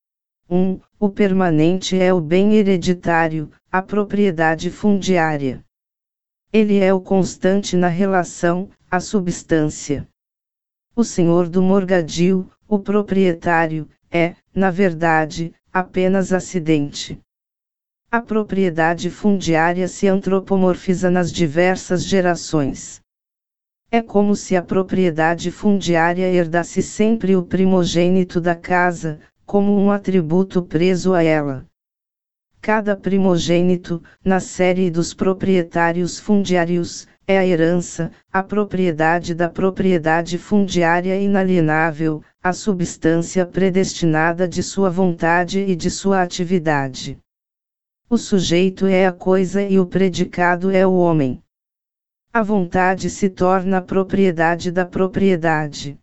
1. O permanente é o bem hereditário, a propriedade fundiária. Ele é o constante na relação, a substância. O senhor do morgadio, o proprietário, é, na verdade, apenas acidente. A propriedade fundiária se antropomorfiza nas diversas gerações. É como se a propriedade fundiária herdasse sempre o primogênito da casa, como um atributo preso a ela. Cada primogênito, na série dos proprietários fundiários, é a herança, a propriedade da propriedade fundiária inalienável, a substância predestinada de sua vontade e de sua atividade. O sujeito é a coisa e o predicado é o homem. A vontade se torna a propriedade da propriedade.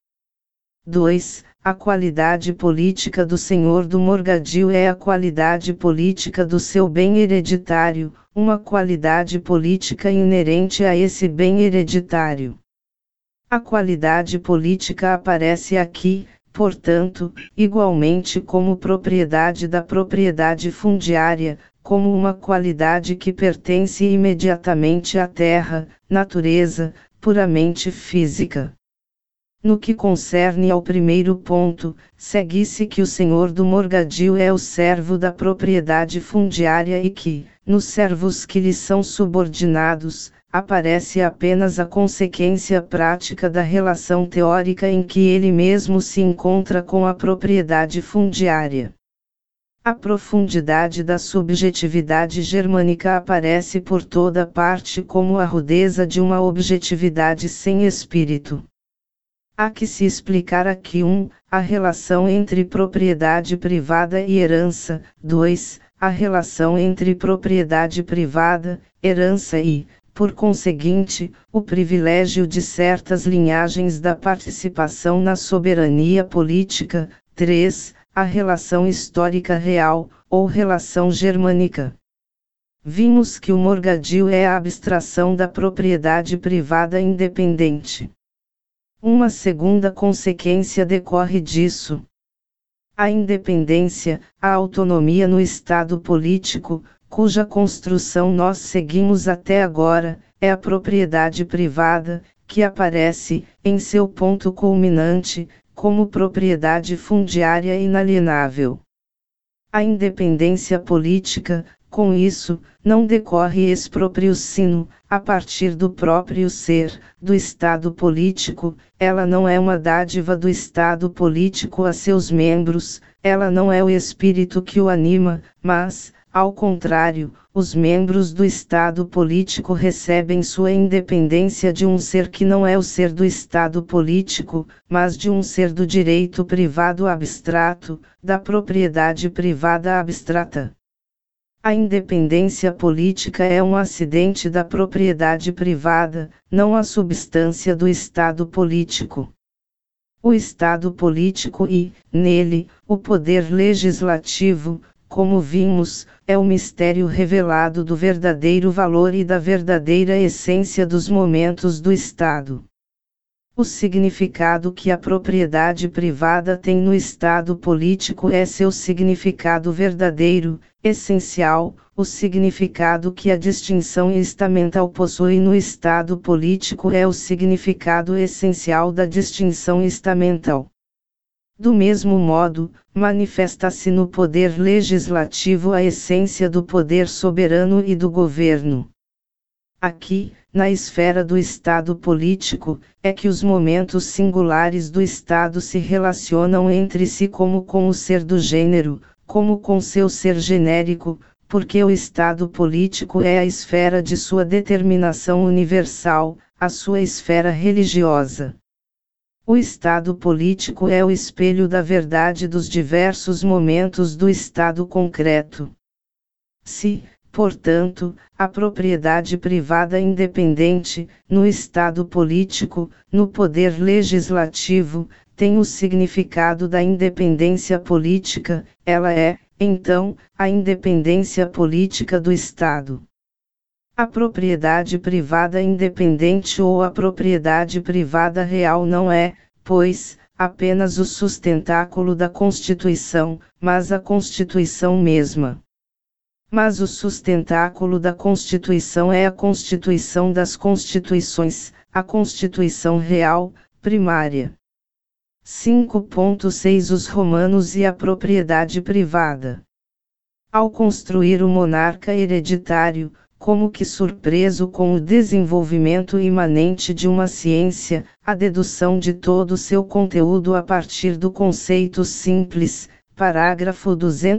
2. A qualidade política do senhor do morgadio é a qualidade política do seu bem hereditário, uma qualidade política inerente a esse bem hereditário. A qualidade política aparece aqui, portanto, igualmente como propriedade da propriedade fundiária, como uma qualidade que pertence imediatamente à terra, natureza, puramente física. No que concerne ao primeiro ponto, segue-se que o senhor do morgadio é o servo da propriedade fundiária e que, nos servos que lhe são subordinados, aparece apenas a consequência prática da relação teórica em que ele mesmo se encontra com a propriedade fundiária. A profundidade da subjetividade germânica aparece por toda parte como a rudeza de uma objetividade sem espírito. Há que se explicar aqui 1. A relação entre propriedade privada e herança, 2. A relação entre propriedade privada, herança e, por conseguinte, o privilégio de certas linhagens da participação na soberania política, 3. A relação histórica real, ou relação germânica. vimos que o morgadio é a abstração da propriedade privada independente. Uma segunda consequência decorre disso. A independência, a autonomia no Estado político, cuja construção nós seguimos até agora, é a propriedade privada, que aparece, em seu ponto culminante, como propriedade fundiária inalienável. A independência política, com isso, não decorre expróprio sino, a partir do próprio ser, do Estado político, ela não é uma dádiva do Estado político a seus membros, ela não é o espírito que o anima, mas, ao contrário, os membros do Estado político recebem sua independência de um ser que não é o ser do Estado político, mas de um ser do direito privado abstrato, da propriedade privada abstrata. A independência política é um acidente da propriedade privada, não a substância do Estado político. O Estado político e, nele, o poder legislativo, como vimos, é o mistério revelado do verdadeiro valor e da verdadeira essência dos momentos do Estado. O significado que a propriedade privada tem no Estado político é seu significado verdadeiro, essencial, o significado que a distinção estamental possui no Estado político é o significado essencial da distinção estamental. Do mesmo modo, manifesta-se no poder legislativo a essência do poder soberano e do governo. Aqui, na esfera do Estado político, é que os momentos singulares do Estado se relacionam entre si como com o ser do gênero, como com seu ser genérico, porque o Estado político é a esfera de sua determinação universal, a sua esfera religiosa. O Estado político é o espelho da verdade dos diversos momentos do Estado concreto. Se, portanto, a propriedade privada independente, no Estado político, no poder legislativo, tem o significado da independência política, ela é, então, a independência política do Estado. A propriedade privada independente ou a propriedade privada real não é, pois, apenas o sustentáculo da Constituição, mas a Constituição mesma. Mas o sustentáculo da Constituição é a Constituição das Constituições, a Constituição real, primária. 5.6 Os romanos e a propriedade privada. Ao construir o monarca hereditário, como que surpreso com o desenvolvimento imanente de uma ciência, a dedução de todo seu conteúdo a partir do conceito simples, parágrafo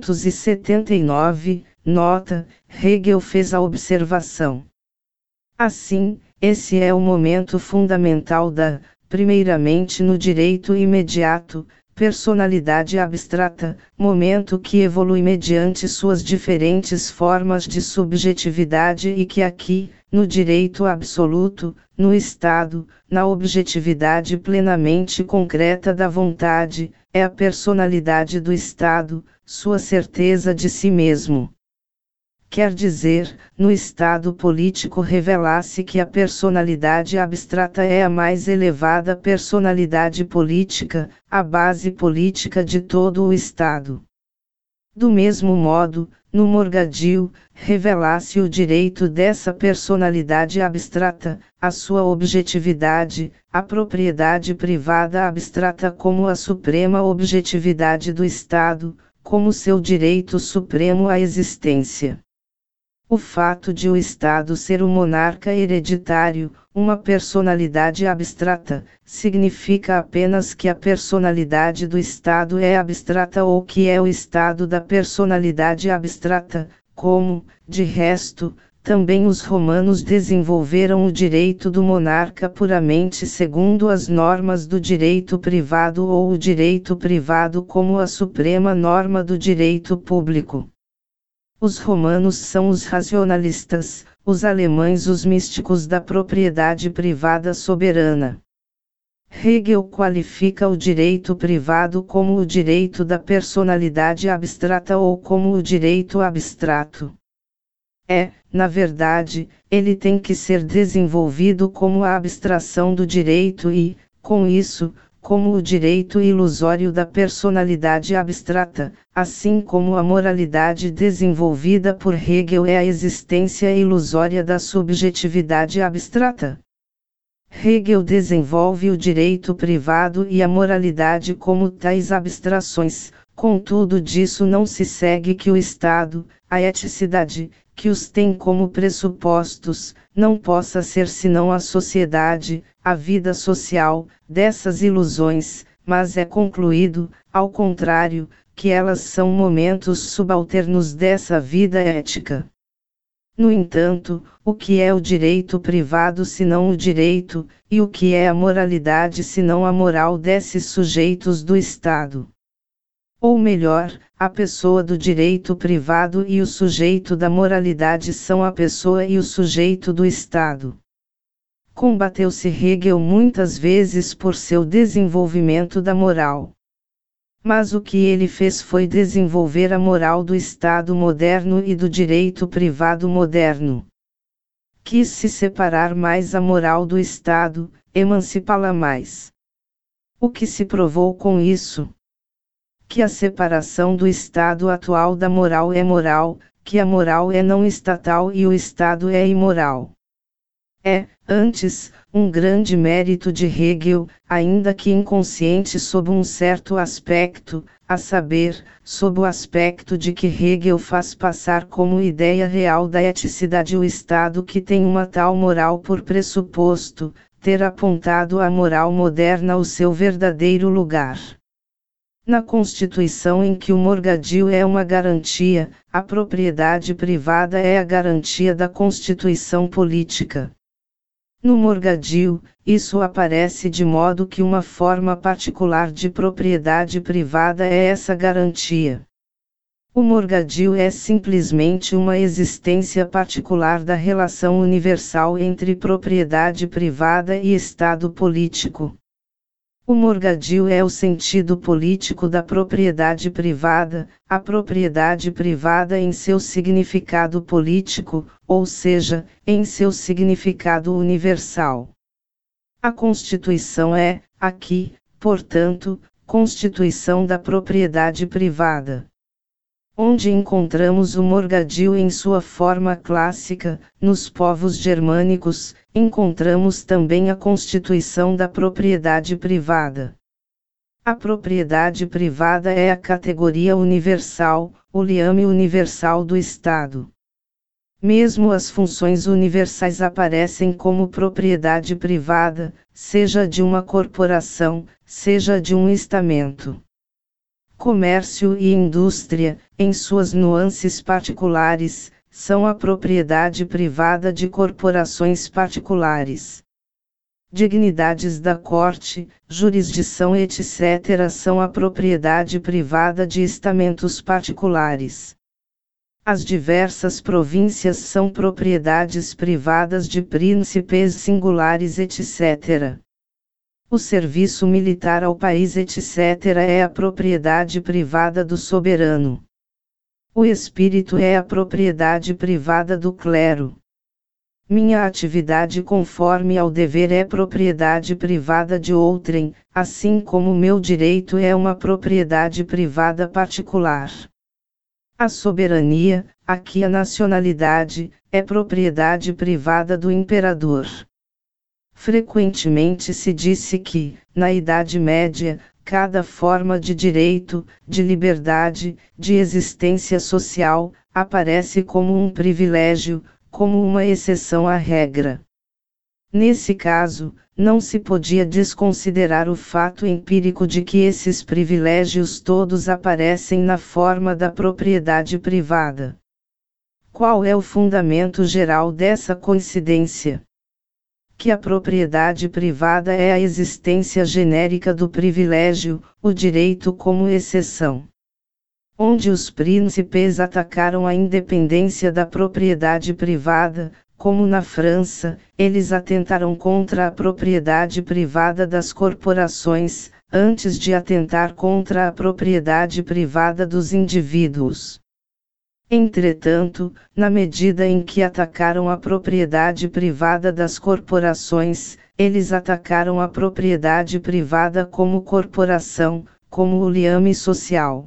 279, nota, Hegel fez a observação. Assim, esse é o momento fundamental da, primeiramente no direito imediato, personalidade abstrata, momento que evolui mediante suas diferentes formas de subjetividade e que aqui, no direito absoluto, no Estado, na objetividade plenamente concreta da vontade, é a personalidade do Estado, sua certeza de si mesmo. Quer dizer, no Estado político revela-se que a personalidade abstrata é a mais elevada personalidade política, a base política de todo o Estado. Do mesmo modo, no morgadio, revela-se o direito dessa personalidade abstrata, a sua objetividade, a propriedade privada abstrata como a suprema objetividade do Estado, como seu direito supremo à existência. O fato de o Estado ser o monarca hereditário, uma personalidade abstrata, significa apenas que a personalidade do Estado é abstrata ou que é o estado da personalidade abstrata, como, de resto, também os romanos desenvolveram o direito do monarca puramente segundo as normas do direito privado ou o direito privado como a suprema norma do direito público. Os romanos são os racionalistas, os alemães os místicos da propriedade privada soberana. Hegel qualifica o direito privado como o direito da personalidade abstrata ou como o direito abstrato. Na verdade, ele tem que ser desenvolvido como a abstração do direito e, com isso, como o direito ilusório da personalidade abstrata, assim como a moralidade desenvolvida por Hegel é a existência ilusória da subjetividade abstrata. Hegel desenvolve o direito privado e a moralidade como tais abstrações, contudo disso não se segue que o Estado, a eticidade, que os tem como pressupostos, não possa ser senão a sociedade, a vida social, dessas ilusões, mas é concluído, ao contrário, que elas são momentos subalternos dessa vida ética. No entanto, o que é o direito privado senão o direito, e o que é a moralidade senão a moral desses sujeitos do Estado? Ou melhor, a pessoa do direito privado e o sujeito da moralidade são a pessoa e o sujeito do Estado. Combateu-se Hegel muitas vezes por seu desenvolvimento da moral. Mas o que ele fez foi desenvolver a moral do Estado moderno e do direito privado moderno. Quis se separar mais a moral do Estado, emancipá-la mais. O que se provou com isso? Que a separação do estado atual da moral é moral, que a moral é não estatal e o Estado é imoral. Antes, um grande mérito de Hegel, ainda que inconsciente sob um certo aspecto, a saber, sob o aspecto de que Hegel faz passar como ideia real da eticidade o Estado que tem uma tal moral por pressuposto, ter apontado à moral moderna o seu verdadeiro lugar. Na Constituição em que o morgadio é uma garantia, a propriedade privada é a garantia da Constituição política. No morgadio, isso aparece de modo que uma forma particular de propriedade privada é essa garantia. O morgadio é simplesmente uma existência particular da relação universal entre propriedade privada e Estado político. O morgadio é o sentido político da propriedade privada, a propriedade privada em seu significado político, ou seja, em seu significado universal. A Constituição é, aqui, portanto, constituição da propriedade privada. Onde encontramos o morgadio em sua forma clássica, nos povos germânicos, encontramos também a constituição da propriedade privada. A propriedade privada é a categoria universal, o liame universal do Estado. Mesmo as funções universais aparecem como propriedade privada, seja de uma corporação, seja de um estamento. Comércio e indústria, em suas nuances particulares, são a propriedade privada de corporações particulares. Dignidades da corte, jurisdição etc. são a propriedade privada de estamentos particulares. As diversas províncias são propriedades privadas de príncipes singulares etc. O serviço militar ao país etc. é a propriedade privada do soberano. O espírito é a propriedade privada do clero. Minha atividade conforme ao dever é propriedade privada de outrem, assim como meu direito é uma propriedade privada particular. A soberania, aqui a nacionalidade, é propriedade privada do imperador. Frequentemente se disse que, na Idade Média, cada forma de direito, de liberdade, de existência social, aparece como um privilégio, como uma exceção à regra. Nesse caso, não se podia desconsiderar o fato empírico de que esses privilégios todos aparecem na forma da propriedade privada. Qual é o fundamento geral dessa coincidência? Que a propriedade privada é a existência genérica do privilégio, o direito como exceção. Onde os príncipes atacaram a independência da propriedade privada, como na França, eles atentaram contra a propriedade privada das corporações, antes de atentar contra a propriedade privada dos indivíduos. Entretanto, na medida em que atacaram a propriedade privada das corporações, eles atacaram a propriedade privada como corporação, como o liame social.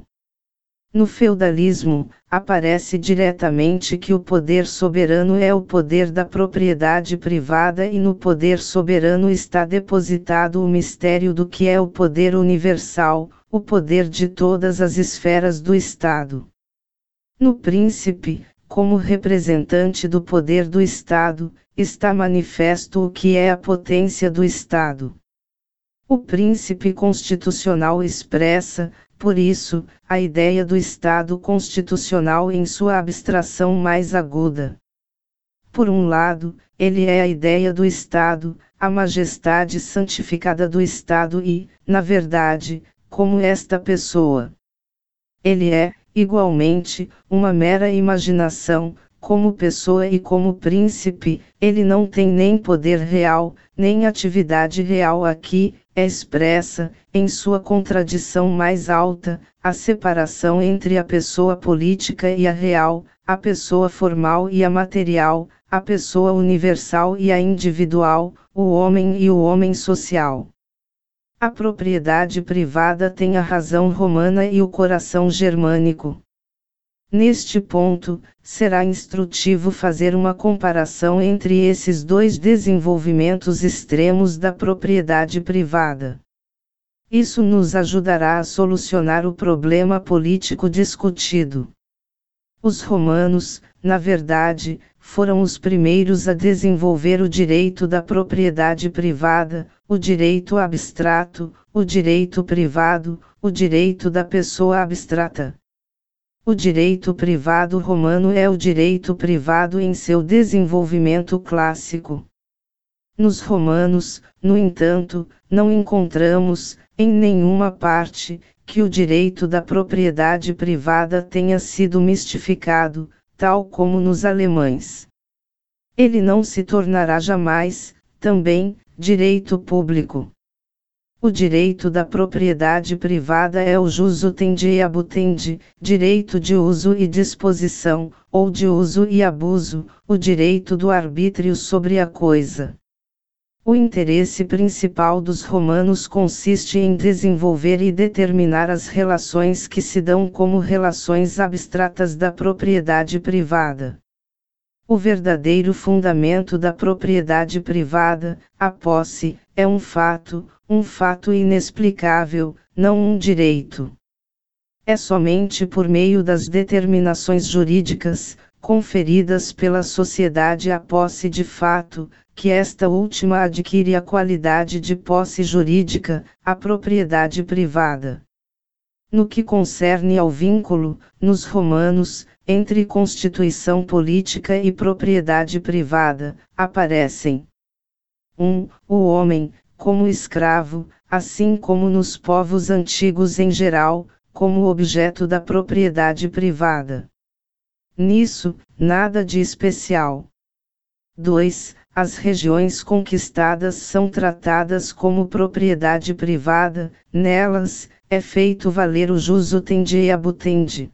No feudalismo, aparece diretamente que o poder soberano é o poder da propriedade privada e no poder soberano está depositado o mistério do que é o poder universal, o poder de todas as esferas do Estado. No príncipe, como representante do poder do Estado, está manifesto o que é a potência do Estado. O príncipe constitucional expressa, por isso, a ideia do Estado constitucional em sua abstração mais aguda. Por um lado, ele é a ideia do Estado, a majestade santificada do Estado e, na verdade, como esta pessoa. Ele é, igualmente, uma mera imaginação, como pessoa e como príncipe, ele não tem nem poder real, nem atividade real aqui, é expressa, em sua contradição mais alta, a separação entre a pessoa política e a real, a pessoa formal e a material, a pessoa universal e a individual, o homem e o homem social. A propriedade privada tem a razão romana e o coração germânico. Neste ponto, será instrutivo fazer uma comparação entre esses dois desenvolvimentos extremos da propriedade privada. Isso nos ajudará a solucionar o problema político discutido. Os romanos, na verdade, foram os primeiros a desenvolver o direito da propriedade privada, o direito abstrato, o direito privado, o direito da pessoa abstrata. O direito privado romano é o direito privado em seu desenvolvimento clássico. Nos romanos, no entanto, não encontramos, em nenhuma parte, que o direito da propriedade privada tenha sido mistificado, tal como nos alemães. Ele não se tornará jamais, também, direito público. O direito da propriedade privada é o jus utendi e abutendi, direito de uso e disposição, ou de uso e abuso, o direito do arbítrio sobre a coisa. O interesse principal dos romanos consiste em desenvolver e determinar as relações que se dão como relações abstratas da propriedade privada. O verdadeiro fundamento da propriedade privada, a posse, é um fato inexplicável, não um direito. É somente por meio das determinações jurídicas, conferidas pela sociedade à posse de fato, que esta última adquire a qualidade de posse jurídica, a propriedade privada. No que concerne ao vínculo, nos romanos, entre constituição política e propriedade privada, aparecem 1. O homem, como escravo, assim como nos povos antigos em geral, como objeto da propriedade privada. Nisso, nada de especial. 2. As regiões conquistadas são tratadas como propriedade privada, nelas, é feito valer o jus utendi e abutendi.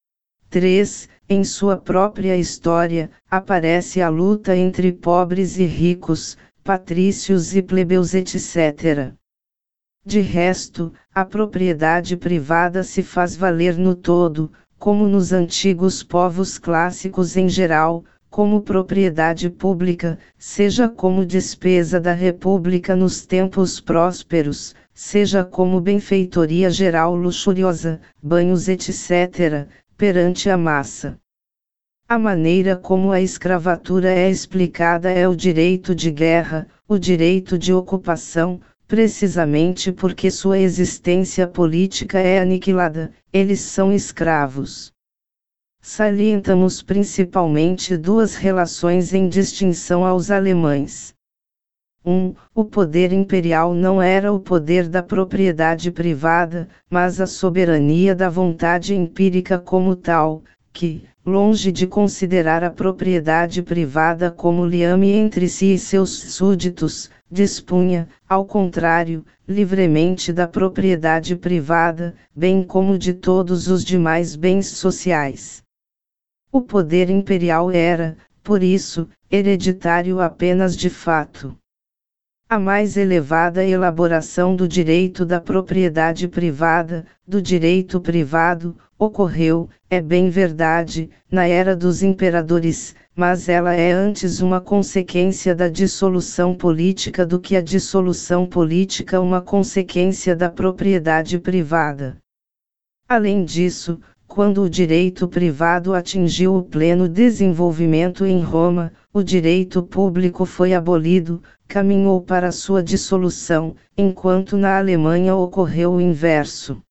3. Em sua própria história, aparece a luta entre pobres e ricos, patrícios e plebeus etc. De resto, a propriedade privada se faz valer no todo, como nos antigos povos clássicos em geral, como propriedade pública, seja como despesa da república nos tempos prósperos, seja como benfeitoria geral luxuriosa, banhos etc., perante a massa. A maneira como a escravatura é explicada é o direito de guerra, o direito de ocupação, precisamente porque sua existência política é aniquilada, eles são escravos. Salientamos principalmente duas relações em distinção aos alemães. 1. O poder imperial não era o poder da propriedade privada, mas a soberania da vontade empírica como tal, que, longe de considerar a propriedade privada como liame entre si e seus súditos, dispunha, ao contrário, livremente da propriedade privada, bem como de todos os demais bens sociais. O poder imperial era, por isso, hereditário apenas de fato. A mais elevada elaboração do direito da propriedade privada, do direito privado, ocorreu, é bem verdade, na era dos imperadores, mas ela é antes uma consequência da dissolução política do que a dissolução política uma consequência da propriedade privada. Além disso, quando o direito privado atingiu o pleno desenvolvimento em Roma, o direito público foi abolido, caminhou para sua dissolução, enquanto na Alemanha ocorreu o inverso.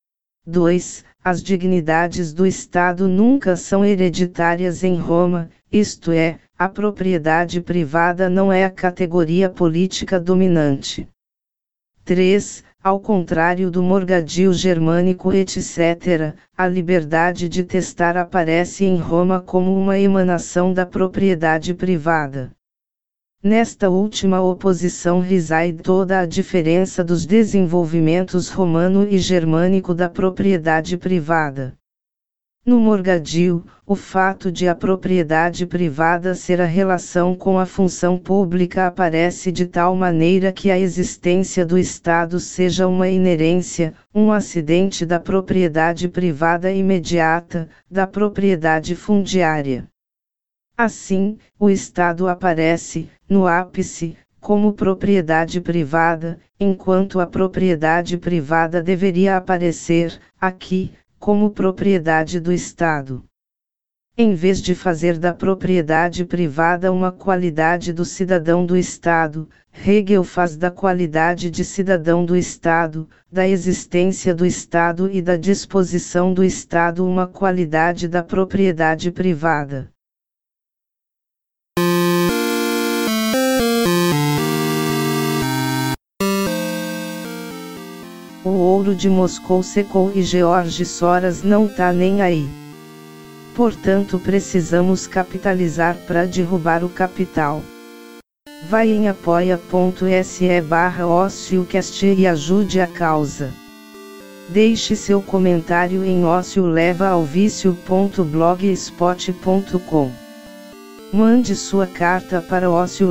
2. As dignidades do Estado nunca são hereditárias em Roma, isto é, a propriedade privada não é a categoria política dominante. 3. Ao contrário do morgadio germânico etc., a liberdade de testar aparece em Roma como uma emanação da propriedade privada. Nesta última oposição reside toda a diferença dos desenvolvimentos romano e germânico da propriedade privada. No morgadio, o fato de a propriedade privada ser a relação com a função pública aparece de tal maneira que a existência do Estado seja uma inerência, um acidente da propriedade privada imediata, da propriedade fundiária. Assim, o Estado aparece, no ápice, como propriedade privada, enquanto a propriedade privada deveria aparecer, aqui, como propriedade do Estado. Em vez de fazer da propriedade privada uma qualidade do cidadão do Estado, Hegel faz da qualidade de cidadão do Estado, da existência do Estado e da disposição do Estado uma qualidade da propriedade privada. O ouro de Moscou secou e George Soros não tá nem aí. Portanto precisamos capitalizar para derrubar o capital. Vai em apoia.se/OcioCast e ajude a causa. Deixe seu comentário em ociolevaauvicio.blogspot.com. Mande sua carta para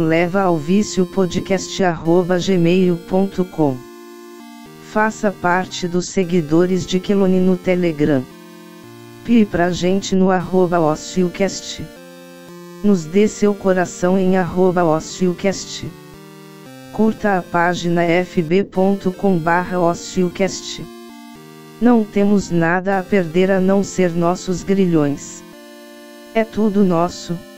ociolevaauvicio.podcast@gmail.com. Faça parte dos seguidores de Queloni no Telegram. Pie pra gente no @OcioCast. Nos dê seu coração em @OcioCast. Curta a página fb.com/OcioCast. Não temos nada a perder a não ser nossos grilhões. É tudo nosso.